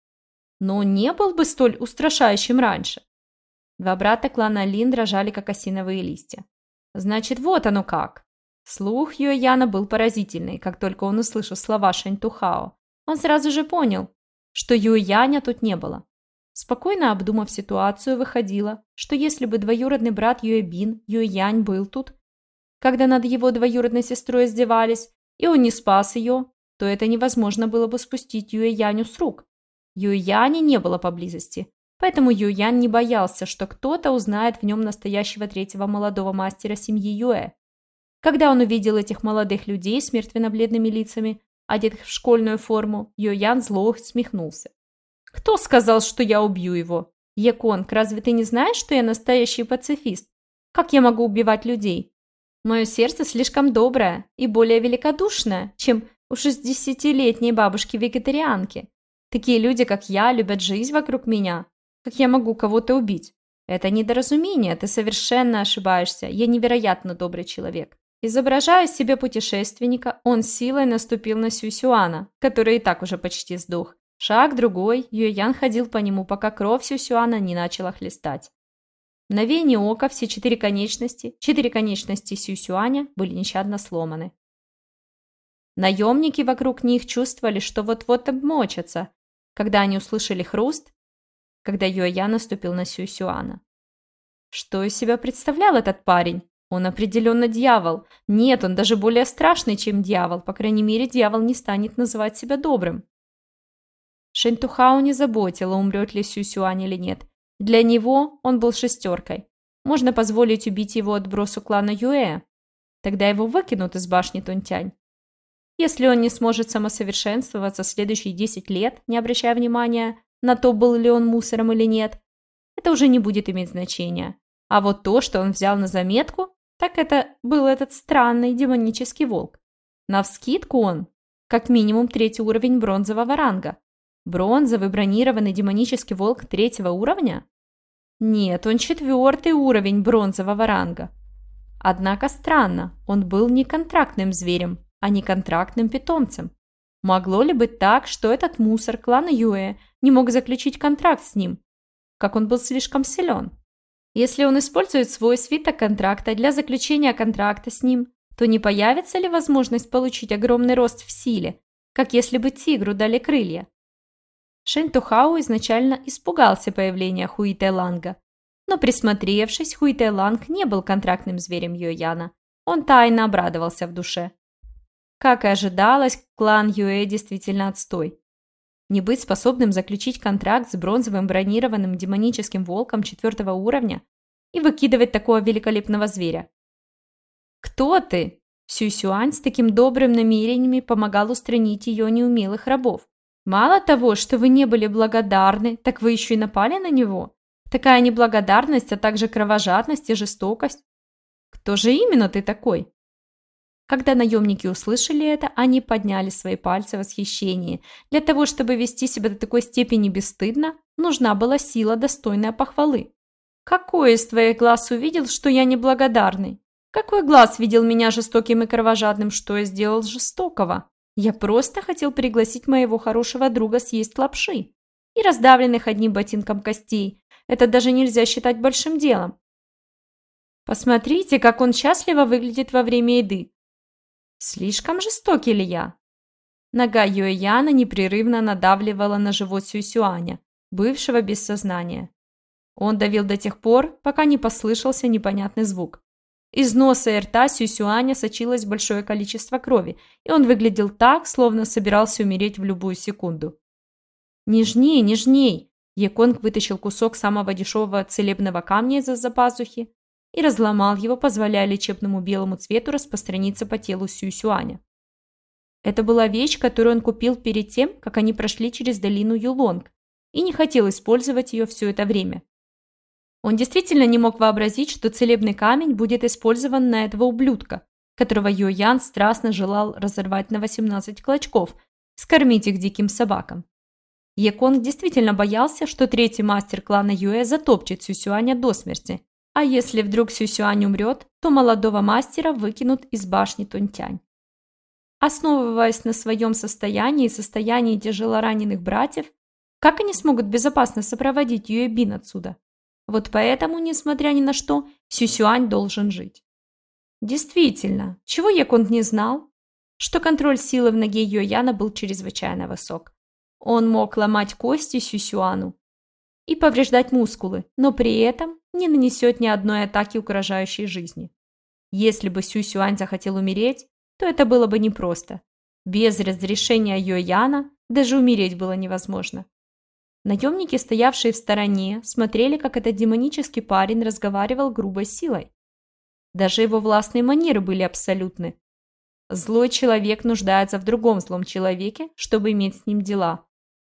Но он не был бы столь устрашающим раньше. Два брата клана Лин дрожали, как осиновые листья. Значит, вот оно как. Слух Юэяна был поразительный, как только он услышал слова Шэнь Тухао. Он сразу же понял, что Юэяня тут не было. Спокойно обдумав ситуацию, выходило, что если бы двоюродный брат Юэбин, Юэянь, был тут, когда над его двоюродной сестрой издевались, и он не спас ее, то это невозможно было бы спустить Юэяню с рук. Юэяня не было поблизости, поэтому Юэянь не боялся, что кто-то узнает в нем настоящего третьего молодого мастера семьи Юэ. Когда он увидел этих молодых людей с мертвенно-бледными лицами, одетых в школьную форму, Юэян зло усмехнулся. «Кто сказал, что я убью его? Яконг, разве ты не знаешь, что я настоящий пацифист? Как я могу убивать людей? Мое сердце слишком доброе и более великодушное, чем у шестидесятилетней бабушки-вегетарианки. Такие люди, как я, любят жизнь вокруг меня. Как я могу кого-то убить? Это недоразумение, ты совершенно ошибаешься. Я невероятно добрый человек». Изображая из себя путешественника, он силой наступил на Сюсюана, который и так уже почти сдох. Шаг другой, Юэян ходил по нему, пока кровь Сюсюана не начала хлестать. В мгновение ока все четыре конечности, четыре конечности Сюсюаня были нещадно сломаны. Наемники вокруг них чувствовали, что вот-вот обмочатся, когда они услышали хруст, когда Юэян наступил на Сюсюана. Что из себя представлял этот парень? Он определенно дьявол. Нет, он даже более страшный, чем дьявол. По крайней мере, дьявол не станет называть себя добрым. Шэнь Тухао не заботило, умрет ли Сюсюань или нет. Для него он был шестеркой. Можно позволить убить его отбросу клана Юэ. Тогда его выкинут из башни Тунтянь. Если он не сможет самосовершенствоваться следующие десять лет, не обращая внимания на то, был ли он мусором или нет, это уже не будет иметь значения. А вот то, что он взял на заметку, так это был этот странный демонический волк. Навскидку он, как минимум, третий уровень бронзового ранга. Бронзовый бронированный демонический волк третьего уровня? Нет, он четвертый уровень бронзового ранга. Однако странно, он был не контрактным зверем, а не контрактным питомцем. Могло ли быть так, что этот мусор клана Юэ не мог заключить контракт с ним, как он был слишком силен? Если он использует свой свиток контракта для заключения контракта с ним, то не появится ли возможность получить огромный рост в силе, как если бы тигру дали крылья? Шэнь Тухао изначально испугался появления Хуитэ-Ланга, но присмотревшись, Хуитэ-Ланг не был контрактным зверем Юэяна. Он тайно обрадовался в душе. Как и ожидалось, клан Юэ действительно отстой. Не быть способным заключить контракт с бронзовым бронированным демоническим волком четвертого уровня и выкидывать такого великолепного зверя. «Кто ты?» Сюсюань с таким добрым намерениями помогал устранить ее неумелых рабов. «Мало того, что вы не были благодарны, так вы еще и напали на него? Такая неблагодарность, а также кровожадность и жестокость. Кто же именно ты такой?» Когда наемники услышали это, они подняли свои пальцы в восхищении. Для того, чтобы вести себя до такой степени бесстыдно, нужна была сила, достойная похвалы. «Какой из твоих глаз увидел, что я неблагодарный? Какой глаз видел меня жестоким и кровожадным, что я сделал жестокого? Я просто хотел пригласить моего хорошего друга съесть лапши. И раздавленных одним ботинком костей. Это даже нельзя считать большим делом. Посмотрите, как он счастливо выглядит во время еды. Слишком жестокий ли я?» Нога Юэяна непрерывно надавливала на живот Сюсюаня, бывшего без сознания. Он давил до тех пор, пока не послышался непонятный звук. Из носа и рта Сюсюаня сочилось большое количество крови, и он выглядел так, словно собирался умереть в любую секунду. «Нежней, нежней!» Еконг вытащил кусок самого дешевого целебного камня из-за пазухи и разломал его, позволяя лечебному белому цвету распространиться по телу Сюсюаня. Это была вещь, которую он купил перед тем, как они прошли через долину Юлонг, и не хотел использовать ее все это время. Он действительно не мог вообразить, что целебный камень будет использован на этого ублюдка, которого Юэян страстно желал разорвать на восемнадцать клочков, скормить их диким собакам. Еконг действительно боялся, что третий мастер клана Юэ затопчет Сюсюаня до смерти, а если вдруг Сюсюань умрет, то молодого мастера выкинут из башни Тунтянь. Основываясь на своем состоянии и состоянии тяжелораненых братьев, как они смогут безопасно сопроводить Юэбин отсюда? Вот поэтому, несмотря ни на что, Сюсюань должен жить. Действительно, чего Еконг не знал? Что контроль силы в ноге Юэяна был чрезвычайно высок. Он мог ломать кости Сюсюану и повреждать мускулы, но при этом не нанесет ни одной атаки, угрожающей жизни. Если бы Сюсюань захотел умереть, то это было бы непросто. Без разрешения Юэяна даже умереть было невозможно. Наемники, стоявшие в стороне, смотрели, как этот демонический парень разговаривал грубой силой. Даже его властные манеры были абсолютны. Злой человек нуждается в другом злом человеке, чтобы иметь с ним дела.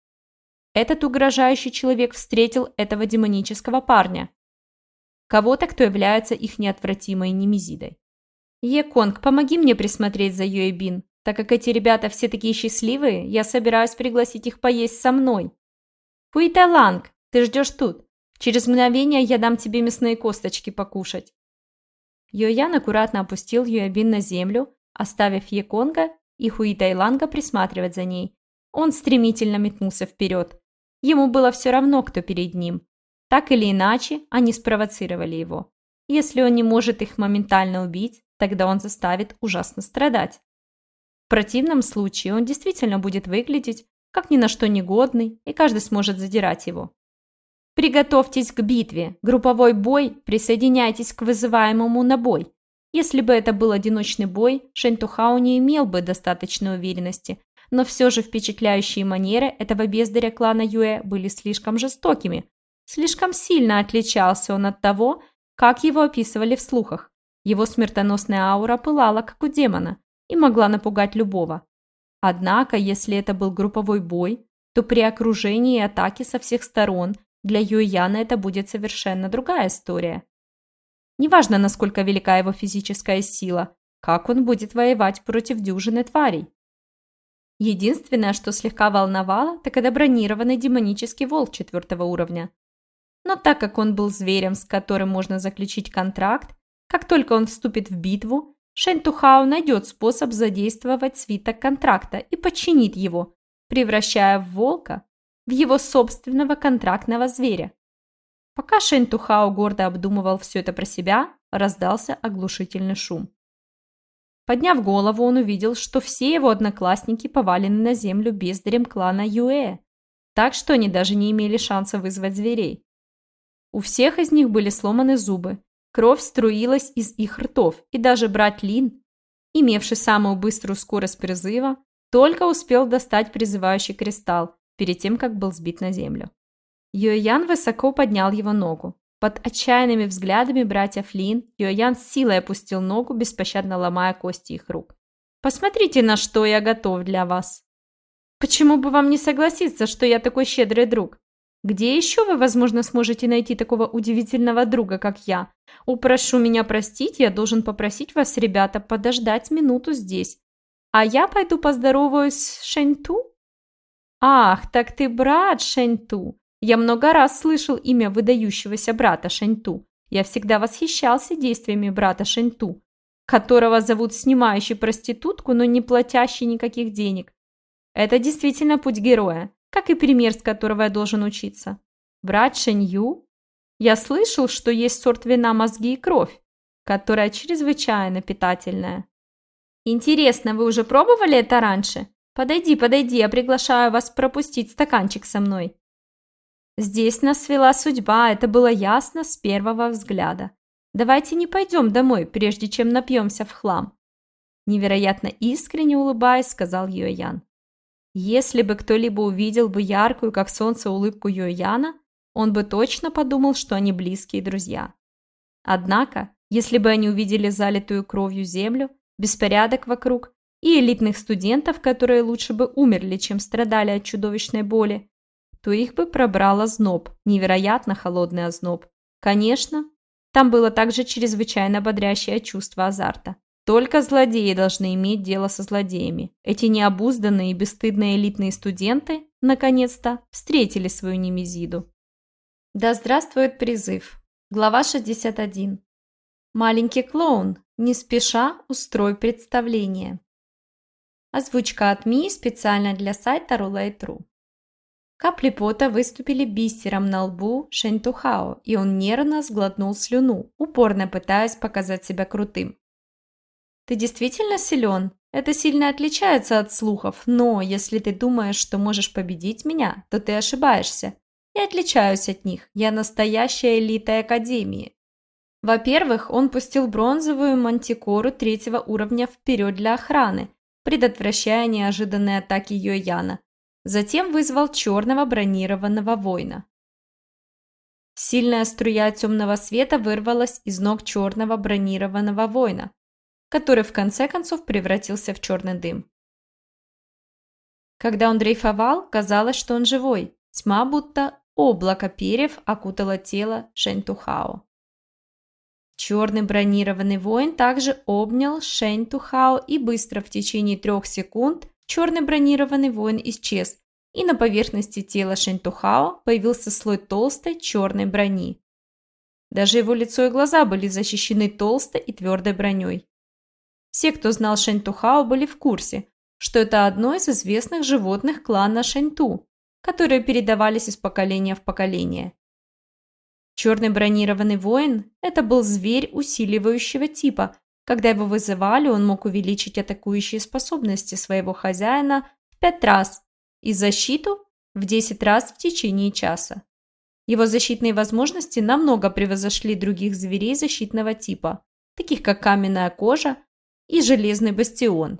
Этот угрожающий человек встретил этого демонического парня. Кого-то, кто является их неотвратимой немезидой. «Еконг, помоги мне присмотреть за Юэбин. Так как эти ребята все такие счастливые, я собираюсь пригласить их поесть со мной. Хуитэ-Ланг, ты ждешь тут. Через мгновение я дам тебе мясные косточки покушать». Юэян аккуратно опустил Юэбин на землю, оставив Еконга и Хуитэ-Ланга присматривать за ней. Он стремительно метнулся вперед. Ему было все равно, кто перед ним. Так или иначе, они спровоцировали его. Если он не может их моментально убить, тогда он заставит ужасно страдать. противном случае он действительно будет выглядеть как ни на что негодный, и каждый сможет задирать его. Приготовьтесь к битве, групповой бой, присоединяйтесь к вызываемому на бой. Если бы это был одиночный бой, Шэнь Тухао не имел бы достаточной уверенности, но все же впечатляющие манеры этого бездаря клана Юэ были слишком жестокими. Слишком сильно отличался он от того, как его описывали в слухах. Его смертоносная аура пылала, как у демона, и могла напугать любого. Однако, если это был групповой бой, то при окружении и атаке со всех сторон для Юэяна это будет совершенно другая история. Неважно, насколько велика его физическая сила, как он будет воевать против дюжины тварей. Единственное, что слегка волновало, так это бронированный демонический волк четвертого уровня. Но так как он был зверем, с которым можно заключить контракт, как только он вступит в битву, Шэнь Тухао найдет способ задействовать свиток контракта и подчинит его, превращая в волка в его собственного контрактного зверя. Пока Шэнь Тухао гордо обдумывал все это про себя, раздался оглушительный шум. Подняв голову, он увидел, что все его одноклассники повалены на землю бездарем клана Юэ, так что они даже не имели шанса вызвать зверей. У всех из них были сломаны зубы, кровь струилась из их ртов, и даже брат Лин, имевший самую быструю скорость призыва, только успел достать призывающий кристалл перед тем, как был сбит на землю. Юэян высоко поднял его ногу. Под отчаянными взглядами братьев Лин Юэян с силой опустил ногу, беспощадно ломая кости их рук. «Посмотрите, на что я готов для вас! Почему бы вам не согласиться, что я такой щедрый друг? Где еще вы, возможно, сможете найти такого удивительного друга, как я? Упрошу меня простить, я должен попросить вас, ребята, подождать минуту здесь. А я пойду поздороваюсь с Шэнь-Ту?» «Ах, так ты брат Шэнь-Ту! Я много раз слышал имя выдающегося брата Шэнь-Ту. Я всегда восхищался действиями брата Шэнь-Ту, которого зовут снимающий проститутку, но не платящий никаких денег. Это действительно путь героя, как и пример, с которого я должен учиться. Брат Шэнь-Ю? Я слышал, что есть сорт вина «Мозги и кровь», которая чрезвычайно питательная. Интересно, вы уже пробовали это раньше? Подойди, подойди, я приглашаю вас пропустить стаканчик со мной. Здесь нас свела судьба, это было ясно с первого взгляда. Давайте не пойдем домой, прежде чем напьемся в хлам. Невероятно искренне улыбаясь, сказал Юэян. Если бы кто-либо увидел бы яркую, как солнце, улыбку Юэяна, он бы точно подумал, что они близкие друзья. Однако, если бы они увидели залитую кровью землю, беспорядок вокруг и элитных студентов, которые лучше бы умерли, чем страдали от чудовищной боли, то их бы пробрал озноб, невероятно холодный озноб. Конечно, там было также чрезвычайно бодрящее чувство азарта. Только злодеи должны иметь дело со злодеями. Эти необузданные и бесстыдные элитные студенты, наконец-то, встретили свою Немезиду. Да здравствует призыв. Глава шестьдесят один. Маленький клоун, не спеша устрой представление. Озвучка от Мии специально для сайта Roulette точка ру. Капли пота выступили бисером на лбу Шэнь Тухао, и он нервно сглотнул слюну, упорно пытаясь показать себя крутым. «Ты действительно силен? Это сильно отличается от слухов, но если ты думаешь, что можешь победить меня, то ты ошибаешься. Я отличаюсь от них, я настоящая элита Академии». Во-первых, он пустил бронзовую мантикору третьего уровня вперед для охраны, предотвращая неожиданные атаки Юэяна. Затем вызвал черного бронированного воина. Сильная струя темного света вырвалась из ног черного бронированного воина, который в конце концов превратился в черный дым. Когда он дрейфовал, казалось, что он живой. Тьма, будто облако перьев, окутала тело Шэнь Тухао. Черный бронированный воин также обнял Шэнь Тухао, и быстро в течение трех секунд черный бронированный воин исчез, и на поверхности тела Шэнь Тухао появился слой толстой черной брони. Даже его лицо и глаза были защищены толстой и твердой броней. Все, кто знал Шэнь Тухао, были в курсе, что это одно из известных животных клана Шэнь-Ту, которые передавались из поколения в поколение. Черный бронированный воин – это был зверь усиливающего типа, Когда его вызывали, он мог увеличить атакующие способности своего хозяина в пять раз и защиту в десять раз в течение часа. Его защитные возможности намного превзошли других зверей защитного типа, таких как каменная кожа и железный бастион.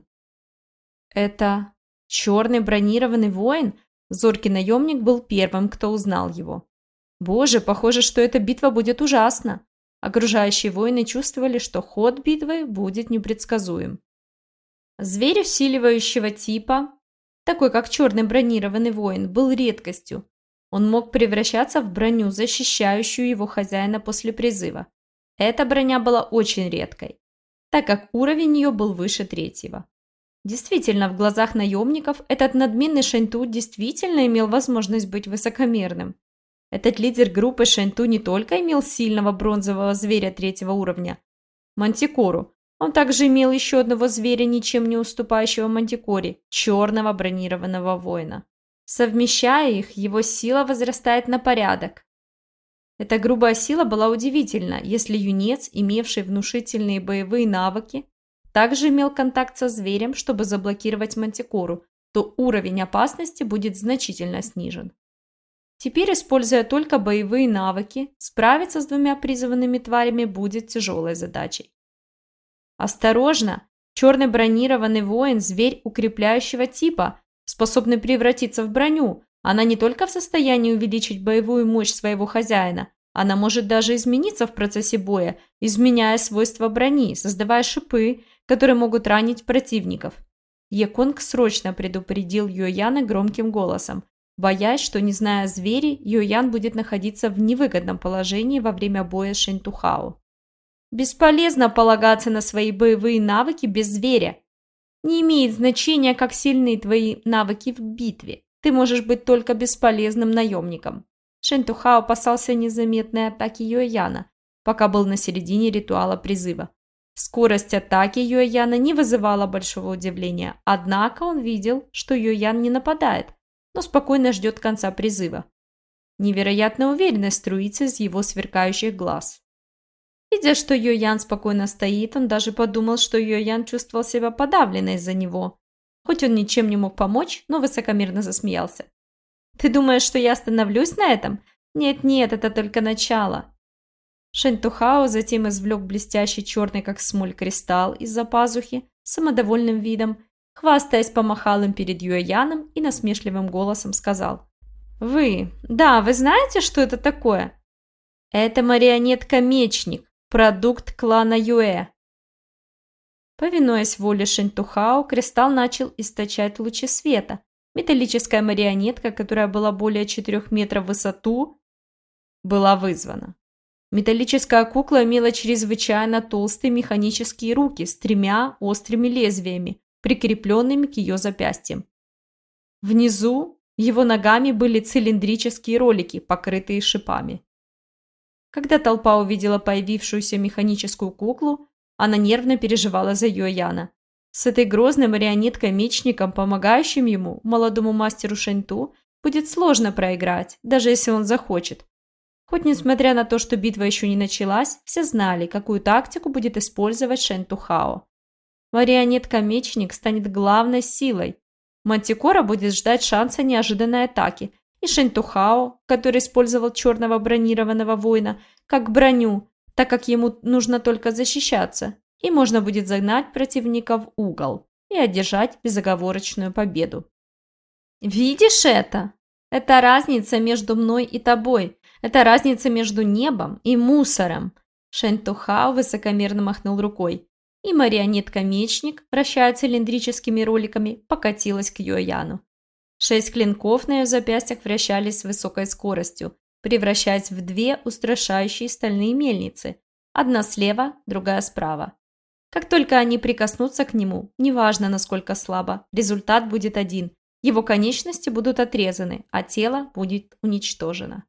Это черный бронированный воин? Зоркий наемник был первым, кто узнал его. Боже, похоже, что эта битва будет ужасна. Окружающие воины чувствовали, что ход битвы будет непредсказуем. Зверь усиливающего типа, такой как черный бронированный воин, был редкостью. Он мог превращаться в броню, защищающую его хозяина после призыва. Эта броня была очень редкой, так как уровень ее был выше третьего. Действительно, в глазах наемников этот надменный Шэньту действительно имел возможность быть высокомерным. Этот лидер группы Шэньту не только имел сильного бронзового зверя третьего уровня, Мантикору, он также имел еще одного зверя, ничем не уступающего Мантикоре, черного бронированного воина. Совмещая их, его сила возрастает на порядок. Эта грубая сила была удивительна, если юнец, имевший внушительные боевые навыки, также имел контакт со зверем, чтобы заблокировать Мантикору, то уровень опасности будет значительно снижен. Теперь, используя только боевые навыки, справиться с двумя призванными тварями будет тяжелой задачей. Осторожно! Черный бронированный воин – зверь укрепляющего типа, способный превратиться в броню. Она не только в состоянии увеличить боевую мощь своего хозяина, она может даже измениться в процессе боя, изменяя свойства брони, создавая шипы, которые могут ранить противников. Еконг срочно предупредил Юэяна громким голосом, боясь, что, не зная о звере, Юэян будет находиться в невыгодном положении во время боя с Шэньтухао. Бесполезно полагаться на свои боевые навыки без зверя. Не имеет значения, как сильны твои навыки в битве. Ты можешь быть только бесполезным наемником. Шэньтухао опасался незаметной атаки Юэяна, пока был на середине ритуала призыва. Скорость атаки Юэяна не вызывала большого удивления, однако он видел, что Юэян не нападает, но спокойно ждет конца призыва. Невероятная уверенность струится из его сверкающих глаз. Видя, что Юэян спокойно стоит, он даже подумал, что Юэян чувствовал себя подавленно из-за него. Хоть он ничем не мог помочь, но высокомерно засмеялся. «Ты думаешь, что я остановлюсь на этом? Нет-нет, это только начало». Шэньтухао затем извлек блестящий черный, как смоль, кристалл из-за пазухи, с самодовольным видом, хвастаясь, помахал им перед Юэяном и насмешливым голосом сказал: «Вы, да, вы знаете, что это такое? Это марионетка-мечник, продукт клана Юэ». Повинуясь воле Шэньтухао, кристалл начал источать лучи света. Металлическая марионетка, которая была более четырёх метров в высоту, была вызвана. Металлическая кукла имела чрезвычайно толстые механические руки с тремя острыми лезвиями, прикрепленными к ее запястьям. Внизу его ногами были цилиндрические ролики, покрытые шипами. Когда толпа увидела появившуюся механическую куклу, она нервно переживала за Юэяна. С этой грозной марионеткой-мечником, помогающим ему, молодому мастеру Шэньту, будет сложно проиграть, даже если он захочет. Хоть несмотря на то, что битва еще не началась, все знали, какую тактику будет использовать Шэньтухао. Марионетка-мечник станет главной силой. Мантикора будет ждать шанса неожиданной атаки, и Шэньтухао, который использовал черного бронированного воина, как броню, так как ему нужно только защищаться, и можно будет загнать противника в угол и одержать безоговорочную победу. «Видишь это? Это разница между мной и тобой. Это разница между небом и мусором». Шэньтухао высокомерно махнул рукой, и марионетка-мечник, вращая цилиндрическими роликами, покатилась к Юэяну. Шесть клинков на ее запястьях вращались с высокой скоростью, превращаясь в две устрашающие стальные мельницы, одна слева, другая справа. Как только они прикоснутся к нему, неважно насколько слабо, результат будет один – его конечности будут отрезаны, а тело будет уничтожено.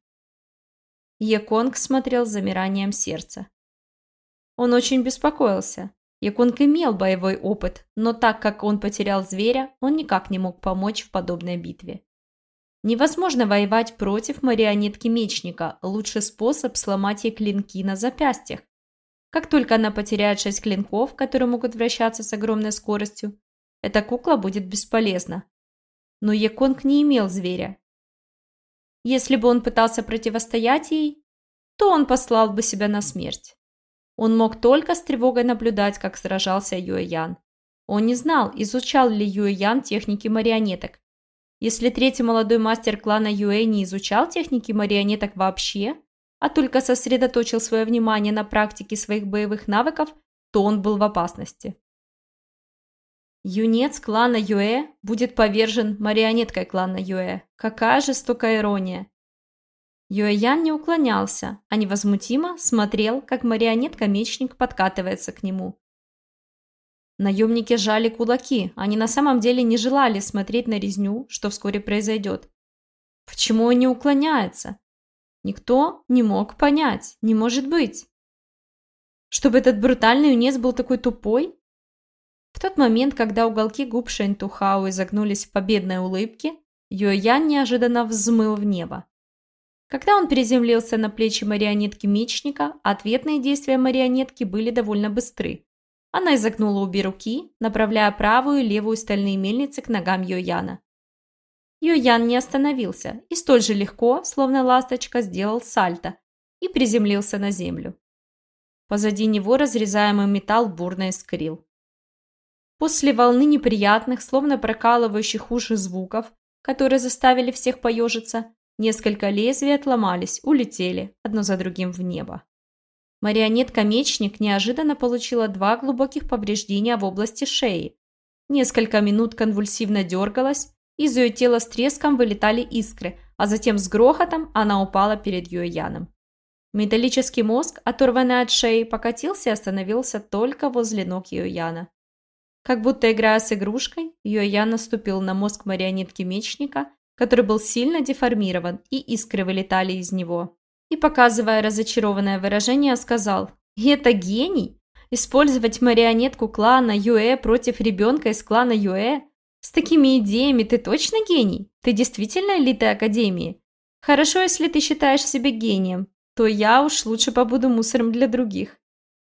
Еконг смотрел с замиранием сердца. Он очень беспокоился. Еконг имел боевой опыт, но так как он потерял зверя, он никак не мог помочь в подобной битве. Невозможно воевать против марионетки-мечника, лучший способ сломать ей клинки на запястьях. Как только она потеряет шесть клинков, которые могут вращаться с огромной скоростью, эта кукла будет бесполезна. Но Еконг не имел зверя. Если бы он пытался противостоять ей, то он послал бы себя на смерть. Он мог только с тревогой наблюдать, как сражался Юэ-Ян. Он не знал, изучал ли Юэ-Ян техники марионеток. Если третий молодой мастер клана Юэ не изучал техники марионеток вообще, а только сосредоточил свое внимание на практике своих боевых навыков, то он был в опасности. Юнец клана Юэ будет повержен марионеткой клана Юэ. Какая жестокая ирония! Юэ-Ян не уклонялся, а невозмутимо смотрел, как марионетка-мечник подкатывается к нему. Наемники сжали кулаки, они на самом деле не желали смотреть на резню, что вскоре произойдет. Почему он не уклоняется? Никто не мог понять, не может быть. Чтобы этот брутальный юнец был такой тупой? В тот момент, когда уголки губ Шэнь Тухао изогнулись в победной улыбке, Юэ-Ян неожиданно взмыл в небо. Когда он приземлился на плечи марионетки мечника, ответные действия марионетки были довольно быстры. Она изогнула обе руки, направляя правую и левую стальные мельницы к ногам Юэ-Яна. Юэ-Ян не остановился и столь же легко, словно ласточка, сделал сальто и приземлился на землю. Позади него разрезаемый металл бурно искрил. После волны неприятных, словно прокалывающих уши звуков, которые заставили всех поежиться, несколько лезвий отломались, улетели, одно за другим в небо. Марионетка-мечник неожиданно получила два глубоких повреждения в области шеи. Несколько минут конвульсивно дергалась, из ее тела с треском вылетали искры, а затем с грохотом она упала перед Юэ-Яном. Металлический мозг, оторванный от шеи, покатился и остановился только возле ног Юэ-Яна. Как будто играя с игрушкой, Юэ-Ян наступил на мозг марионетки-мечника, который был сильно деформирован, и искры вылетали из него. И, показывая разочарованное выражение, сказал: «И это гений? Использовать марионетку клана Юэ против ребенка из клана Юэ? С такими идеями ты точно гений? Ты действительно элита Академии? Хорошо, если ты считаешь себя гением, то я уж лучше побуду мусором для других».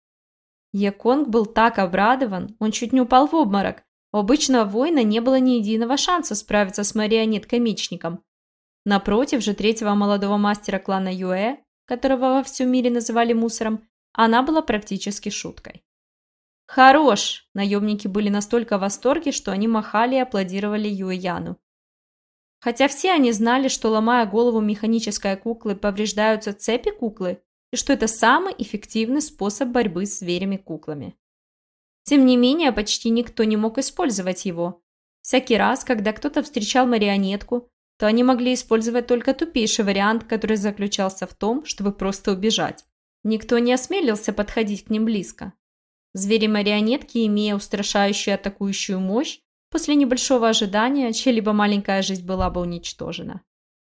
Еконг был так обрадован, он чуть не упал в обморок. У обычного воина не было ни единого шанса справиться с марионеткой-мечником. Напротив же третьего молодого мастера клана Юэ, которого во всем мире называли мусором, она была практически шуткой. «Хорош!» – наемники были настолько в восторге, что они махали и аплодировали Юэ-Яну. Хотя все они знали, что, ломая голову механической куклы, повреждаются цепи куклы, и что это самый эффективный способ борьбы с зверями-куклами. Тем не менее, почти никто не мог использовать его. Всякий раз, когда кто-то встречал марионетку, то они могли использовать только тупейший вариант, который заключался в том, чтобы просто убежать. Никто не осмелился подходить к ним близко. Звери-марионетки, имея устрашающую атакующую мощь, после небольшого ожидания чья-либо маленькая жизнь была бы уничтожена.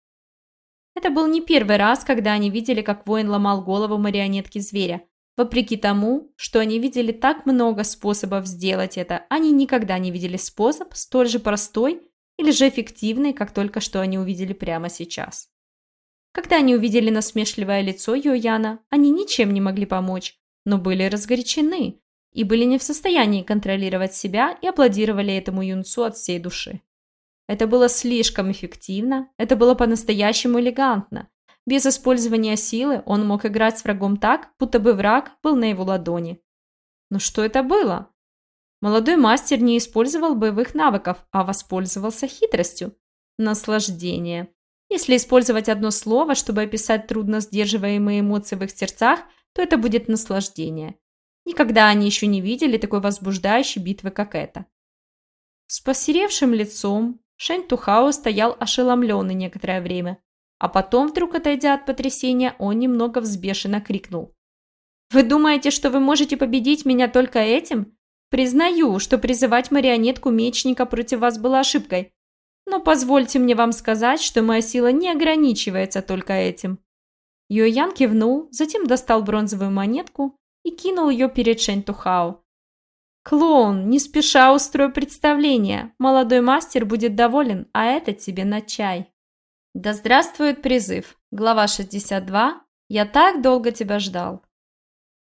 Это был не первый раз, когда они видели, как воин ломал голову марионетки зверя. Вопреки тому, что они видели так много способов сделать это, они никогда не видели способ столь же простой или же эффективный, как только что они увидели прямо сейчас. Когда они увидели насмешливое лицо Юэ-Яна, они ничем не могли помочь, но были разгорячены и были не в состоянии контролировать себя и аплодировали этому юнцу от всей души. Это было слишком эффективно, это было по-настоящему элегантно. Без использования силы он мог играть с врагом так, будто бы враг был на его ладони. Но что это было? Молодой мастер не использовал боевых навыков, а воспользовался хитростью. Наслаждение. Если использовать одно слово, чтобы описать трудно сдерживаемые эмоции в их сердцах, то это будет наслаждение. Никогда они еще не видели такой возбуждающей битвы, как эта. С посеревшим лицом Шэнь Тухао стоял ошеломленный некоторое время, а потом, вдруг отойдя от потрясения, он немного взбешенно крикнул: «Вы думаете, что вы можете победить меня только этим? Признаю, что призывать марионетку мечника против вас было ошибкой, но позвольте мне вам сказать, что моя сила не ограничивается только этим». Юэ-Ян кивнул, затем достал бронзовую монетку и кинул ее перед Шэнь Тухао. «Клоун, не спеша устрой представление. Молодой мастер будет доволен, а это тебе на чай». Да здравствует призыв. Глава шестьдесят два. Я так долго тебя ждал.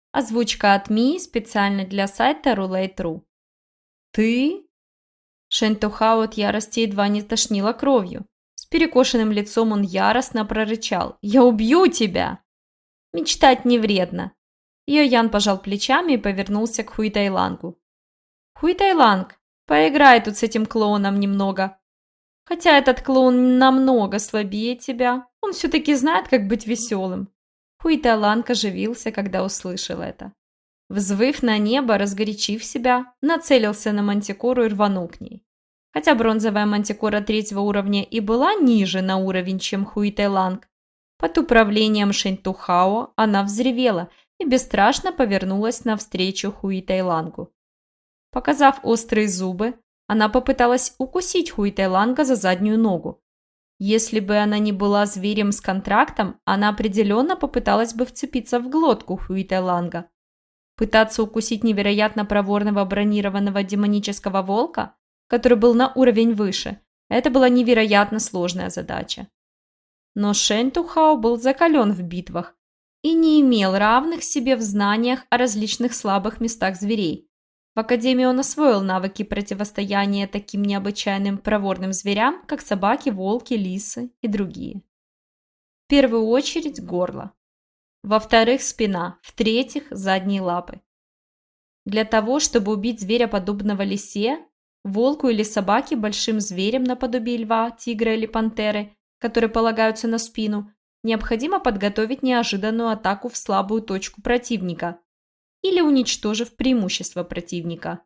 Озвучка от Ми специально для сайта Roulette точка ру. «Ты?» Шэнь Тухао от ярости едва не тошнило кровью. С перекошенным лицом он яростно прорычал: «Я убью тебя!» Мечтать не вредно. Йо-Ян пожал плечами и повернулся к Хуй Тайлангу. «Хуй Тайланг, поиграй тут с этим клоуном немного. Хотя этот клоун намного слабее тебя, он все-таки знает, как быть веселым». Хуй Тайланг оживился, когда услышал это. Взвыв на небо, разгорячив себя, нацелился на мантикору и рванул к ней. Хотя бронзовая мантикора третьего уровня и была ниже на уровень, чем Хуй Тайланг, под управлением Шэнь Тухао она взревела и бесстрашно повернулась навстречу Хуй Тайлангу. Показав острые зубы, она попыталась укусить Хуй Тайланга за заднюю ногу. Если бы она не была зверем с контрактом, она определенно попыталась бы вцепиться в глотку Хуй Тайланга. Пытаться укусить невероятно проворного бронированного демонического волка, который был на уровень выше, это была невероятно сложная задача. Но Шэнь Тухао был закален в битвах и не имел равных себе в знаниях о различных слабых местах зверей. В академии он освоил навыки противостояния таким необычайным проворным зверям, как собаки, волки, лисы и другие. В первую очередь горло. Во-вторых, спина. В-третьих, задние лапы. Для того, чтобы убить зверя, подобного лисе, волку или собаке, большим зверем наподобие льва, тигра или пантеры, которые полагаются на спину, необходимо подготовить неожиданную атаку в слабую точку противника или уничтожив преимущество противника.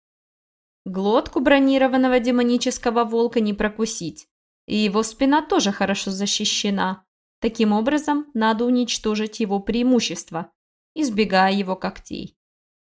Глотку бронированного демонического волка не прокусить, и его спина тоже хорошо защищена. Таким образом, надо уничтожить его преимущество, избегая его когтей.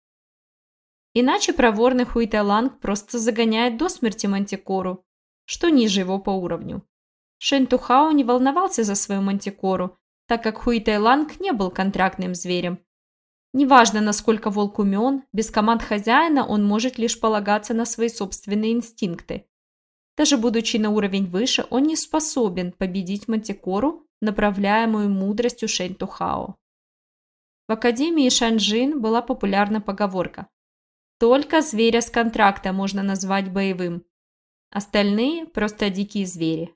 Иначе проворный Хуй Тайланг просто загоняет до смерти мантикору, что ниже его по уровню. Шэнь Тухао не волновался за свою мантикору, так как Хуй Тайланг не был контрактным зверем. Неважно, насколько волк умен, без команд хозяина он может лишь полагаться на свои собственные инстинкты. Даже будучи на уровень выше, он не способен победить мантикору, направляемую мудростью Шэнь Тухао. В академии Шаньжин была популярна поговорка: «Только зверя с контракта можно назвать боевым. Остальные – просто дикие звери».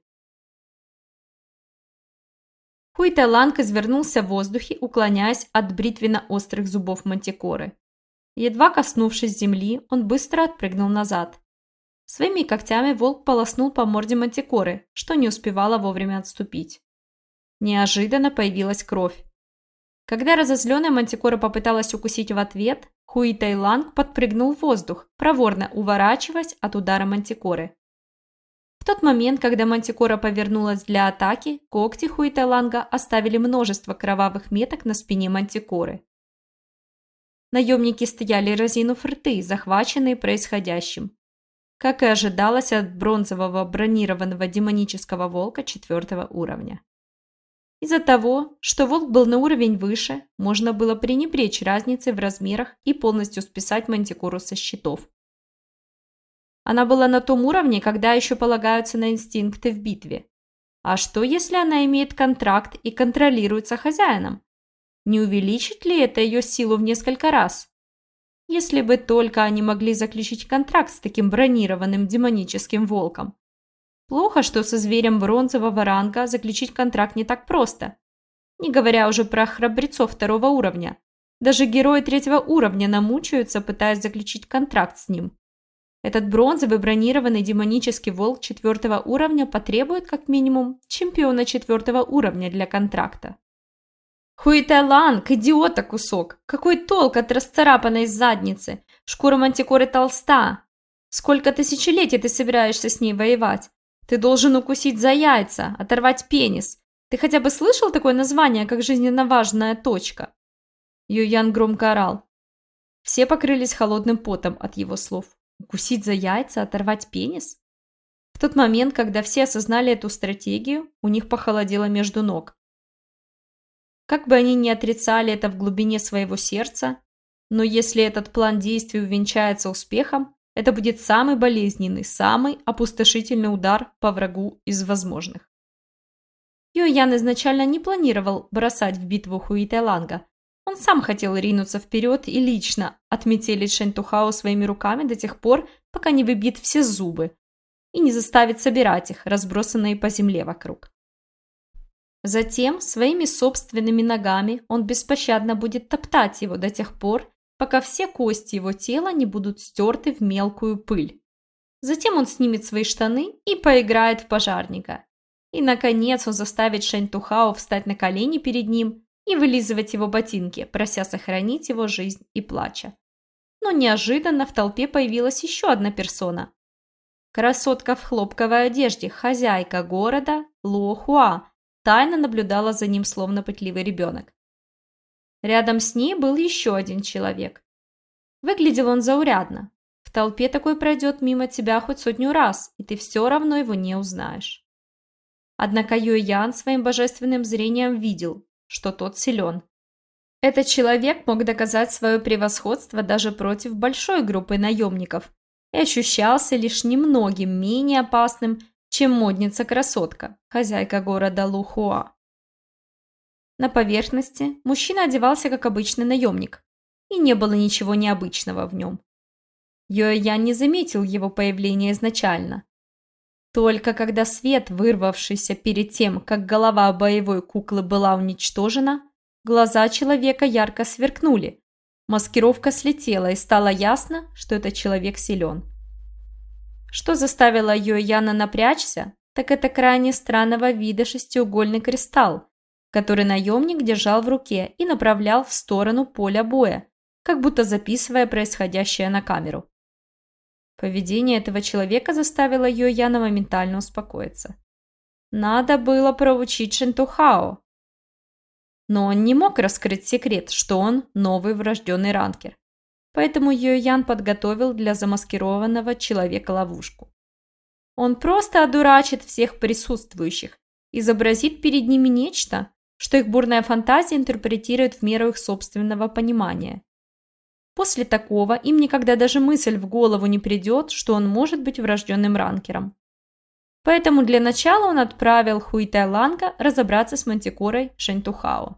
Хуй Тайланг извернулся в воздухе, уклоняясь от бритвенно-острых зубов мантикоры. Едва коснувшись земли, он быстро отпрыгнул назад. Своими когтями волк полоснул по морде мантикоры, что не успевала вовремя отступить. Неожиданно появилась кровь. Когда разозленная мантикора попыталась укусить в ответ, Хуй Тайланг подпрыгнул в воздух, проворно уворачиваясь от удара мантикоры. В тот момент, когда мантикора повернулась для атаки, когти Хуй Тайланга оставили множество кровавых меток на спине мантикоры. Наемники стояли разинув рты, захваченные происходящим. Как и ожидалось от бронзового бронированного демонического волка четвертого уровня. Из-за того, что волк был на уровень выше, можно было пренебречь разницей в размерах и полностью списать мантикору со счетов. Она была на том уровне, когда еще полагаются на инстинкты в битве. А что, если она имеет контракт и контролируется хозяином? Не увеличит ли это ее силу в несколько раз? Если бы только они могли заключить контракт с таким бронированным демоническим волком. Плохо, что со зверем бронзового ранга заключить контракт не так просто. Не говоря уже про храбрецов второго уровня. Даже герои третьего уровня намучаются, пытаясь заключить контракт с ним. Этот бронзовый бронированный демонический волк четвертого уровня потребует как минимум чемпиона четвертого уровня для контракта. Хуй Тайланг, идиота кусок! Какой толк от расцарапанной задницы? Шкура мантикоры толста. Сколько тысячелетий ты собираешься с ней воевать? Ты должен укусить за яйца, оторвать пенис. Ты хотя бы слышал такое название, как жизненно важная точка? Йо-Ян громко орал. Все покрылись холодным потом от его слов. Укусить за яйца, оторвать пенис? В тот момент, когда все осознали эту стратегию, у них похолодело между ног. Как бы они ни отрицали это в глубине своего сердца, но если этот план действий увенчается успехом, это будет самый болезненный, самый опустошительный удар по врагу из возможных. Йо-Ян изначально не планировал бросать в битву Хуй Тайланга, Он сам хотел ринуться вперед и лично отметелить Шэнь Тухао своими руками до тех пор, пока не выбьет все зубы и не заставит собирать их, разбросанные по земле вокруг. Затем своими собственными ногами он беспощадно будет топтать его до тех пор, пока все кости его тела не будут стерты в мелкую пыль. Затем он снимет свои штаны и поиграет в пожарника. И, наконец, он заставит Шэнь Тухао встать на колени перед ним и вылизывать его ботинки, прося сохранить его жизнь и плача. Но неожиданно в толпе появилась еще одна персона. Красотка в хлопковой одежде, хозяйка города Луо Хуа, тайно наблюдала за ним, словно пытливый ребенок. Рядом с ней был еще один человек. Выглядел он заурядно. В толпе такой пройдет мимо тебя хоть сотню раз, и ты все равно его не узнаешь. Однако Юэ-Ян своим божественным зрением видел, что тот силен. Этот человек мог доказать свое превосходство даже против большой группы наемников и ощущался лишь немногим менее опасным, чем модница-красотка, хозяйка города Лухуа. На поверхности мужчина одевался как обычный наемник, и не было ничего необычного в нем. Юэ-Ян не заметил его появления изначально. Только когда свет, вырвавшийся перед тем, как голова боевой куклы была уничтожена, глаза человека ярко сверкнули, маскировка слетела и стало ясно, что этот человек силен. Что заставило Юэ-Яна напрячься, так это крайне странного вида шестиугольный кристалл, который наемник держал в руке и направлял в сторону поля боя, как будто записывая происходящее на камеру. Поведение этого человека заставило Юэ-Яна моментально успокоиться. Надо было проучить Шэнь Тухао. Но он не мог раскрыть секрет, что он новый врожденный ранкер. Поэтому Юэ-Ян подготовил для замаскированного человека ловушку. Он просто одурачит всех присутствующих, изобразит перед ними нечто, что их бурная фантазия интерпретирует в меру их собственного понимания. После такого им никогда даже мысль в голову не придет, что он может быть врожденным ранкером. Поэтому для начала он отправил Хуй Тайланга разобраться с мантикорой Шэнь Тухао.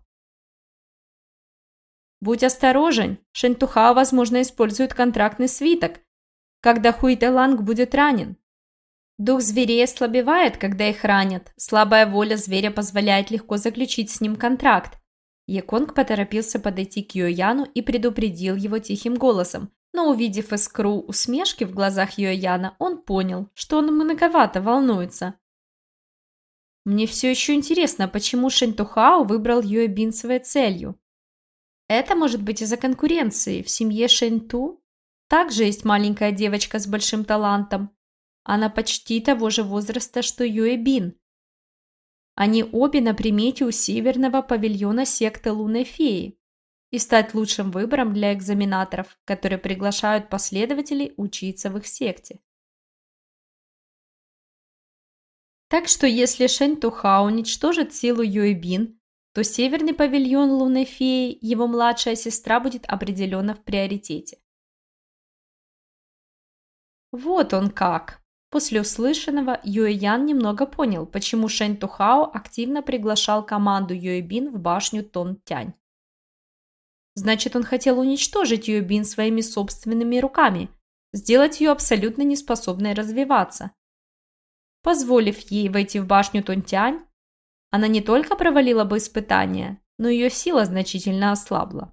Будь осторожен, Шэнь Тухао, возможно, использует контрактный свиток, когда Хуй Тайланг будет ранен. Дух зверей ослабевает, когда их ранят. Слабая воля зверя позволяет легко заключить с ним контракт. Яконг поторопился подойти к Юэ-Яну и предупредил его тихим голосом, но, увидев искру усмешки в глазах Юэ-Яна, он понял, что он многовато волнуется. Мне все еще интересно, почему Шэнь Тухао выбрал Юэ-Бин своей целью. Это может быть из-за конкуренции. В семье Шэнь Ту также есть маленькая девочка с большим талантом. Она почти того же возраста, что Юэ-Бин. Они обе на примете у северного павильона секты Лунной Феи и стать лучшим выбором для экзаменаторов, которые приглашают последователей учиться в их секте. Так что если Шэнь Тухао уничтожит силу Юэ-Бин, то северный павильон Лунной Феи, его младшая сестра, будет определенно в приоритете. Вот он как. После услышанного Юэ-Ян немного понял, почему Шэнь Тухао активно приглашал команду Юэ-Бин в башню Тон-Тянь. Значит, он хотел уничтожить Юэ-Бин своими собственными руками, сделать ее абсолютно неспособной развиваться. Позволив ей войти в башню Тон-Тянь, она не только провалила бы испытание, но ее сила значительно ослабла.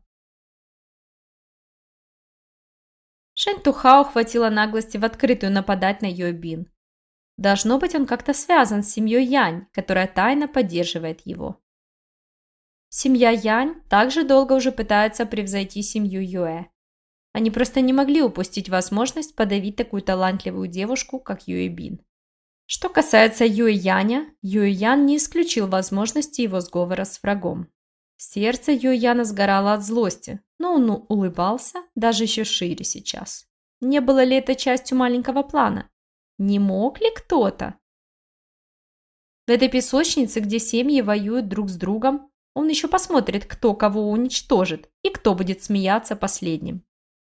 Шэнь Тухао хватило наглости в открытую нападать на Юэ-Бин. Должно быть, он как-то связан с семьей Янь, которая тайно поддерживает его. Семья Янь также долго уже пытается превзойти семью Юэ. Они просто не могли упустить возможность подавить такую талантливую девушку, как Юэ-Бин. Что касается Юэ-Яня, Юэ-Ян не исключил возможности его сговора с врагом. Сердце Юэ-Яна сгорало от злости, но он улыбался даже еще шире сейчас. Не было ли это частью маленького плана? Не мог ли кто-то? В этой песочнице, где семьи воюют друг с другом, он еще посмотрит, кто кого уничтожит и кто будет смеяться последним.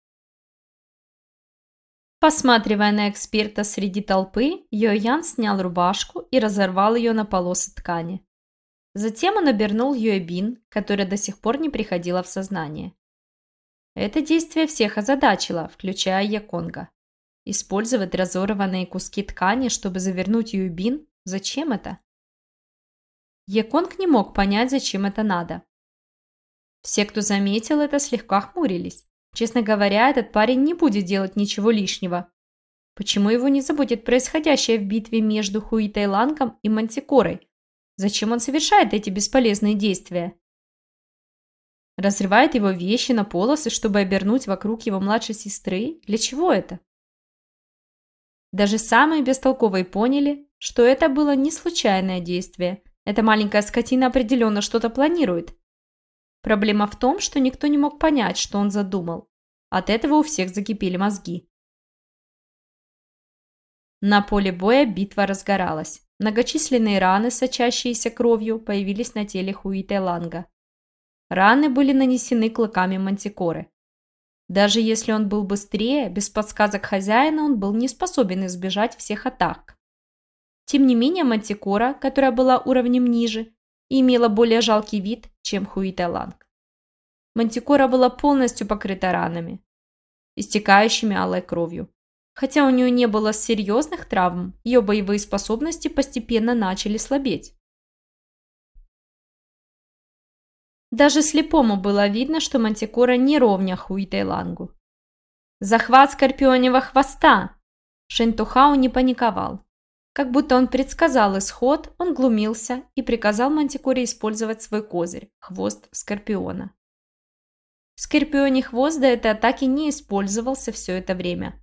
Посматривая на эксперта среди толпы, Юэ-Ян снял рубашку и разорвал ее на полосы ткани. Затем он обернул Юэбин, которая до сих пор не приходила в сознание. Это действие всех озадачило, включая Яконга. Использовать разорванные куски ткани, чтобы завернуть Юэбин? Зачем это? Яконг не мог понять, зачем это надо. Все, кто заметил это, слегка хмурились. Честно говоря, этот парень не будет делать ничего лишнего. Почему его не заботит происходящее в битве между Хуитайлангом и Мантикорой? Зачем он совершает эти бесполезные действия? Разрывает его вещи на полосы, чтобы обернуть вокруг его младшей сестры? Для чего это? Даже самые бестолковые поняли, что это было не случайное действие. Эта маленькая скотина определенно что-то планирует. Проблема в том, что никто не мог понять, что он задумал. От этого у всех закипели мозги. На поле боя битва разгоралась. Многочисленные раны, сочащиеся кровью, появились на теле Хуитайланга. Раны были нанесены клыками Мантикоры. Даже если он был быстрее, без подсказок хозяина он был не способен избежать всех атак. Тем не менее, Мантикора, которая была уровнем ниже, имела более жалкий вид, чем Хуитайланг. Мантикора была полностью покрыта ранами, истекающими алой кровью. Хотя у нее не было серьезных травм, ее боевые способности постепенно начали слабеть. Даже слепому было видно, что Мантикора не ровня Хуитайлангу. «Захват скорпионьего хвоста!» Шэнь-Тухао не паниковал. Как будто он предсказал исход, он глумился и приказал Мантикоре использовать свой козырь – хвост скорпиона. Скорпионий хвост до этой атаки не использовался все это время.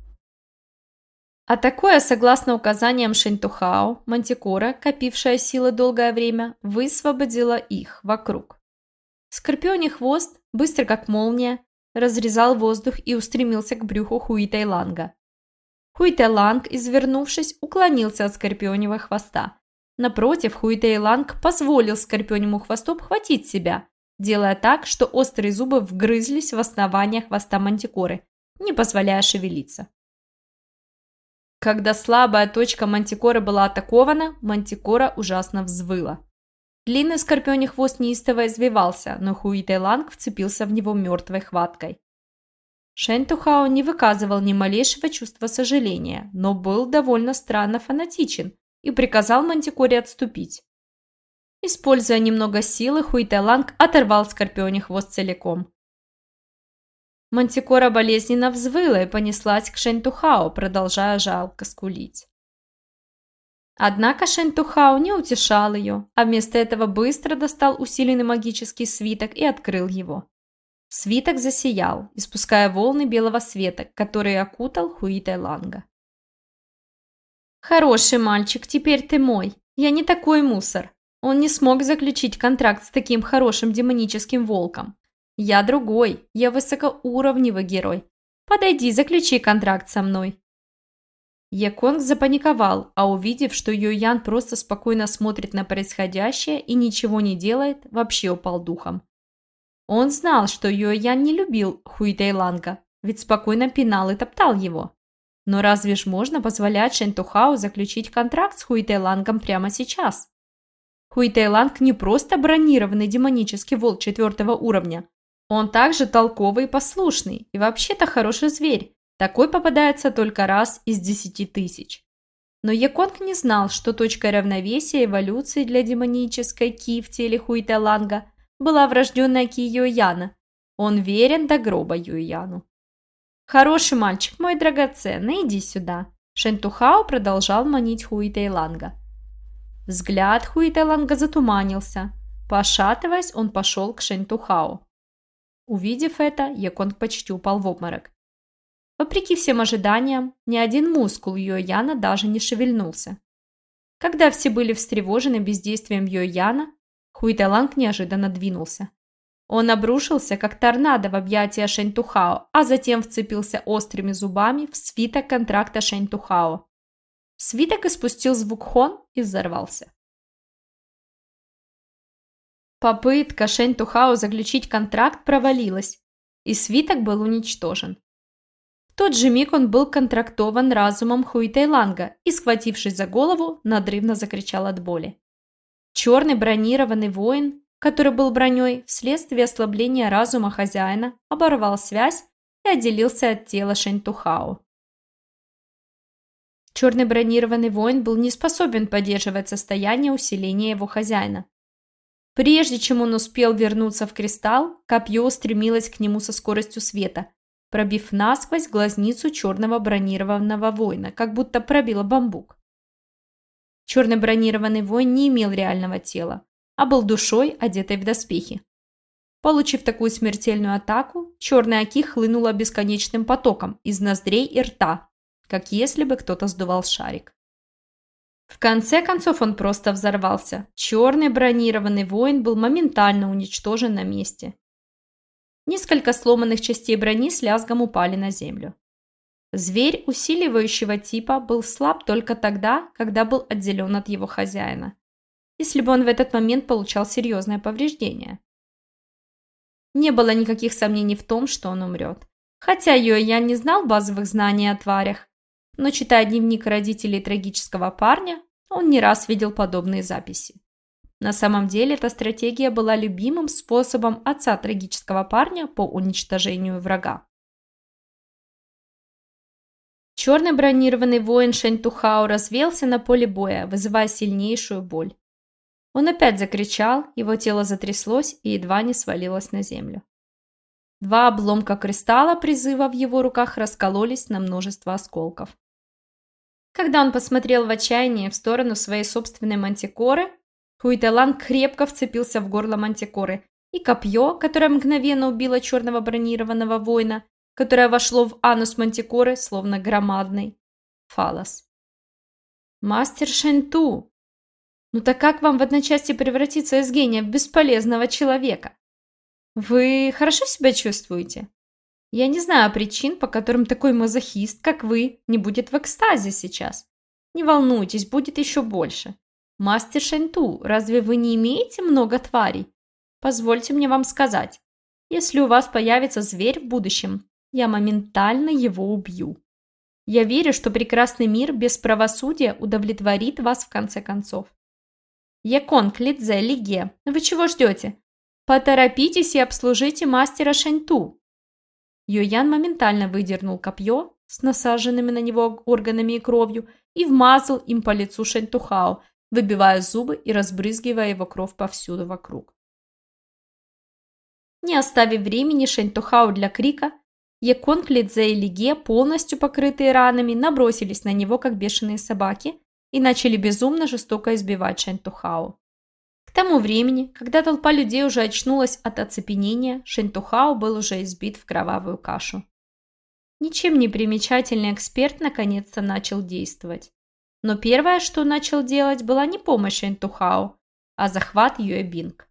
Атакуя согласно указаниям Шэнь-Тухао, Мантикора, копившая силы долгое время, высвободила их вокруг. Скорпионий хвост, быстро как молния, разрезал воздух и устремился к брюху Хуитайланга. Хуитайланг, извернувшись, уклонился от скорпионьего хвоста. Напротив, Хуитайланг позволил скорпионьему хвосту обхватить себя, делая так, что острые зубы вгрызлись в основание хвоста Мантикоры, не позволяя шевелиться. Когда слабая точка Мантикоры была атакована, Мантикора ужасно взвыла. Длинный скорпионий хвост неистово извивался, но Хуитайланг вцепился в него мертвой хваткой. Шэнь-Тухао не выказывал ни малейшего чувства сожаления, но был довольно странно фанатичен и приказал Мантикоре отступить. Используя немного силы, Хуитайланг оторвал скорпионий хвост целиком. Мантикора болезненно взвыла и понеслась к Шэнь-Тухао, продолжая жалко скулить. Однако Шэнь-Тухао не утешал ее, а вместо этого быстро достал усиленный магический свиток и открыл его. Свиток засиял, испуская волны белого света, который окутал Хуитайланга. «Хороший мальчик, теперь ты мой. Я не такой мусор. Он не смог заключить контракт с таким хорошим демоническим волком. Я другой, я высокоуровневый герой. Подойди, заключи контракт со мной». Яконг запаниковал, а увидев, что Юэян просто спокойно смотрит на происходящее и ничего не делает, вообще упал духом. Он знал, что Юэян не любил Хуитайланга, ведь спокойно пинал и топтал его. Но разве ж можно позволять Шэнь-Тухао заключить контракт с Хуитайлангом прямо сейчас? Хуитайланг не просто бронированный демонический волк четвертого уровня. Он также толковый и послушный, и вообще-то хороший зверь. Такой попадается только раз из десяти тысяч. Но Яконг не знал, что точкой равновесия эволюции для демонической ки в теле Хуитайланга была врожденная ки Юэяна. Он верен до гроба Юэяну. «Хороший мальчик, мой драгоценный, иди сюда». Шэнь-Тухао продолжал манить Хуитайланга. Взгляд Хуитайланга затуманился. Пошатываясь, он пошел к Шэнь-Тухао. Увидев это, Яконг почти упал в обморок. Вопреки всем ожиданиям, ни один мускул Юэяна даже не шевельнулся. Когда все были встревожены бездействием Юэяна, Хуитайланг неожиданно двинулся. Он обрушился, как торнадо в объятия Шэнь-Тухао, а затем вцепился острыми зубами в свиток контракта Шэнь-Тухао. Свиток испустил звук хон и взорвался. Попытка Шэнь-Тухао заключить контракт провалилась, и свиток был уничтожен. В тот же миг он был контрактован разумом Хуитайланга и, схватившись за голову, надрывно закричал от боли. Черный бронированный воин, который был броней, вследствие ослабления разума хозяина, оборвал связь и отделился от тела Шэнь-Тухао. Черный бронированный воин был не способен поддерживать состояние усиления его хозяина. Прежде чем он успел вернуться в кристалл, копье устремилось к нему со скоростью света, пробив насквозь глазницу черного бронированного воина, как будто пробило бамбук. Черный бронированный воин не имел реального тела, а был душой, одетой в доспехи. Получив такую смертельную атаку, черная оки хлынула бесконечным потоком из ноздрей и рта, как если бы кто-то сдувал шарик. В конце концов он просто взорвался. Черный бронированный воин был моментально уничтожен на месте. Несколько сломанных частей брони с лязгом упали на землю. Зверь усиливающего типа был слаб только тогда, когда был отделен от его хозяина, если бы он в этот момент получал серьезное повреждение. Не было никаких сомнений в том, что он умрет. Хотя Юэян не знал базовых знаний о тварях, но, читая дневник родителей трагического парня, он не раз видел подобные записи. На самом деле, эта стратегия была любимым способом отца трагического парня по уничтожению врага. Черный бронированный воин Шэнь-Тухао развеялся на поле боя, вызывая сильнейшую боль. Он опять закричал, его тело затряслось и едва не свалилось на землю. Два обломка кристалла призыва в его руках раскололись на множество осколков. Когда он посмотрел в отчаянии в сторону своей собственной мантикоры, Хуйталан крепко вцепился в горло мантикоры, и копье, которое мгновенно убило черного бронированного воина, которое вошло в анус мантикоры, словно громадный фаллос. «Мастер Шэнь-Ту, ну так как вам в одночасье превратиться из гения в бесполезного человека? Вы хорошо себя чувствуете? Я не знаю причин, по которым такой мазохист, как вы, не будет в экстазе сейчас. Не волнуйтесь, будет еще больше. Мастер Шэнь-Ту, разве вы не имеете много тварей? Позвольте мне вам сказать, если у вас появится зверь в будущем, я моментально его убью. Я верю, что прекрасный мир без правосудия удовлетворит вас в конце концов. Яконг, Лидзе, Лиге, вы чего ждете? Поторопитесь и обслужите мастера Шэнь-Ту». Юэян моментально выдернул копье с насаженными на него органами и кровью и вмазал им по лицу Шэнь-Тухао, выбивая зубы и разбрызгивая его кровь повсюду вокруг. Не оставив времени Шэнь-Тухао для крика, Яконг, Лидзе и Лиге, полностью покрытые ранами, набросились на него, как бешеные собаки, и начали безумно жестоко избивать Шэнь-Тухао. К тому времени, когда толпа людей уже очнулась от оцепенения, Шэнь-Тухао был уже избит в кровавую кашу. Ничем не примечательный эксперт наконец-то начал действовать. Но первое, что начал делать, была не помощь Шэнь-Тухао, а захват Юэ-Бинг.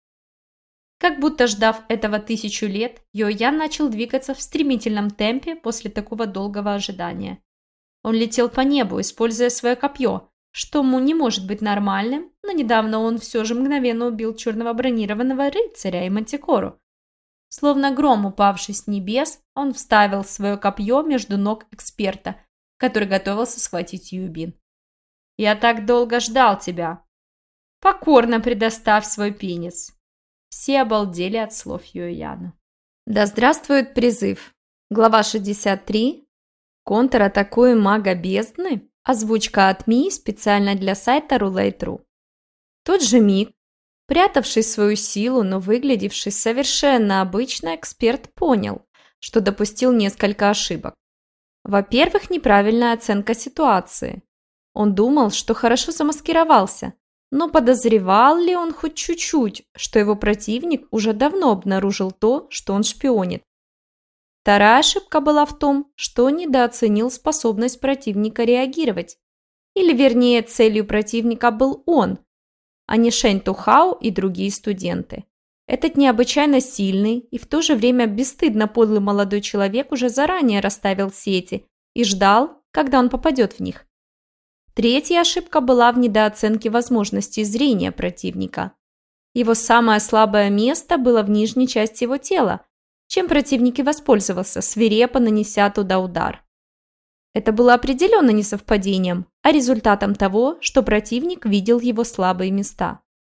Как будто ждав этого тысячу лет, Юэян начал двигаться в стремительном темпе после такого долгого ожидания. Он летел по небу, используя свое копье, что ему не может быть нормальным, но недавно он все же мгновенно убил черного бронированного рыцаря и мантикору. Словно гром, упавший с небес, он вставил свое копье между ног эксперта, который готовился схватить Юэ-Бин. «Я так долго ждал тебя. Покорно предоставь свой пенис». Все обалдели от слов Юэяна. Да здравствует призыв. Глава шестьдесят три. Контратакуем мага бездны. Озвучка от Ми специально для сайта Roulette точка ру. В тот же миг, прятавший свою силу, но выглядевший совершенно обычно, эксперт понял, что допустил несколько ошибок. Во-первых, неправильная оценка ситуации. Он думал, что хорошо замаскировался, но подозревал ли он хоть чуть-чуть, что его противник уже давно обнаружил то, что он шпионит. Вторая ошибка была в том, что недооценил способность противника реагировать. Или, вернее, целью противника был он, а не Шэнь-Тухао и другие студенты. Этот необычайно сильный и в то же время бесстыдно подлый молодой человек уже заранее расставил сети и ждал, когда он попадет в них. Третья ошибка была в недооценке возможностей зрения противника. Его самое слабое место было в нижней части его тела, чем противник и воспользовался, свирепо нанеся туда удар. Это было определенно не совпадением, а результатом того, что противник видел его слабые места.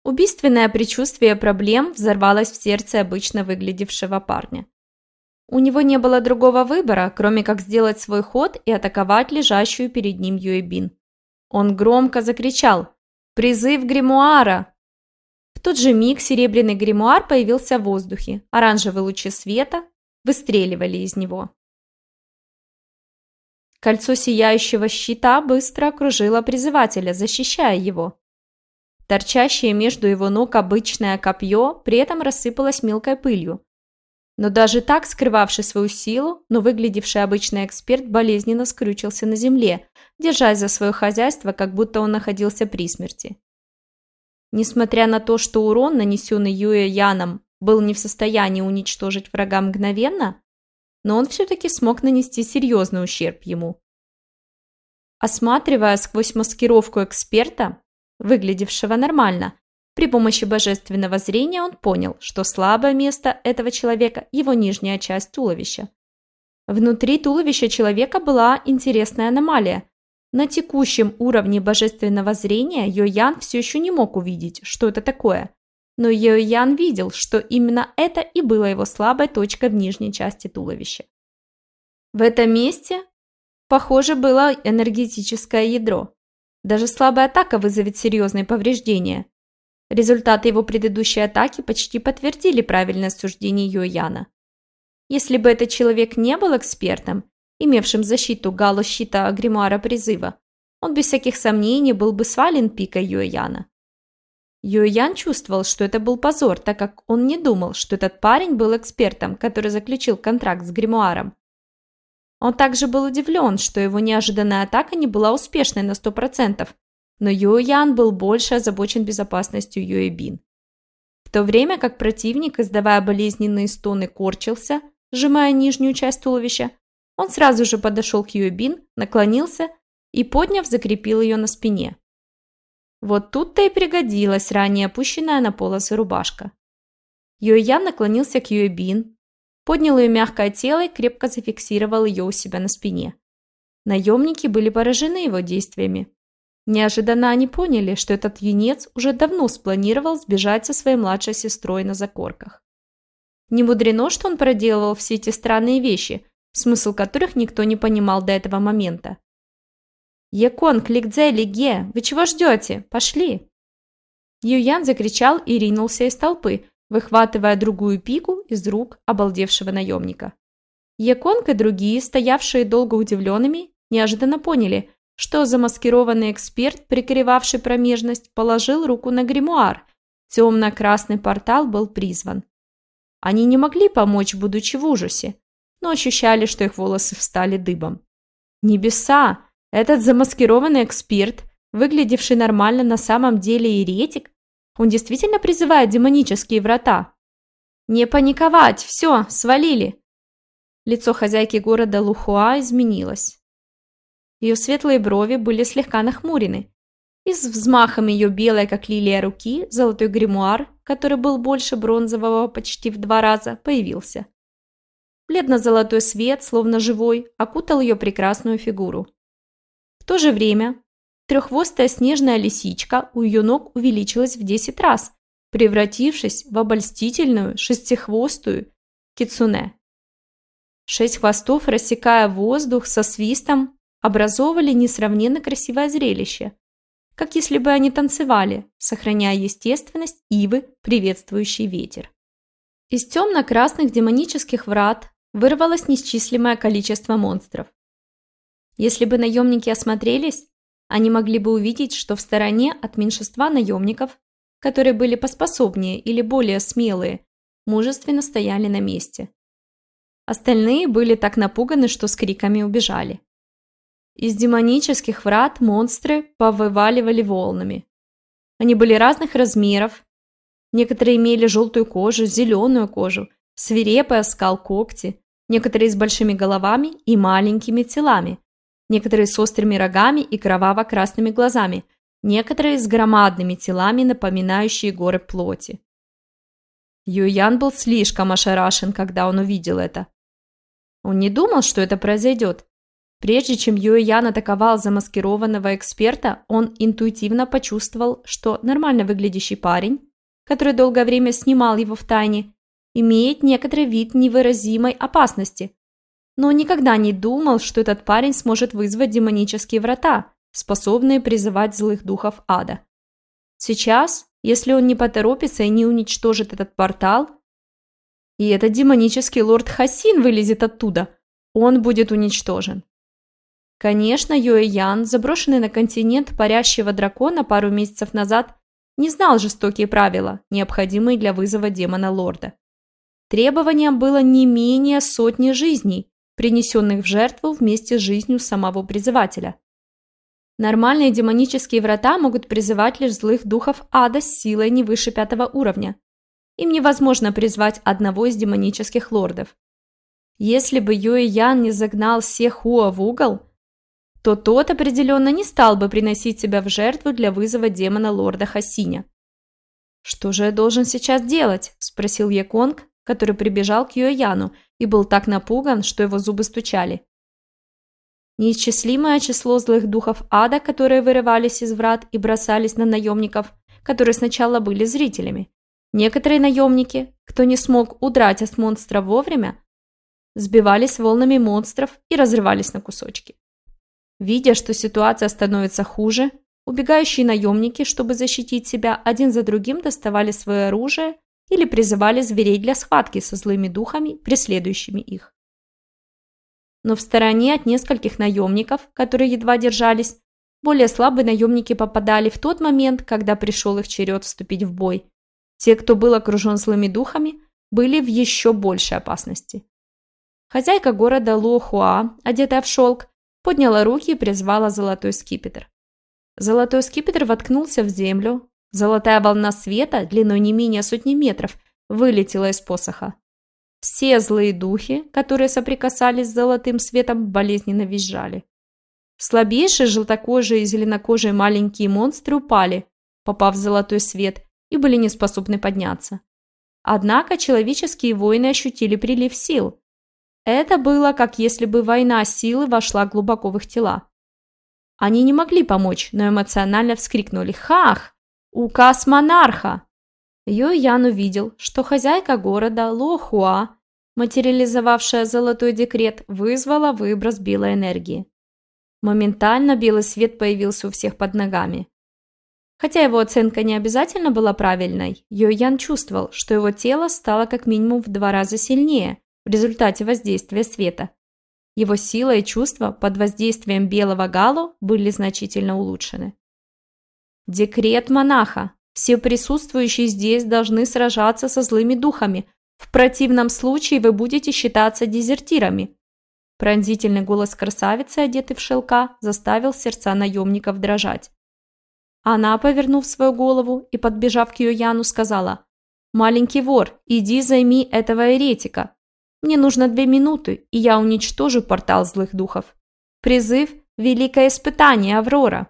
Убийственное предчувствие проблем взорвалось в сердце обычно выглядевшего парня. У него не было другого выбора, кроме как сделать свой ход и атаковать лежащую перед ним Юэбин. Он громко закричал: «Призыв гримуара!» В тот же миг серебряный гримуар появился в воздухе, оранжевые лучи света выстреливали из него. Кольцо сияющего щита быстро окружило призывателя, защищая его. Торчащее между его ног обычное копье при этом рассыпалось мелкой пылью. Но даже так, скрывавший свою силу, но выглядевший обычный эксперт болезненно скрючился на земле, держась за свое хозяйство, как будто он находился при смерти. Несмотря на то, что урон, нанесенный Юэ Яном, был не в состоянии уничтожить врага мгновенно, но он все-таки смог нанести серьезный ущерб ему. Осматривая сквозь маскировку эксперта, выглядевшего нормально, при помощи божественного зрения он понял, что слабое место этого человека – его нижняя часть туловища. Внутри туловища человека была интересная аномалия. На текущем уровне божественного зрения Йо-Ян все еще не мог увидеть, что это такое. Но Йо-Ян видел, что именно это и было его слабой точкой в нижней части туловища. В этом месте, похоже, было энергетическое ядро. Даже слабая атака вызовет серьезные повреждения. Результаты его предыдущей атаки почти подтвердили правильность суждений Йо-Яна. Если бы этот человек не был экспертом, имевшим защиту галу щита гримуара призыва, он без всяких сомнений был бы свален пикой Йо-Яна. Йо-Ян чувствовал, что это был позор, так как он не думал, что этот парень был экспертом, который заключил контракт с гримуаром. Он также был удивлен, что его неожиданная атака не была успешной на сто процентов, но Йо-Ян был больше озабочен безопасностью Юэбин. В то время как противник, издавая болезненные стоны, корчился, сжимая нижнюю часть туловища, он сразу же подошел к Юэбин, наклонился и, подняв, закрепил ее на спине. Вот тут-то и пригодилась ранее опущенная на полосы рубашка. Йо-Ян наклонился к Юэбин, поднял ее мягкое тело и крепко зафиксировал ее у себя на спине. Наемники были поражены его действиями. Неожиданно они поняли, что этот юнец уже давно спланировал сбежать со своей младшей сестрой на закорках. Не мудрено, что он проделывал все эти странные вещи, смысл которых никто не понимал до этого момента. «Якон, Кликдзе, Лиге, вы чего ждете? Пошли!» Юян закричал и ринулся из толпы, выхватывая другую пику из рук обалдевшего наемника. Яконг и другие, стоявшие долго удивленными, неожиданно поняли, что замаскированный эксперт, прикрывавший промежность, положил руку на гримуар. Темно-красный портал был призван. Они не могли помочь, будучи в ужасе, но ощущали, что их волосы встали дыбом. Небеса! Этот замаскированный эксперт, выглядевший нормально на самом деле еретик, он действительно призывает демонические врата. «Не паниковать! Все, свалили!» Лицо хозяйки города Лухуа изменилось. Ее светлые брови были слегка нахмурены, и с взмахом ее белой, как лилия, руки, золотой гримуар, который был больше бронзового почти в два раза, появился. Бледно-золотой свет, словно живой, окутал ее прекрасную фигуру. В то же время треххвостая снежная лисичка у ее ног увеличилась в десять раз, превратившись в обольстительную шестихвостую кицуне. Шесть хвостов, рассекая воздух со свистом, образовывали несравненно красивое зрелище, как если бы они танцевали, сохраняя естественность ивы, приветствующий ветер. Из темно-красных демонических врат вырвалось неисчислимое количество монстров. Если бы наемники осмотрелись, они могли бы увидеть, что в стороне от меньшинства наемников, которые были поспособнее или более смелые, мужественно стояли на месте. Остальные были так напуганы, что с криками убежали. Из демонических врат монстры повываливали волнами. Они были разных размеров. Некоторые имели желтую кожу, зеленую кожу, свирепый оскал, когти. Некоторые с большими головами и маленькими телами. Некоторые с острыми рогами и кроваво-красными глазами. Некоторые с громадными телами, напоминающие горы плоти. Юян был слишком ошарашен, когда он увидел это. Он не думал, что это произойдет. Прежде чем Юэ Ян атаковал замаскированного эксперта, он интуитивно почувствовал, что нормально выглядящий парень, который долгое время снимал его в тайне, имеет некоторый вид невыразимой опасности, но никогда не думал, что этот парень сможет вызвать демонические врата, способные призывать злых духов ада. Сейчас, если он не поторопится и не уничтожит этот портал, и этот демонический лорд Хасин вылезет оттуда, он будет уничтожен. Конечно, Юэ Ян, заброшенный на континент парящего дракона пару месяцев назад, не знал жестокие правила, необходимые для вызова демона-лорда. Требованием было не менее сотни жизней, принесенных в жертву вместе с жизнью самого призывателя. Нормальные демонические врата могут призывать лишь злых духов ада с силой не выше пятого уровня. Им невозможно призвать одного из демонических лордов. Если бы Юэ Ян не загнал Сехуа в угол, то тот определенно не стал бы приносить себя в жертву для вызова демона лорда Хасиня. «Что же я должен сейчас делать?» – спросил Яконг, который прибежал к Юэ Яну и был так напуган, что его зубы стучали. Неисчислимое число злых духов ада, которые вырывались из врат и бросались на наемников, которые сначала были зрителями. Некоторые наемники, кто не смог удрать от монстра вовремя, сбивались волнами монстров и разрывались на кусочки. Видя, что ситуация становится хуже, убегающие наемники, чтобы защитить себя, один за другим доставали свое оружие или призывали зверей для схватки со злыми духами, преследующими их. Но в стороне от нескольких наемников, которые едва держались, более слабые наемники попадали в тот момент, когда пришел их черед вступить в бой. Те, кто был окружен злыми духами, были в еще большей опасности. Хозяйка города Лохуа, одетая в шелк, подняла руки и призвала золотой скипетр. Золотой скипетр воткнулся в землю. Золотая волна света, длиной не менее сотни метров, вылетела из посоха. Все злые духи, которые соприкасались с золотым светом, болезненно визжали. Слабейшие желтокожие и зеленокожие маленькие монстры упали, попав в золотой свет, и были неспособны подняться. Однако человеческие воины ощутили прилив сил. Это было, как если бы война силы вошла глубоко в их тела. Они не могли помочь, но эмоционально вскрикнули «Хах! Указ монарха!». Юэ Ян увидел, что хозяйка города Лохуа, материализовавшая золотой декрет, вызвала выброс белой энергии. Моментально белый свет появился у всех под ногами. Хотя его оценка не обязательно была правильной, Юэ Ян чувствовал, что его тело стало как минимум в два раза сильнее в результате воздействия света. Его сила и чувства под воздействием белого галу были значительно улучшены. Декрет монаха. Все присутствующие здесь должны сражаться со злыми духами. В противном случае вы будете считаться дезертирами. Пронзительный голос красавицы, одетой в шелка, заставил сердца наемников дрожать. Она, повернув свою голову и подбежав к Юэ Яну, сказала: «Маленький вор, иди займи этого еретика. Мне нужно две минуты, и я уничтожу портал злых духов. Призыв – великое испытание, Аврора».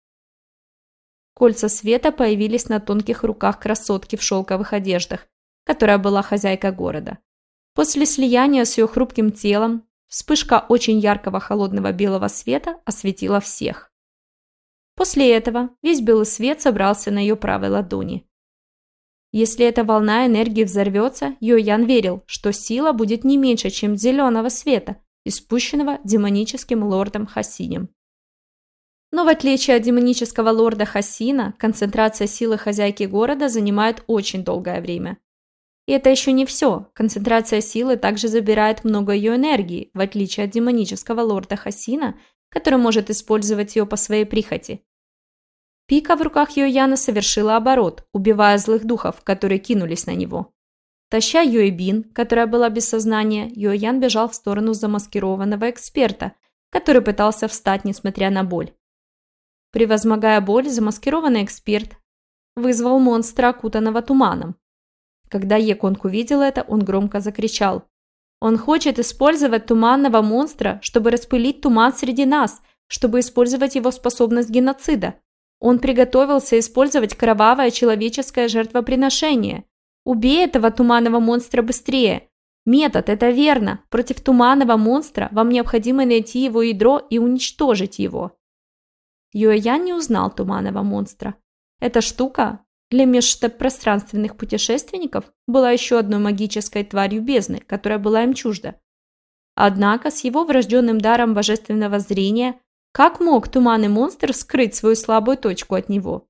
Кольца света появились на тонких руках красотки в шелковых одеждах, которая была хозяйкой города. После слияния с ее хрупким телом, вспышка очень яркого холодного белого света осветила всех. После этого весь белый свет собрался на ее правой ладони. Если эта волна энергии взорвется, Юэ Ян верил, что сила будет не меньше, чем зеленого света, испущенного демоническим лордом Хасинем. Но в отличие от демонического лорда Хасина, концентрация силы хозяйки города занимает очень долгое время. И это еще не все. Концентрация силы также забирает много ее энергии, в отличие от демонического лорда Хасина, который может использовать ее по своей прихоти. Пика в руках Юэ Яна совершила оборот, убивая злых духов, которые кинулись на него. Таща Юэ Бин, которая была без сознания, Юэ Ян бежал в сторону замаскированного эксперта, который пытался встать, несмотря на боль. Превозмогая боль, замаскированный эксперт вызвал монстра, окутанного туманом. Когда Яконг увидел это, он громко закричал: «Он хочет использовать туманного монстра, чтобы распылить туман среди нас, чтобы использовать его способность геноцида. Он приготовился использовать кровавое человеческое жертвоприношение. Убей этого туманного монстра быстрее. Метод, это верно. Против туманного монстра вам необходимо найти его ядро и уничтожить его. Юэян не узнал туманного монстра. Эта штука для межпространственных путешественников была еще одной магической тварью бездны, которая была им чужда. Однако с его врожденным даром божественного зрения, как мог туманный монстр скрыть свою слабую точку от него?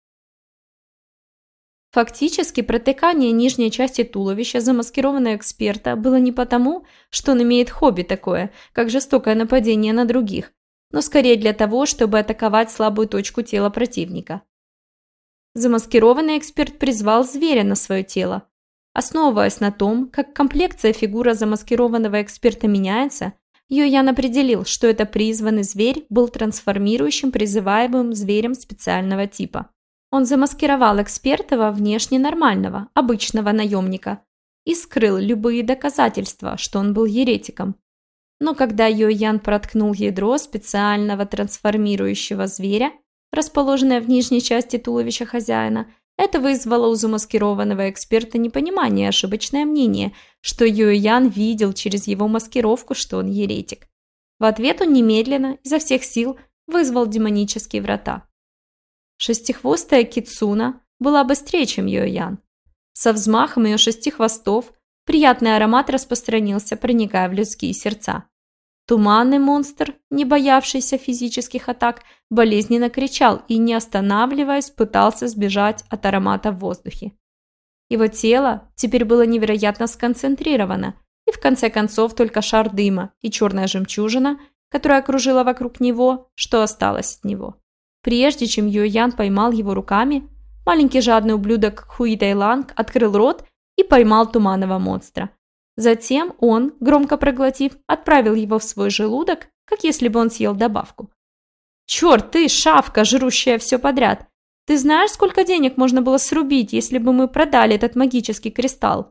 Фактически, протыкание нижней части туловища замаскированного эксперта было не потому, что он имеет хобби такое, как жестокое нападение на других, но скорее для того, чтобы атаковать слабую точку тела противника. Замаскированный эксперт призвал зверя на свое тело. Основываясь на том, как комплекция фигура замаскированного эксперта меняется, Юэян определил, что это призванный зверь был трансформирующим призываемым зверем специального типа. Он замаскировал эксперта во внешне нормального, обычного наемника и скрыл любые доказательства, что он был еретиком. Но когда Юэян проткнул ядро специального трансформирующего зверя, расположенное в нижней части туловища хозяина, это вызвало у замаскированного эксперта непонимание и ошибочное мнение, что Юэян видел через его маскировку, что он еретик. В ответ он немедленно, изо всех сил, вызвал демонические врата. Шестихвостая Кицуна была быстрее, чем Юэян. Со взмахом ее шести хвостов приятный аромат распространился, проникая в людские сердца. Туманный монстр, не боявшийся физических атак, болезненно кричал и, не останавливаясь, пытался сбежать от аромата в воздухе. Его тело теперь было невероятно сконцентрировано, и в конце концов только шар дыма и черная жемчужина, которая окружила вокруг него, что осталось от него. Прежде чем Юэян поймал его руками, маленький жадный ублюдок Хуитайланг открыл рот и поймал туманного монстра. Затем он, громко проглотив, отправил его в свой желудок, как если бы он съел добавку. «Черт ты, шавка, жрущая все подряд! Ты знаешь, сколько денег можно было срубить, если бы мы продали этот магический кристалл?»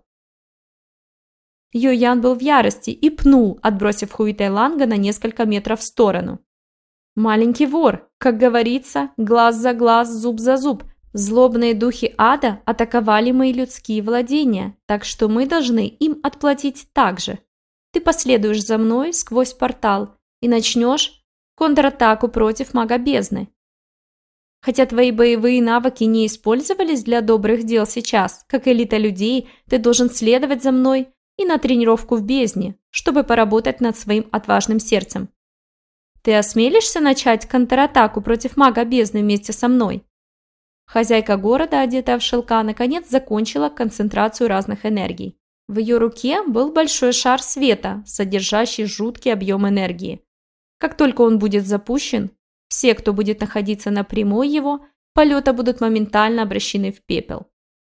Юэян был в ярости и пнул, отбросив Хуитайланга на несколько метров в сторону. «Маленький вор, как говорится, глаз за глаз, зуб за зуб. Злобные духи ада атаковали мои людские владения, так что мы должны им отплатить так же. Ты последуешь за мной сквозь портал и начнешь контратаку против мага бездны. Хотя твои боевые навыки не использовались для добрых дел сейчас, как элита людей, ты должен следовать за мной и на тренировку в бездне, чтобы поработать над своим отважным сердцем. Ты осмелишься начать контратаку против мага бездны вместе со мной?» Хозяйка города, одетая в шелка, наконец закончила концентрацию разных энергий. В ее руке был большой шар света, содержащий жуткий объем энергии. Как только он будет запущен, все, кто будет находиться на прямой его полета, будут моментально обращены в пепел.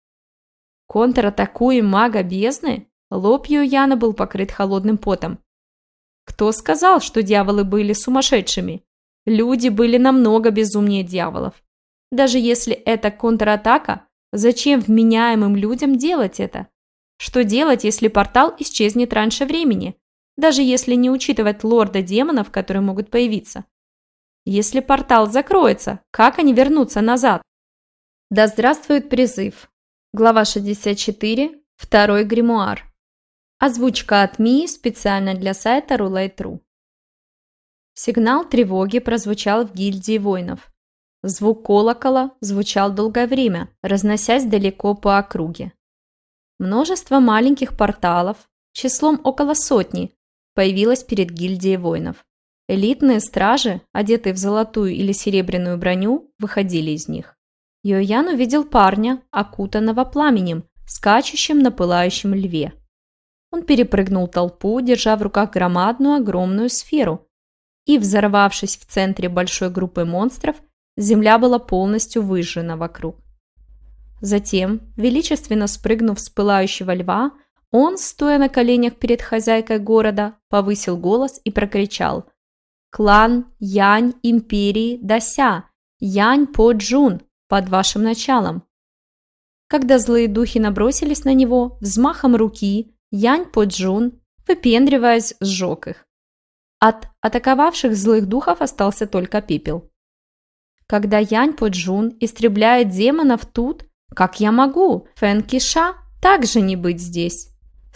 Контратакуем мага бездны? Лоб Юэяна был покрыт холодным потом. Кто сказал, что дьяволы были сумасшедшими? Люди были намного безумнее дьяволов. Даже если это контратака, зачем вменяемым людям делать это? Что делать, если портал исчезнет раньше времени? Даже если не учитывать лорда демонов, которые могут появиться. Если портал закроется, как они вернутся назад? Да здравствует призыв. Глава шестьдесят четыре. Второй гримуар. Озвучка от Мии специально для сайта Roulette точка ру. Сигнал тревоги прозвучал в гильдии воинов. Звук колокола звучал долгое время, разносясь далеко по округе. Множество маленьких порталов, числом около сотни, появилось перед гильдией воинов. Элитные стражи, одетые в золотую или серебряную броню, выходили из них. Юэян увидел парня, окутанного пламенем, скачущим на пылающем льве. Он перепрыгнул толпу, держа в руках громадную огромную сферу, и, взорвавшись в центре большой группы монстров, земля была полностью выжжена вокруг. Затем, величественно спрыгнув с пылающего льва, он, стоя на коленях перед хозяйкой города, повысил голос и прокричал: «Клан Янь Империи Дася, Янь По Джун, под вашим началом!» Когда злые духи набросились на него, взмахом руки Янь По Джун, выпендриваясь, сжег их. От атаковавших злых духов остался только пепел. Когда Янь По Джун истребляет демонов тут, как я могу, Фэн Киша, также не быть здесь?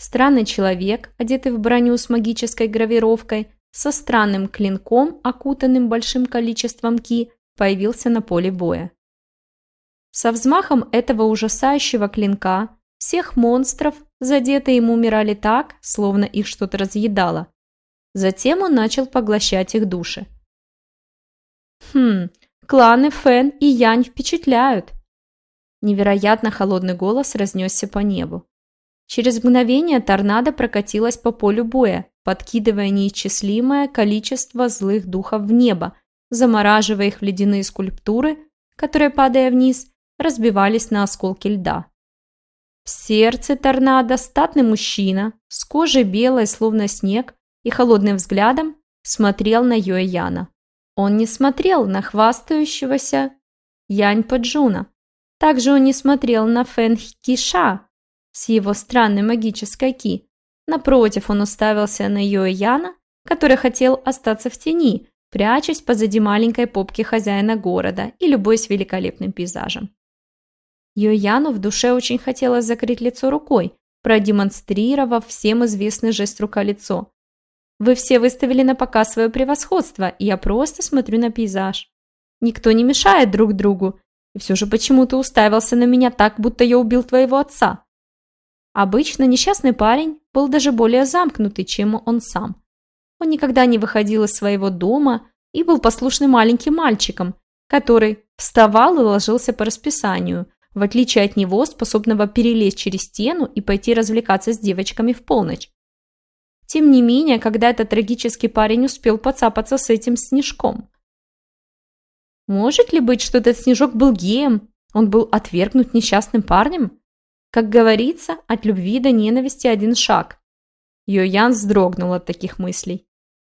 Странный человек, одетый в броню с магической гравировкой, со странным клинком, окутанным большим количеством ки, появился на поле боя. Со взмахом этого ужасающего клинка всех монстров, задетые им, умирали так, словно их что-то разъедало. Затем он начал поглощать их души. Хм, кланы Фэн и Янь впечатляют. Невероятно холодный голос разнесся по небу. Через мгновение торнадо прокатилась по полю боя, подкидывая неисчислимое количество злых духов в небо, замораживая их в ледяные скульптуры, которые, падая вниз, разбивались на осколки льда. В сердце торнадо статный мужчина с кожей белой, словно снег, и холодным взглядом смотрел на Юэ Яна. Он не смотрел на хвастающегося Янь Поджуна. Также он не смотрел на Фэн Киша с его странной магической ки. Напротив, он уставился на Юэ Яна, который хотел остаться в тени, прячась позади маленькой попки хозяина города и любуясь великолепным пейзажем. Юэ Яну в душе очень хотелось закрыть лицо рукой, продемонстрировав всем известный жест рука-лицо. Вы все выставили на показ свое превосходство, и я просто смотрю на пейзаж. Никто не мешает друг другу, и все же почему-то уставился на меня так, будто я убил твоего отца. Обычно несчастный парень был даже более замкнутый, чем он сам. Он никогда не выходил из своего дома и был послушным маленьким мальчиком, который вставал и ложился по расписанию, в отличие от него, способного перелезть через стену и пойти развлекаться с девочками в полночь. Тем не менее, когда этот трагический парень успел поцапаться с этим снежком. Может ли быть, что этот снежок был геем? Он был отвергнут несчастным парнем? Как говорится, от любви до ненависти один шаг. Юэ Ян вздрогнул от таких мыслей.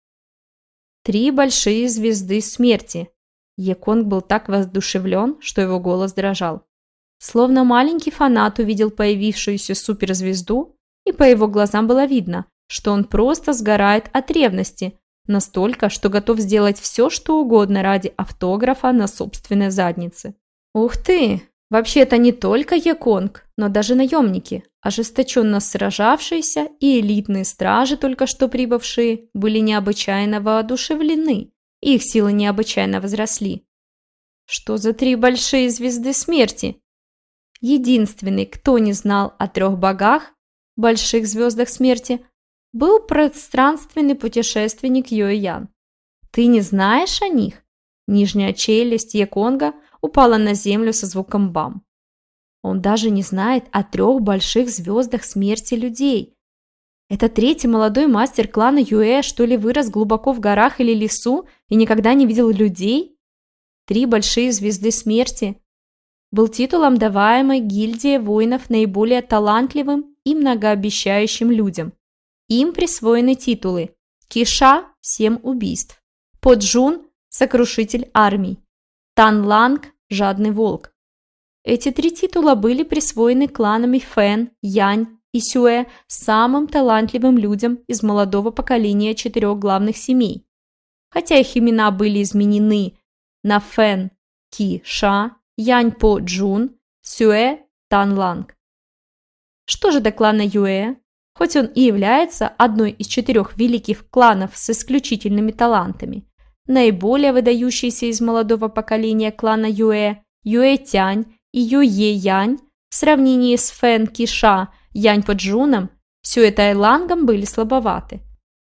Три большие звезды смерти. Еконг был так воодушевлен, что его голос дрожал. Словно маленький фанат увидел появившуюся суперзвезду, и по его глазам было видно, что он просто сгорает от ревности, настолько, что готов сделать все, что угодно ради автографа на собственной заднице. Ух ты! Вообще-то не только Еконг, но даже наемники, ожесточенно сражавшиеся и элитные стражи, только что прибывшие, были необычайно воодушевлены, и их силы необычайно возросли. Что за три большие звезды смерти? Единственный, кто не знал о трех богах, больших звездах смерти, был пространственный путешественник Юэ Ян. Ты не знаешь о них? Нижняя челюсть Еконга упала на землю со звуком бам. Он даже не знает о трех больших звездах смерти людей. Это третий молодой мастер клана Юэ, что ли, вырос глубоко в горах или лесу и никогда не видел людей? Три большие звезды смерти был титулом, даваемый гильдии воинов наиболее талантливым и многообещающим людям. Им присвоены титулы Киша – семь убийств, Поджун – сокрушитель армий, Танланг – жадный волк. Эти три титула были присвоены кланами Фэн, Янь и Сюэ самым талантливым людям из молодого поколения четырех главных семей. Хотя их имена были изменены на Фэн Ки Ша, Янь По Джун, Сюэ Танланг. Что же до клана Юэ? Хоть он и является одной из четырех великих кланов с исключительными талантами, наиболее выдающийся из молодого поколения клана Юэ, Юэ Тянь и Юэ Янь в сравнении с Фэн Киша, Янь Поджуном, Сюэ Тайлангом были слабоваты.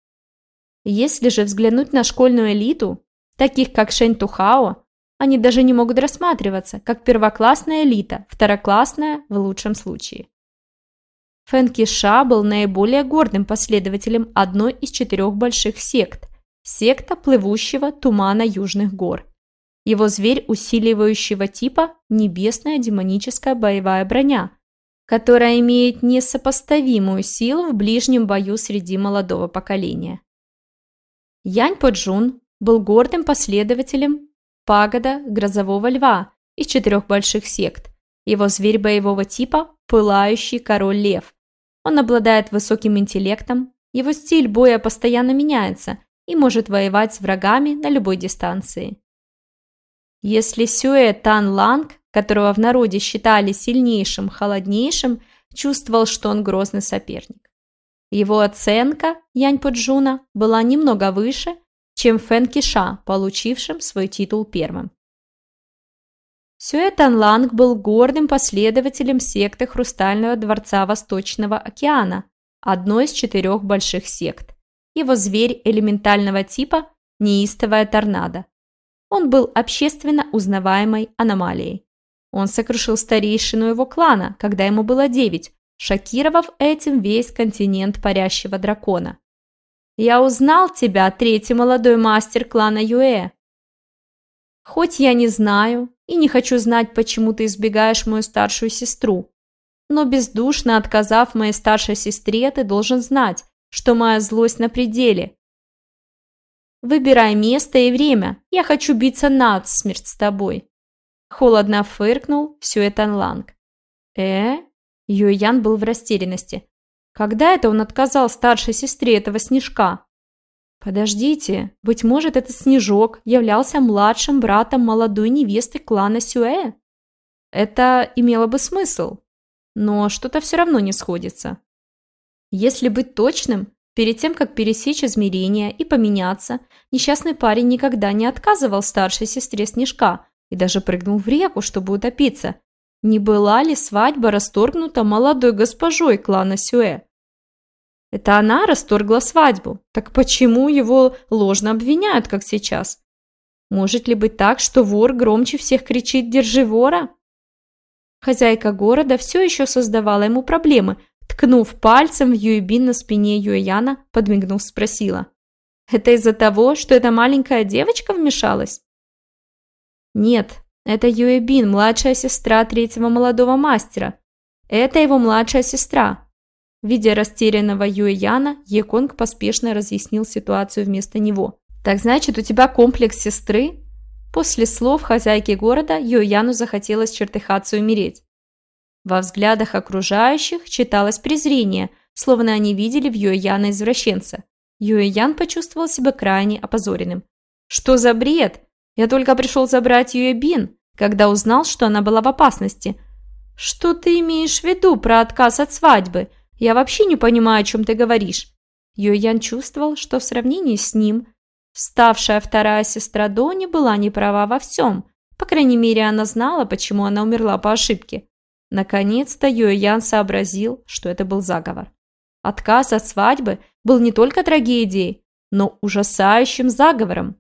Если же взглянуть на школьную элиту, таких как Шэнь Тухао, они даже не могут рассматриваться как первоклассная элита, второклассная в лучшем случае. Фэн Киша был наиболее гордым последователем одной из четырех больших сект – секта плывущего тумана южных гор. Его зверь усиливающего типа – небесная демоническая боевая броня, которая имеет несопоставимую силу в ближнем бою среди молодого поколения. Янь Поджун был гордым последователем пагода Грозового Льва из четырех больших сект. Его зверь боевого типа – пылающий король-лев. Он обладает высоким интеллектом, его стиль боя постоянно меняется и может воевать с врагами на любой дистанции. Если Сюэ Танланг, которого в народе считали сильнейшим, холоднейшим, чувствовал, что он грозный соперник. Его оценка Янь Поджуна была немного выше, чем Фэн Киша, получившим свой титул первым. Сюэ Танланг был гордым последователем секты Хрустального дворца Восточного океана, одной из четырех больших сект. Его зверь элементального типа – неистовая торнадо. Он был общественно узнаваемой аномалией. Он сокрушил старейшину его клана, когда ему было девять, шокировав этим весь континент парящего дракона. «Я узнал тебя, третий молодой мастер клана Юэ. Хоть я не знаю и не хочу знать, почему ты избегаешь мою старшую сестру, но бездушно отказав моей старшей сестре, ты должен знать, что моя злость на пределе. Выбирай место и время, я хочу биться насмерть с тобой». Холодно фыркнул Сюэ Танланг. «Э?» Юэ-Ян был в растерянности. Когда это он отказал старшей сестре этого снежка? Подождите, быть может, этот снежок являлся младшим братом молодой невесты клана Сюэ? Это имело бы смысл, но что-то все равно не сходится. Если быть точным, перед тем, как пересечь измерения и поменяться, несчастный парень никогда не отказывал старшей сестре снежка и даже прыгнул в реку, чтобы утопиться. Не была ли свадьба расторгнута молодой госпожой клана Сюэ? Это она расторгла свадьбу. Так почему его ложно обвиняют, как сейчас? Может ли быть так, что вор громче всех кричит «Держи вора»? Хозяйка города все еще создавала ему проблемы, ткнув пальцем в Юэ-Бин на спине Юэ-Яна, подмигнув, спросила. «Это из-за того, что эта маленькая девочка вмешалась?» «Нет, это Юэ-Бин, младшая сестра третьего молодого мастера. Это его младшая сестра». Видя растерянного Юэ-Яна, Е-Конг поспешно разъяснил ситуацию вместо него. «Так значит, у тебя комплекс сестры?» После слов хозяйки города Юэ-Яну захотелось чертыхаться и умереть. Во взглядах окружающих читалось презрение, словно они видели в Юэ-Яна извращенца. Юэ-Ян почувствовал себя крайне опозоренным. «Что за бред? Я только пришел забрать Юэ-Бин, когда узнал, что она была в опасности. Что ты имеешь в виду про отказ от свадьбы? Я вообще не понимаю, о чем ты говоришь». Юэ-Ян чувствовал, что в сравнении с ним ставшая вторая сестра Дони была не права во всем. По крайней мере, она знала, почему она умерла по ошибке. Наконец-то Юэ-Ян сообразил, что это был заговор. Отказ от свадьбы был не только трагедией, но ужасающим заговором.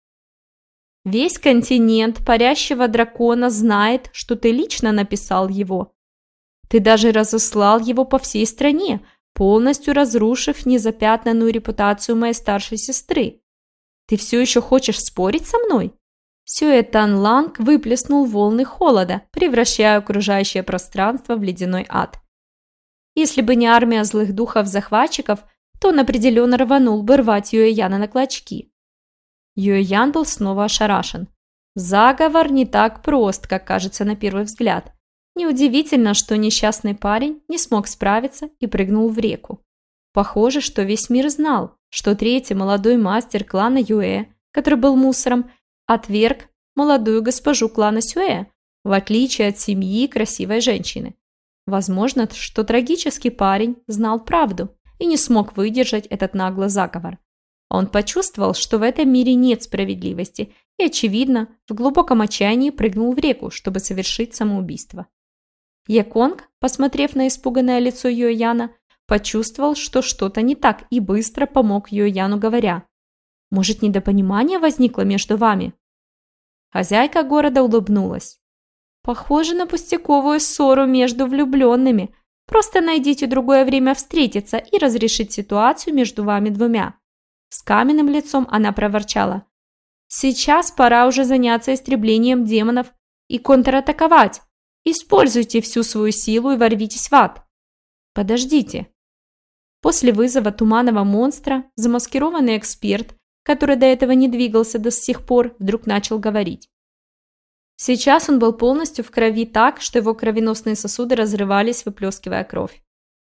Весь континент парящего дракона знает, что ты лично написал его. Ты даже разослал его по всей стране, полностью разрушив незапятнанную репутацию моей старшей сестры. Ты все еще хочешь спорить со мной?» Сюэ Танланг выплеснул волны холода, превращая окружающее пространство в ледяной ад. Если бы не армия злых духов-захватчиков, то он определенно рванул бы рвать Юэ-Яна на клочки. Юэ-Ян был снова ошарашен. Заговор не так прост, как кажется на первый взгляд. Неудивительно, что несчастный парень не смог справиться и прыгнул в реку. Похоже, что весь мир знал, что третий молодой мастер клана Юэ, который был мусором, отверг молодую госпожу клана Сюэ, в отличие от семьи красивой женщины. Возможно, что трагический парень знал правду и не смог выдержать этот наглый заговор. Он почувствовал, что в этом мире нет справедливости и, очевидно, в глубоком отчаянии прыгнул в реку, чтобы совершить самоубийство. Е-Конг, посмотрев на испуганное лицо Юэ-Яна, почувствовал, что что-то не так, и быстро помог Юэ-Яну, говоря: «Может, недопонимание возникло между вами?» Хозяйка города улыбнулась. «Похоже на пустяковую ссору между влюбленными. Просто найдите другое время встретиться и разрешить ситуацию между вами двумя». С каменным лицом она проворчала: «Сейчас пора уже заняться истреблением демонов и контратаковать. Используйте всю свою силу и ворвитесь в ад». «Подождите». После вызова туманного монстра замаскированный эксперт, который до этого не двигался до сих пор, вдруг начал говорить. Сейчас он был полностью в крови так, что его кровеносные сосуды разрывались, выплескивая кровь.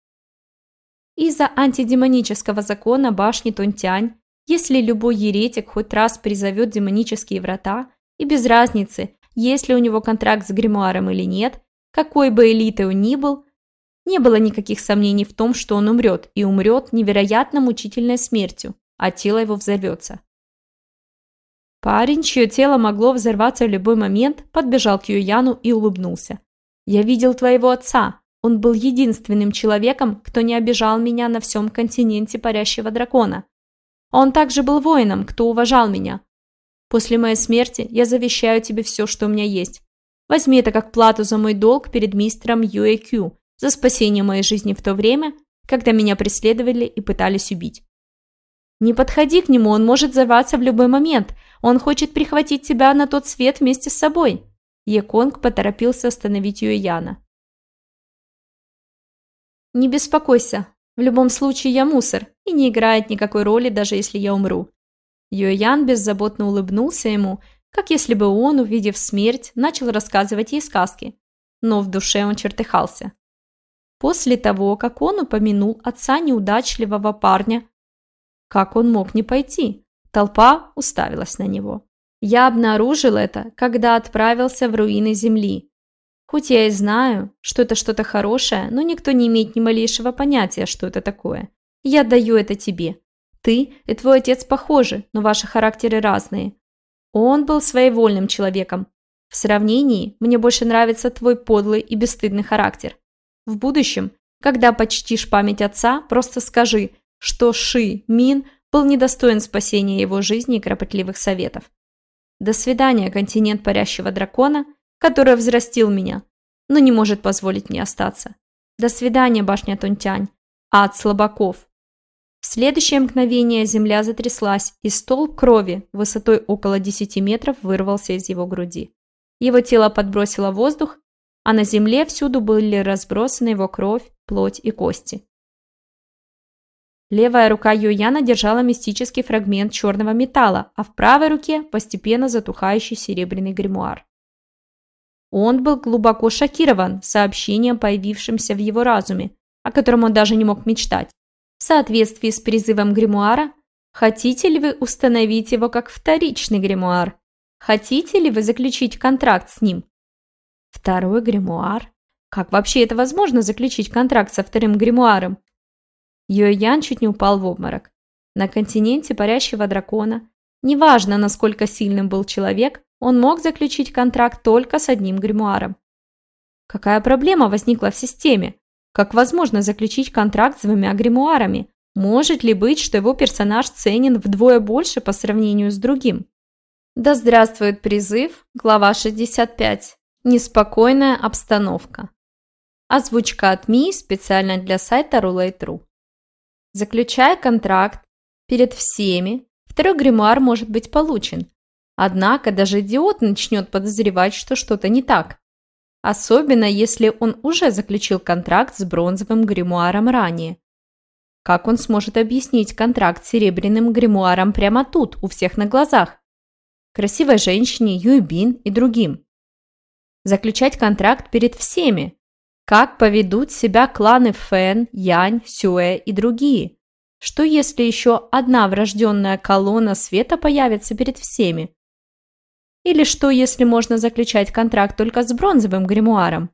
Из-за антидемонического закона башни Тунтянь, если любой еретик хоть раз призовет демонические врата, и без разницы, есть ли у него контракт с гримуаром или нет, какой бы элитой он ни был, Не было никаких сомнений в том, что он умрет, и умрет невероятно мучительной смертью, а тело его взорвется. Парень, чье тело могло взорваться в любой момент, подбежал к Юйяну и улыбнулся. «Я видел твоего отца. Он был единственным человеком, кто не обижал меня на всем континенте парящего дракона. Он также был воином, кто уважал меня. После моей смерти я завещаю тебе все, что у меня есть. Возьми это как плату за мой долг перед мистером Юэ Кю, за спасение моей жизни в то время, когда меня преследовали и пытались убить. Не подходи к нему, он может взорваться в любой момент. Он хочет прихватить тебя на тот свет вместе с собой». Еконг поторопился остановить Юэяна. «Не беспокойся. В любом случае я мусор, и не играет никакой роли, даже если я умру». Юэян беззаботно улыбнулся ему, как если бы он, увидев смерть, начал рассказывать ей сказки. Но в душе он чертыхался. После того, как он упомянул отца неудачливого парня, как он мог не пойти? Толпа уставилась на него. Я обнаружил это, когда отправился в руины земли. Хоть я и знаю, что это что-то хорошее, но никто не имеет ни малейшего понятия, что это такое. Я даю это тебе. Ты и твой отец похожи, но ваши характеры разные. Он был своевольным человеком. В сравнении мне больше нравится твой подлый и бесстыдный характер. В будущем, когда почтишь память отца, просто скажи, что Ши Мин был недостоин спасения его жизни и кропотливых советов. До свидания, континент парящего дракона, который взрастил меня, но не может позволить мне остаться. До свидания, башня Тунтянь, ад слабаков. В следующее мгновение земля затряслась, и столб крови высотой около десяти метров вырвался из его груди. Его тело подбросило воздух, а на земле всюду были разбросаны его кровь, плоть и кости. Левая рука Юэяна держала мистический фрагмент черного металла, а в правой руке постепенно затухающий серебряный гримуар. Он был глубоко шокирован сообщением, появившимся в его разуме, о котором он даже не мог мечтать. В соответствии с призывом гримуара, хотите ли вы установить его как вторичный гримуар? Хотите ли вы заключить контракт с ним? Второй гримуар? Как вообще это возможно, заключить контракт со вторым гримуаром? Юэян чуть не упал в обморок. На континенте парящего дракона, неважно, насколько сильным был человек, он мог заключить контракт только с одним гримуаром. Какая проблема возникла в системе? Как возможно заключить контракт с двумя гримуарами? Может ли быть, что его персонаж ценен вдвое больше по сравнению с другим? Да здравствует призыв, глава шестьдесят пять. Неспокойная обстановка. Озвучка от Ми специально для сайта Roulette точка ру. Заключая контракт перед всеми, второй гримуар может быть получен. Однако даже идиот начнет подозревать, что что-то не так. Особенно, если он уже заключил контракт с бронзовым гримуаром ранее. Как он сможет объяснить контракт с серебряным гримуаром прямо тут, у всех на глазах? Красивой женщине, Юйбин и другим. Заключать контракт перед всеми. Как поведут себя кланы Фэн, Янь, Сюэ и другие? Что если еще одна врожденная колонна света появится перед всеми? Или что если можно заключать контракт только с бронзовым гримуаром?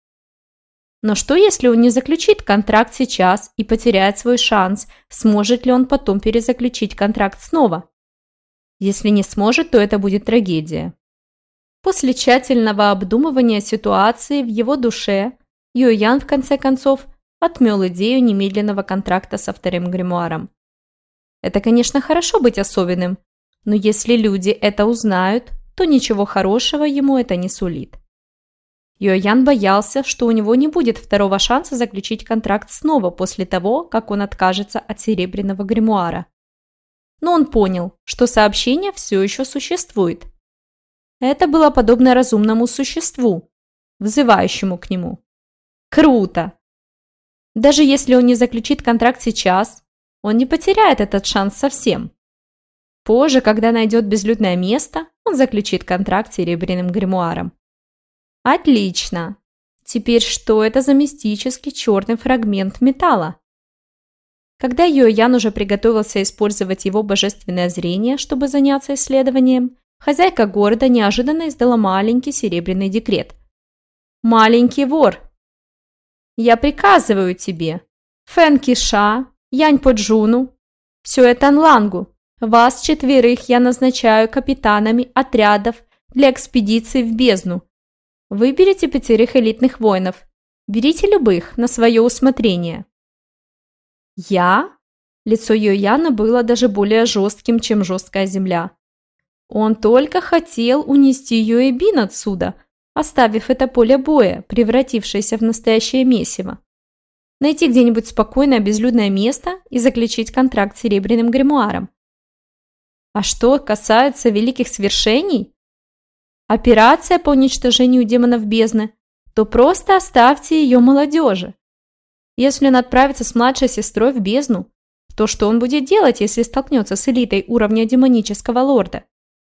Но что если он не заключит контракт сейчас и потеряет свой шанс, сможет ли он потом перезаключить контракт снова? Если не сможет, то это будет трагедия. После тщательного обдумывания ситуации в его душе, Юэян, в конце концов, отмел идею немедленного контракта со вторым гримуаром. Это, конечно, хорошо быть особенным, но если люди это узнают, то ничего хорошего ему это не сулит. Юэян боялся, что у него не будет второго шанса заключить контракт снова после того, как он откажется от серебряного гримуара. Но он понял, что сообщение все еще существует. Это было подобно разумному существу, взывающему к нему. Круто! Даже если он не заключит контракт сейчас, он не потеряет этот шанс совсем. Позже, когда найдет безлюдное место, он заключит контракт с серебряным гримуаром. Отлично! Теперь что это за мистический черный фрагмент металла? Когда Юэян уже приготовился использовать его божественное зрение, чтобы заняться исследованием, хозяйка города неожиданно издала маленький серебряный декрет. Маленький вор! Я приказываю тебе. Фэн Киша, Янь Поджуну, Сюэ Танлангу, вас четверых я назначаю капитанами отрядов для экспедиции в бездну. Выберите пятерых элитных воинов. Берите любых на свое усмотрение. Я? Лицо Юэяна было даже более жестким, чем жесткая земля. Он только хотел унести Юэбин отсюда, оставив это поле боя, превратившееся в настоящее месиво. Найти где-нибудь спокойное безлюдное место и заключить контракт с Серебряным гримуаром. А что касается великих свершений, операция по уничтожению демонов бездны, то просто оставьте ее молодежи. Если он отправится с младшей сестрой в бездну, то что он будет делать, если столкнется с элитой уровня демонического лорда?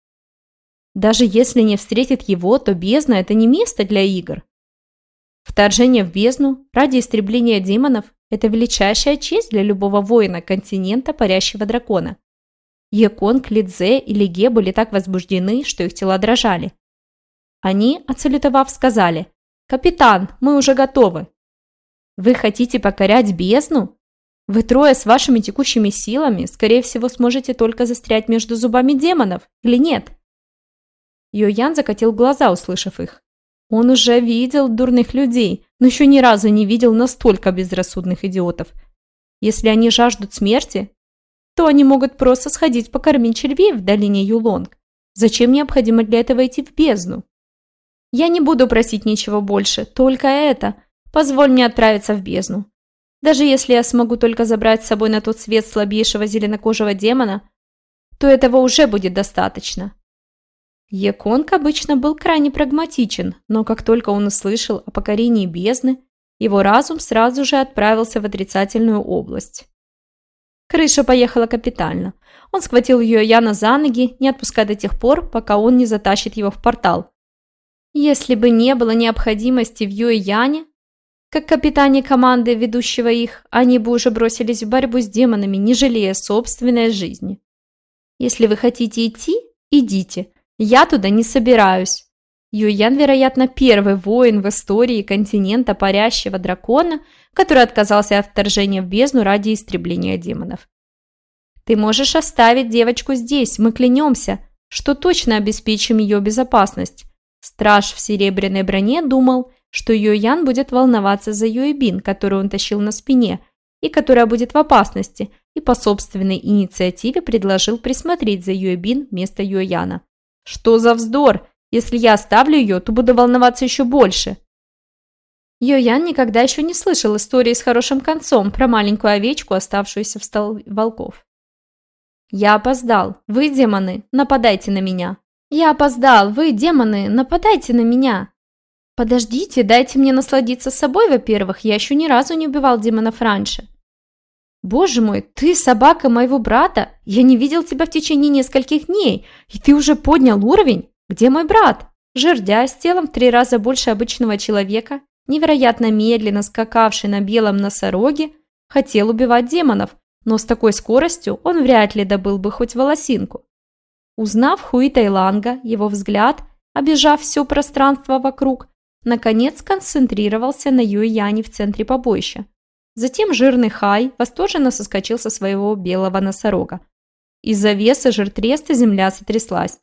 Даже если не встретит его, то бездна – это не место для игр. Вторжение в бездну ради истребления демонов – это величайшая честь для любого воина континента парящего дракона. Еконг, Лидзе и Лиге были так возбуждены, что их тела дрожали. Они, отсалютовав, сказали: «Капитан, мы уже готовы». «Вы хотите покорять бездну? Вы трое с вашими текущими силами, скорее всего, сможете только застрять между зубами демонов, или нет?» Юэян закатил глаза, услышав их. Он уже видел дурных людей, но еще ни разу не видел настолько безрассудных идиотов. Если они жаждут смерти, то они могут просто сходить покормить червей в долине Юлонг. Зачем необходимо для этого идти в бездну? Я не буду просить ничего больше, только это. Позволь мне отправиться в бездну. Даже если я смогу только забрать с собой на тот свет слабейшего зеленокожего демона, то этого уже будет достаточно. Еконг обычно был крайне прагматичен, но как только он услышал о покорении бездны, его разум сразу же отправился в отрицательную область. Крыша поехала капитально. Он схватил Юэяна за ноги, не отпуская до тех пор, пока он не затащит его в портал. Если бы не было необходимости в Юэяне, как капитане команды, ведущего их, они бы уже бросились в борьбу с демонами, не жалея собственной жизни. Если вы хотите идти, идите. Я туда не собираюсь. Юэян, вероятно, первый воин в истории континента парящего дракона, который отказался от вторжения в бездну ради истребления демонов. Ты можешь оставить девочку здесь, мы клянемся, что точно обеспечим ее безопасность. Страж в серебряной броне думал, что Юэян будет волноваться за Юэбин, которую он тащил на спине, и которая будет в опасности, и по собственной инициативе предложил присмотреть за Юэбин вместо Юэяна. Что за вздор? Если я оставлю ее, то буду волноваться еще больше. Юэян никогда еще не слышал истории с хорошим концом про маленькую овечку, оставшуюся в столе волков. Я опоздал. Вы, демоны, нападайте на меня. Я опоздал. Вы, демоны, нападайте на меня. Подождите, дайте мне насладиться собой, во-первых. Я еще ни разу не убивал демонов раньше. Боже мой, ты собака моего брата? Я не видел тебя в течение нескольких дней, и ты уже поднял уровень? Где мой брат? Жердяй с телом в три раза больше обычного человека, невероятно медленно скакавший на белом носороге, хотел убивать демонов, но с такой скоростью он вряд ли добыл бы хоть волосинку. Узнав Хуи Тайланга, его взгляд, обежав все пространство вокруг, наконец сконцентрировался на Юэяне в центре побоища. Затем жирный Хай восторженно соскочил со своего белого носорога. Из-за веса жиртреста земля сотряслась.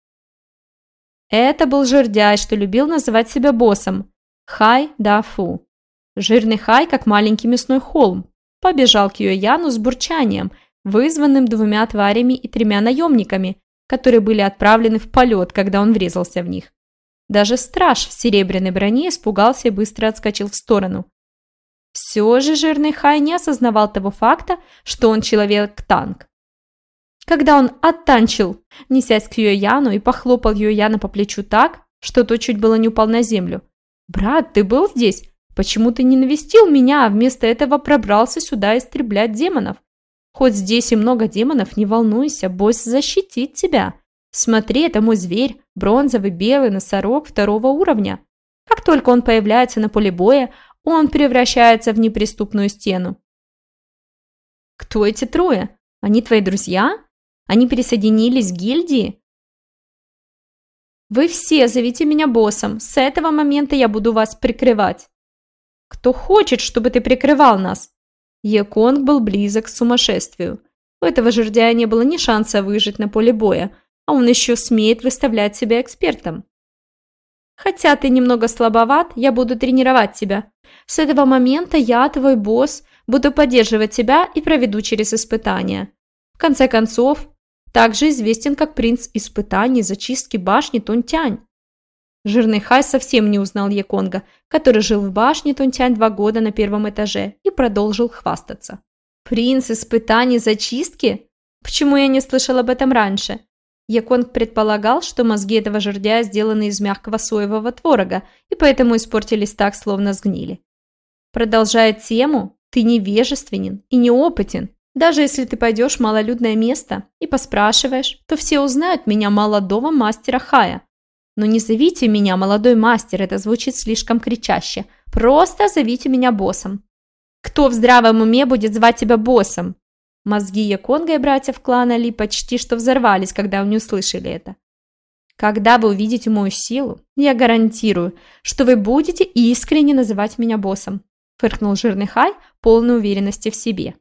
Это был жердяй, что любил называть себя боссом. Хай да Фу. Жирный Хай, как маленький мясной холм, побежал к Юэяну с бурчанием, вызванным двумя тварями и тремя наемниками, которые были отправлены в полет, когда он врезался в них. Даже страж в серебряной броне испугался и быстро отскочил в сторону. Все же жирный Хай не осознавал того факта, что он человек-танк. Когда он оттанчил, несясь к Юэяну, и похлопал Юэяна по плечу так, что тот чуть было не упал на землю. «Брат, ты был здесь? Почему ты не навестил меня, а вместо этого пробрался сюда истреблять демонов? Хоть здесь и много демонов, не волнуйся, босс защитит тебя. Смотри, это мой зверь, бронзовый белый носорог второго уровня. Как только он появляется на поле боя, он превращается в неприступную стену». «Кто эти трое? Они твои друзья? Они присоединились к гильдии?» «Вы все зовите меня боссом. С этого момента я буду вас прикрывать». Кто хочет, чтобы ты прикрывал нас?» Еконг был близок к сумасшествию. У этого жердяя не было ни шанса выжить на поле боя, а он еще смеет выставлять себя экспертом. «Хотя ты немного слабоват, я буду тренировать тебя. С этого момента я, твой босс, буду поддерживать тебя и проведу через испытания. В конце концов, также известен как принц испытаний зачистки башни Тунтянь». Жирный Хай совсем не узнал Еконга, который жил в башне Тунтянь два года на первом этаже, и продолжил хвастаться. «Принц испытаний зачистки? Почему я не слышал об этом раньше?» Еконг предполагал, что мозги этого жердяя сделаны из мягкого соевого творога, и поэтому испортились так, словно сгнили. Продолжая тему, ты невежественен и неопытен. Даже если ты пойдешь в малолюдное место и поспрашиваешь, то все узнают меня молодого мастера Хая. Но не зовите меня молодой мастер, это звучит слишком кричаще. Просто зовите меня боссом. Кто в здравом уме будет звать тебя боссом? Мозги Еконга и братьев клана Ли почти что взорвались, когда они услышали это. Когда вы увидите мою силу, я гарантирую, что вы будете искренне называть меня боссом, фыркнул Жирный Хай, полной уверенности в себе.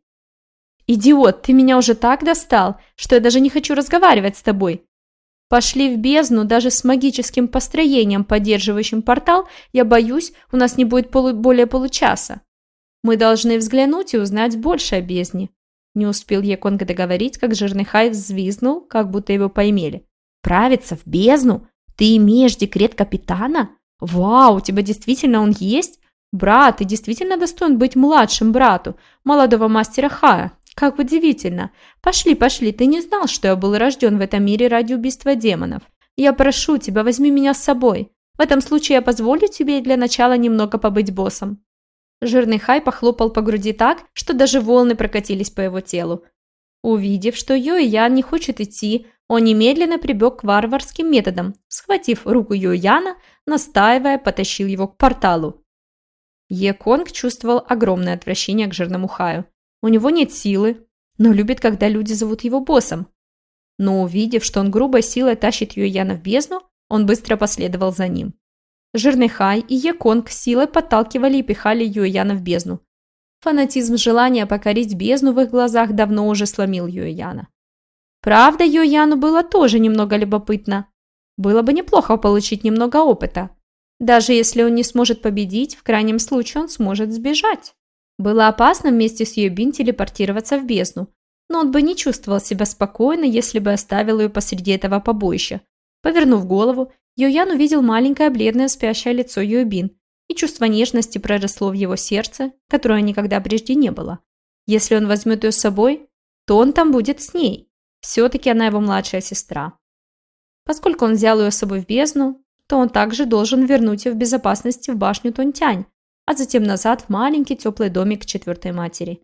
Идиот, ты меня уже так достал, что я даже не хочу разговаривать с тобой. Пошли в бездну, даже с магическим построением, поддерживающим портал, я боюсь, у нас не будет полу- более получаса. Мы должны взглянуть и узнать больше о бездне. Не успел Еконг договорить, как Жирный Хай взвизнул, как будто его поймели. «Правиться в бездну? Ты имеешь декрет капитана? Вау, у тебя действительно он есть? Брат, ты действительно достоин быть младшим брату, молодого мастера Хая. Как удивительно. Пошли, пошли, ты не знал, что я был рожден в этом мире ради убийства демонов. Я прошу тебя, возьми меня с собой. В этом случае я позволю тебе для начала немного побыть боссом». Жирный Хай похлопал по груди так, что даже волны прокатились по его телу. Увидев, что Юэ-Ян не хочет идти, он немедленно прибег к варварским методам, схватив руку Юэ-Яна, настаивая, потащил его к порталу. Еконг чувствовал огромное отвращение к Жирному Хаю. У него нет силы, но любит, когда люди зовут его боссом. Но увидев, что он грубой силой тащит Юэ-Яна в бездну, он быстро последовал за ним. Жирный Хай и Еконг силой подталкивали и пихали Юэ-Яна в бездну. Фанатизм желания покорить бездну в их глазах давно уже сломил Юэ-Яна. Правда, Юэ-Яну было тоже немного любопытно. Было бы неплохо получить немного опыта. Даже если он не сможет победить, в крайнем случае он сможет сбежать. Было опасно вместе с Юэ-Бин телепортироваться в бездну, но он бы не чувствовал себя спокойно, если бы оставил ее посреди этого побоища. Повернув голову, Юэ-Ян увидел маленькое бледное спящее лицо Юэ-Бин, и чувство нежности проросло в его сердце, которое никогда прежде не было. Если он возьмет ее с собой, то он там будет с ней. Все-таки она его младшая сестра. Поскольку он взял ее с собой в бездну, то он также должен вернуть ее в безопасности в башню Тунтянь, а затем назад в маленький теплый домик четвертой матери.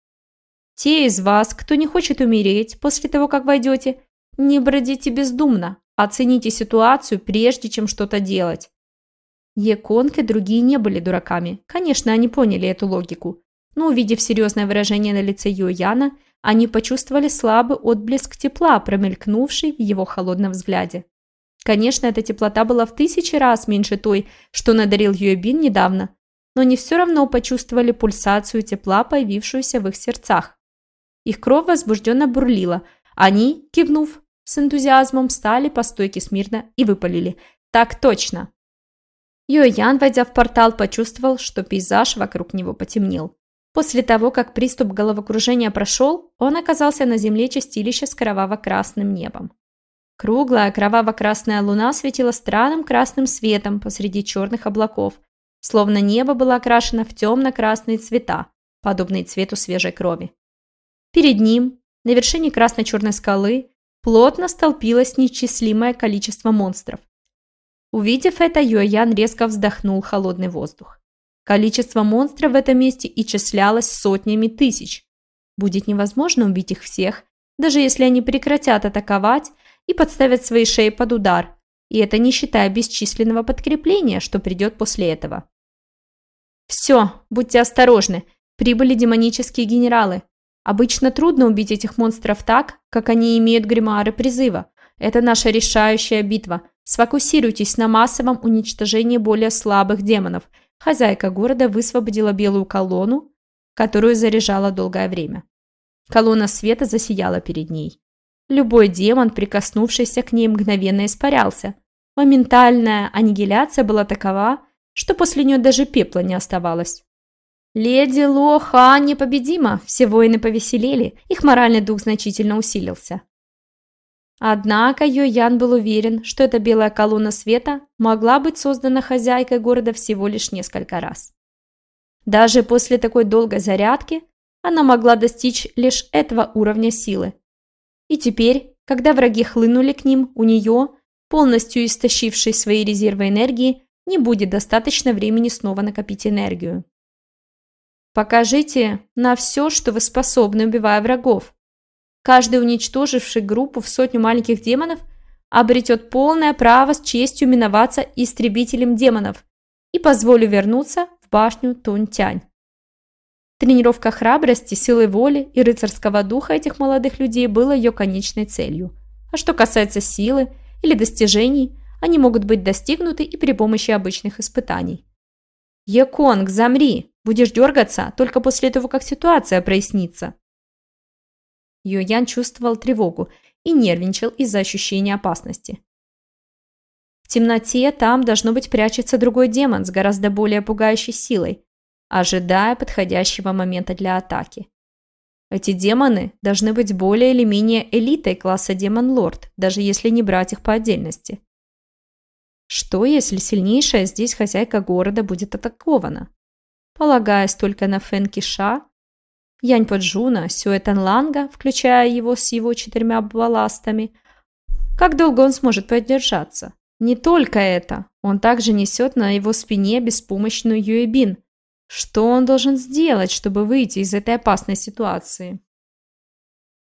Те из вас, кто не хочет умереть после того, как войдете, не бродите бездумно. Оцените ситуацию, прежде чем что-то делать. Еконг и другие не были дураками. Конечно, они поняли эту логику. Но увидев серьезное выражение на лице Юэ-Яна, они почувствовали слабый отблеск тепла, промелькнувший в его холодном взгляде. Конечно, эта теплота была в тысячи раз меньше той, что надарил Юэ-Бин недавно, но они все равно почувствовали пульсацию тепла, появившуюся в их сердцах. Их кровь возбужденно бурлила. Они, кивнув, с энтузиазмом встали по стойке смирно и выпалили. «Так точно!» Юэ-Ян, войдя в портал, почувствовал, что пейзаж вокруг него потемнел. После того, как приступ головокружения прошел, он оказался на земле чистилища с кроваво-красным небом. Круглая кроваво-красная луна светила странным красным светом посреди черных облаков, словно небо было окрашено в темно-красные цвета, подобные цвету свежей крови. Перед ним, на вершине красно-черной скалы, плотно столпилось неисчислимое количество монстров. Увидев это, Юэ-Ян резко вздохнул холодный воздух. Количество монстров в этом месте исчислялось сотнями тысяч. Будет невозможно убить их всех, даже если они прекратят атаковать и подставят свои шеи под удар, и это не считая бесчисленного подкрепления, что придет после этого. «Все, будьте осторожны, прибыли демонические генералы. Обычно трудно убить этих монстров так, как они имеют гримуары призыва. Это наша решающая битва. Сфокусируйтесь на массовом уничтожении более слабых демонов. хозяйка города высвободила белую колонну, которую заряжала долгое время. Колонна света засияла перед ней. Любой демон, прикоснувшийся к ней, мгновенно испарялся. Моментальная аннигиляция была такова, что после нее даже пепла не оставалось. Леди Ло Хан непобедима, все воины повеселели, их моральный дух значительно усилился. Однако Юй Ян был уверен, что эта белая колонна света могла быть создана хозяйкой города всего лишь несколько раз. Даже после такой долгой зарядки она могла достичь лишь этого уровня силы. И теперь, когда враги хлынули к ним, у нее, полностью истощившей свои резервы энергии, не будет достаточно времени снова накопить энергию. Покажите на все, что вы способны, убивая врагов. Каждый, уничтоживший группу в сотню маленьких демонов, обретет полное право с честью именоваться истребителем демонов и позволю вернуться в башню Тунтянь. Тренировка храбрости, силы воли и рыцарского духа этих молодых людей была ее конечной целью. А что касается силы или достижений, они могут быть достигнуты и при помощи обычных испытаний. «Еконг, замри! Будешь дергаться только после того, как ситуация прояснится». Юй Ян чувствовал тревогу и нервничал из-за ощущения опасности. В темноте там, должно быть, прячется другой демон с гораздо более пугающей силой, ожидая подходящего момента для атаки. Эти демоны должны быть более или менее элитой класса демон-лорд, даже если не брать их по отдельности. Что, если сильнейшая здесь хозяйка города будет атакована? Полагаясь только на Фэн Киша, Янь Поджуна, Сюэ Танланга, включая его с его четырьмя балластами, как долго он сможет поддержаться? Не только это, он также несет на его спине беспомощную Юэ Бин. Что он должен сделать, чтобы выйти из этой опасной ситуации?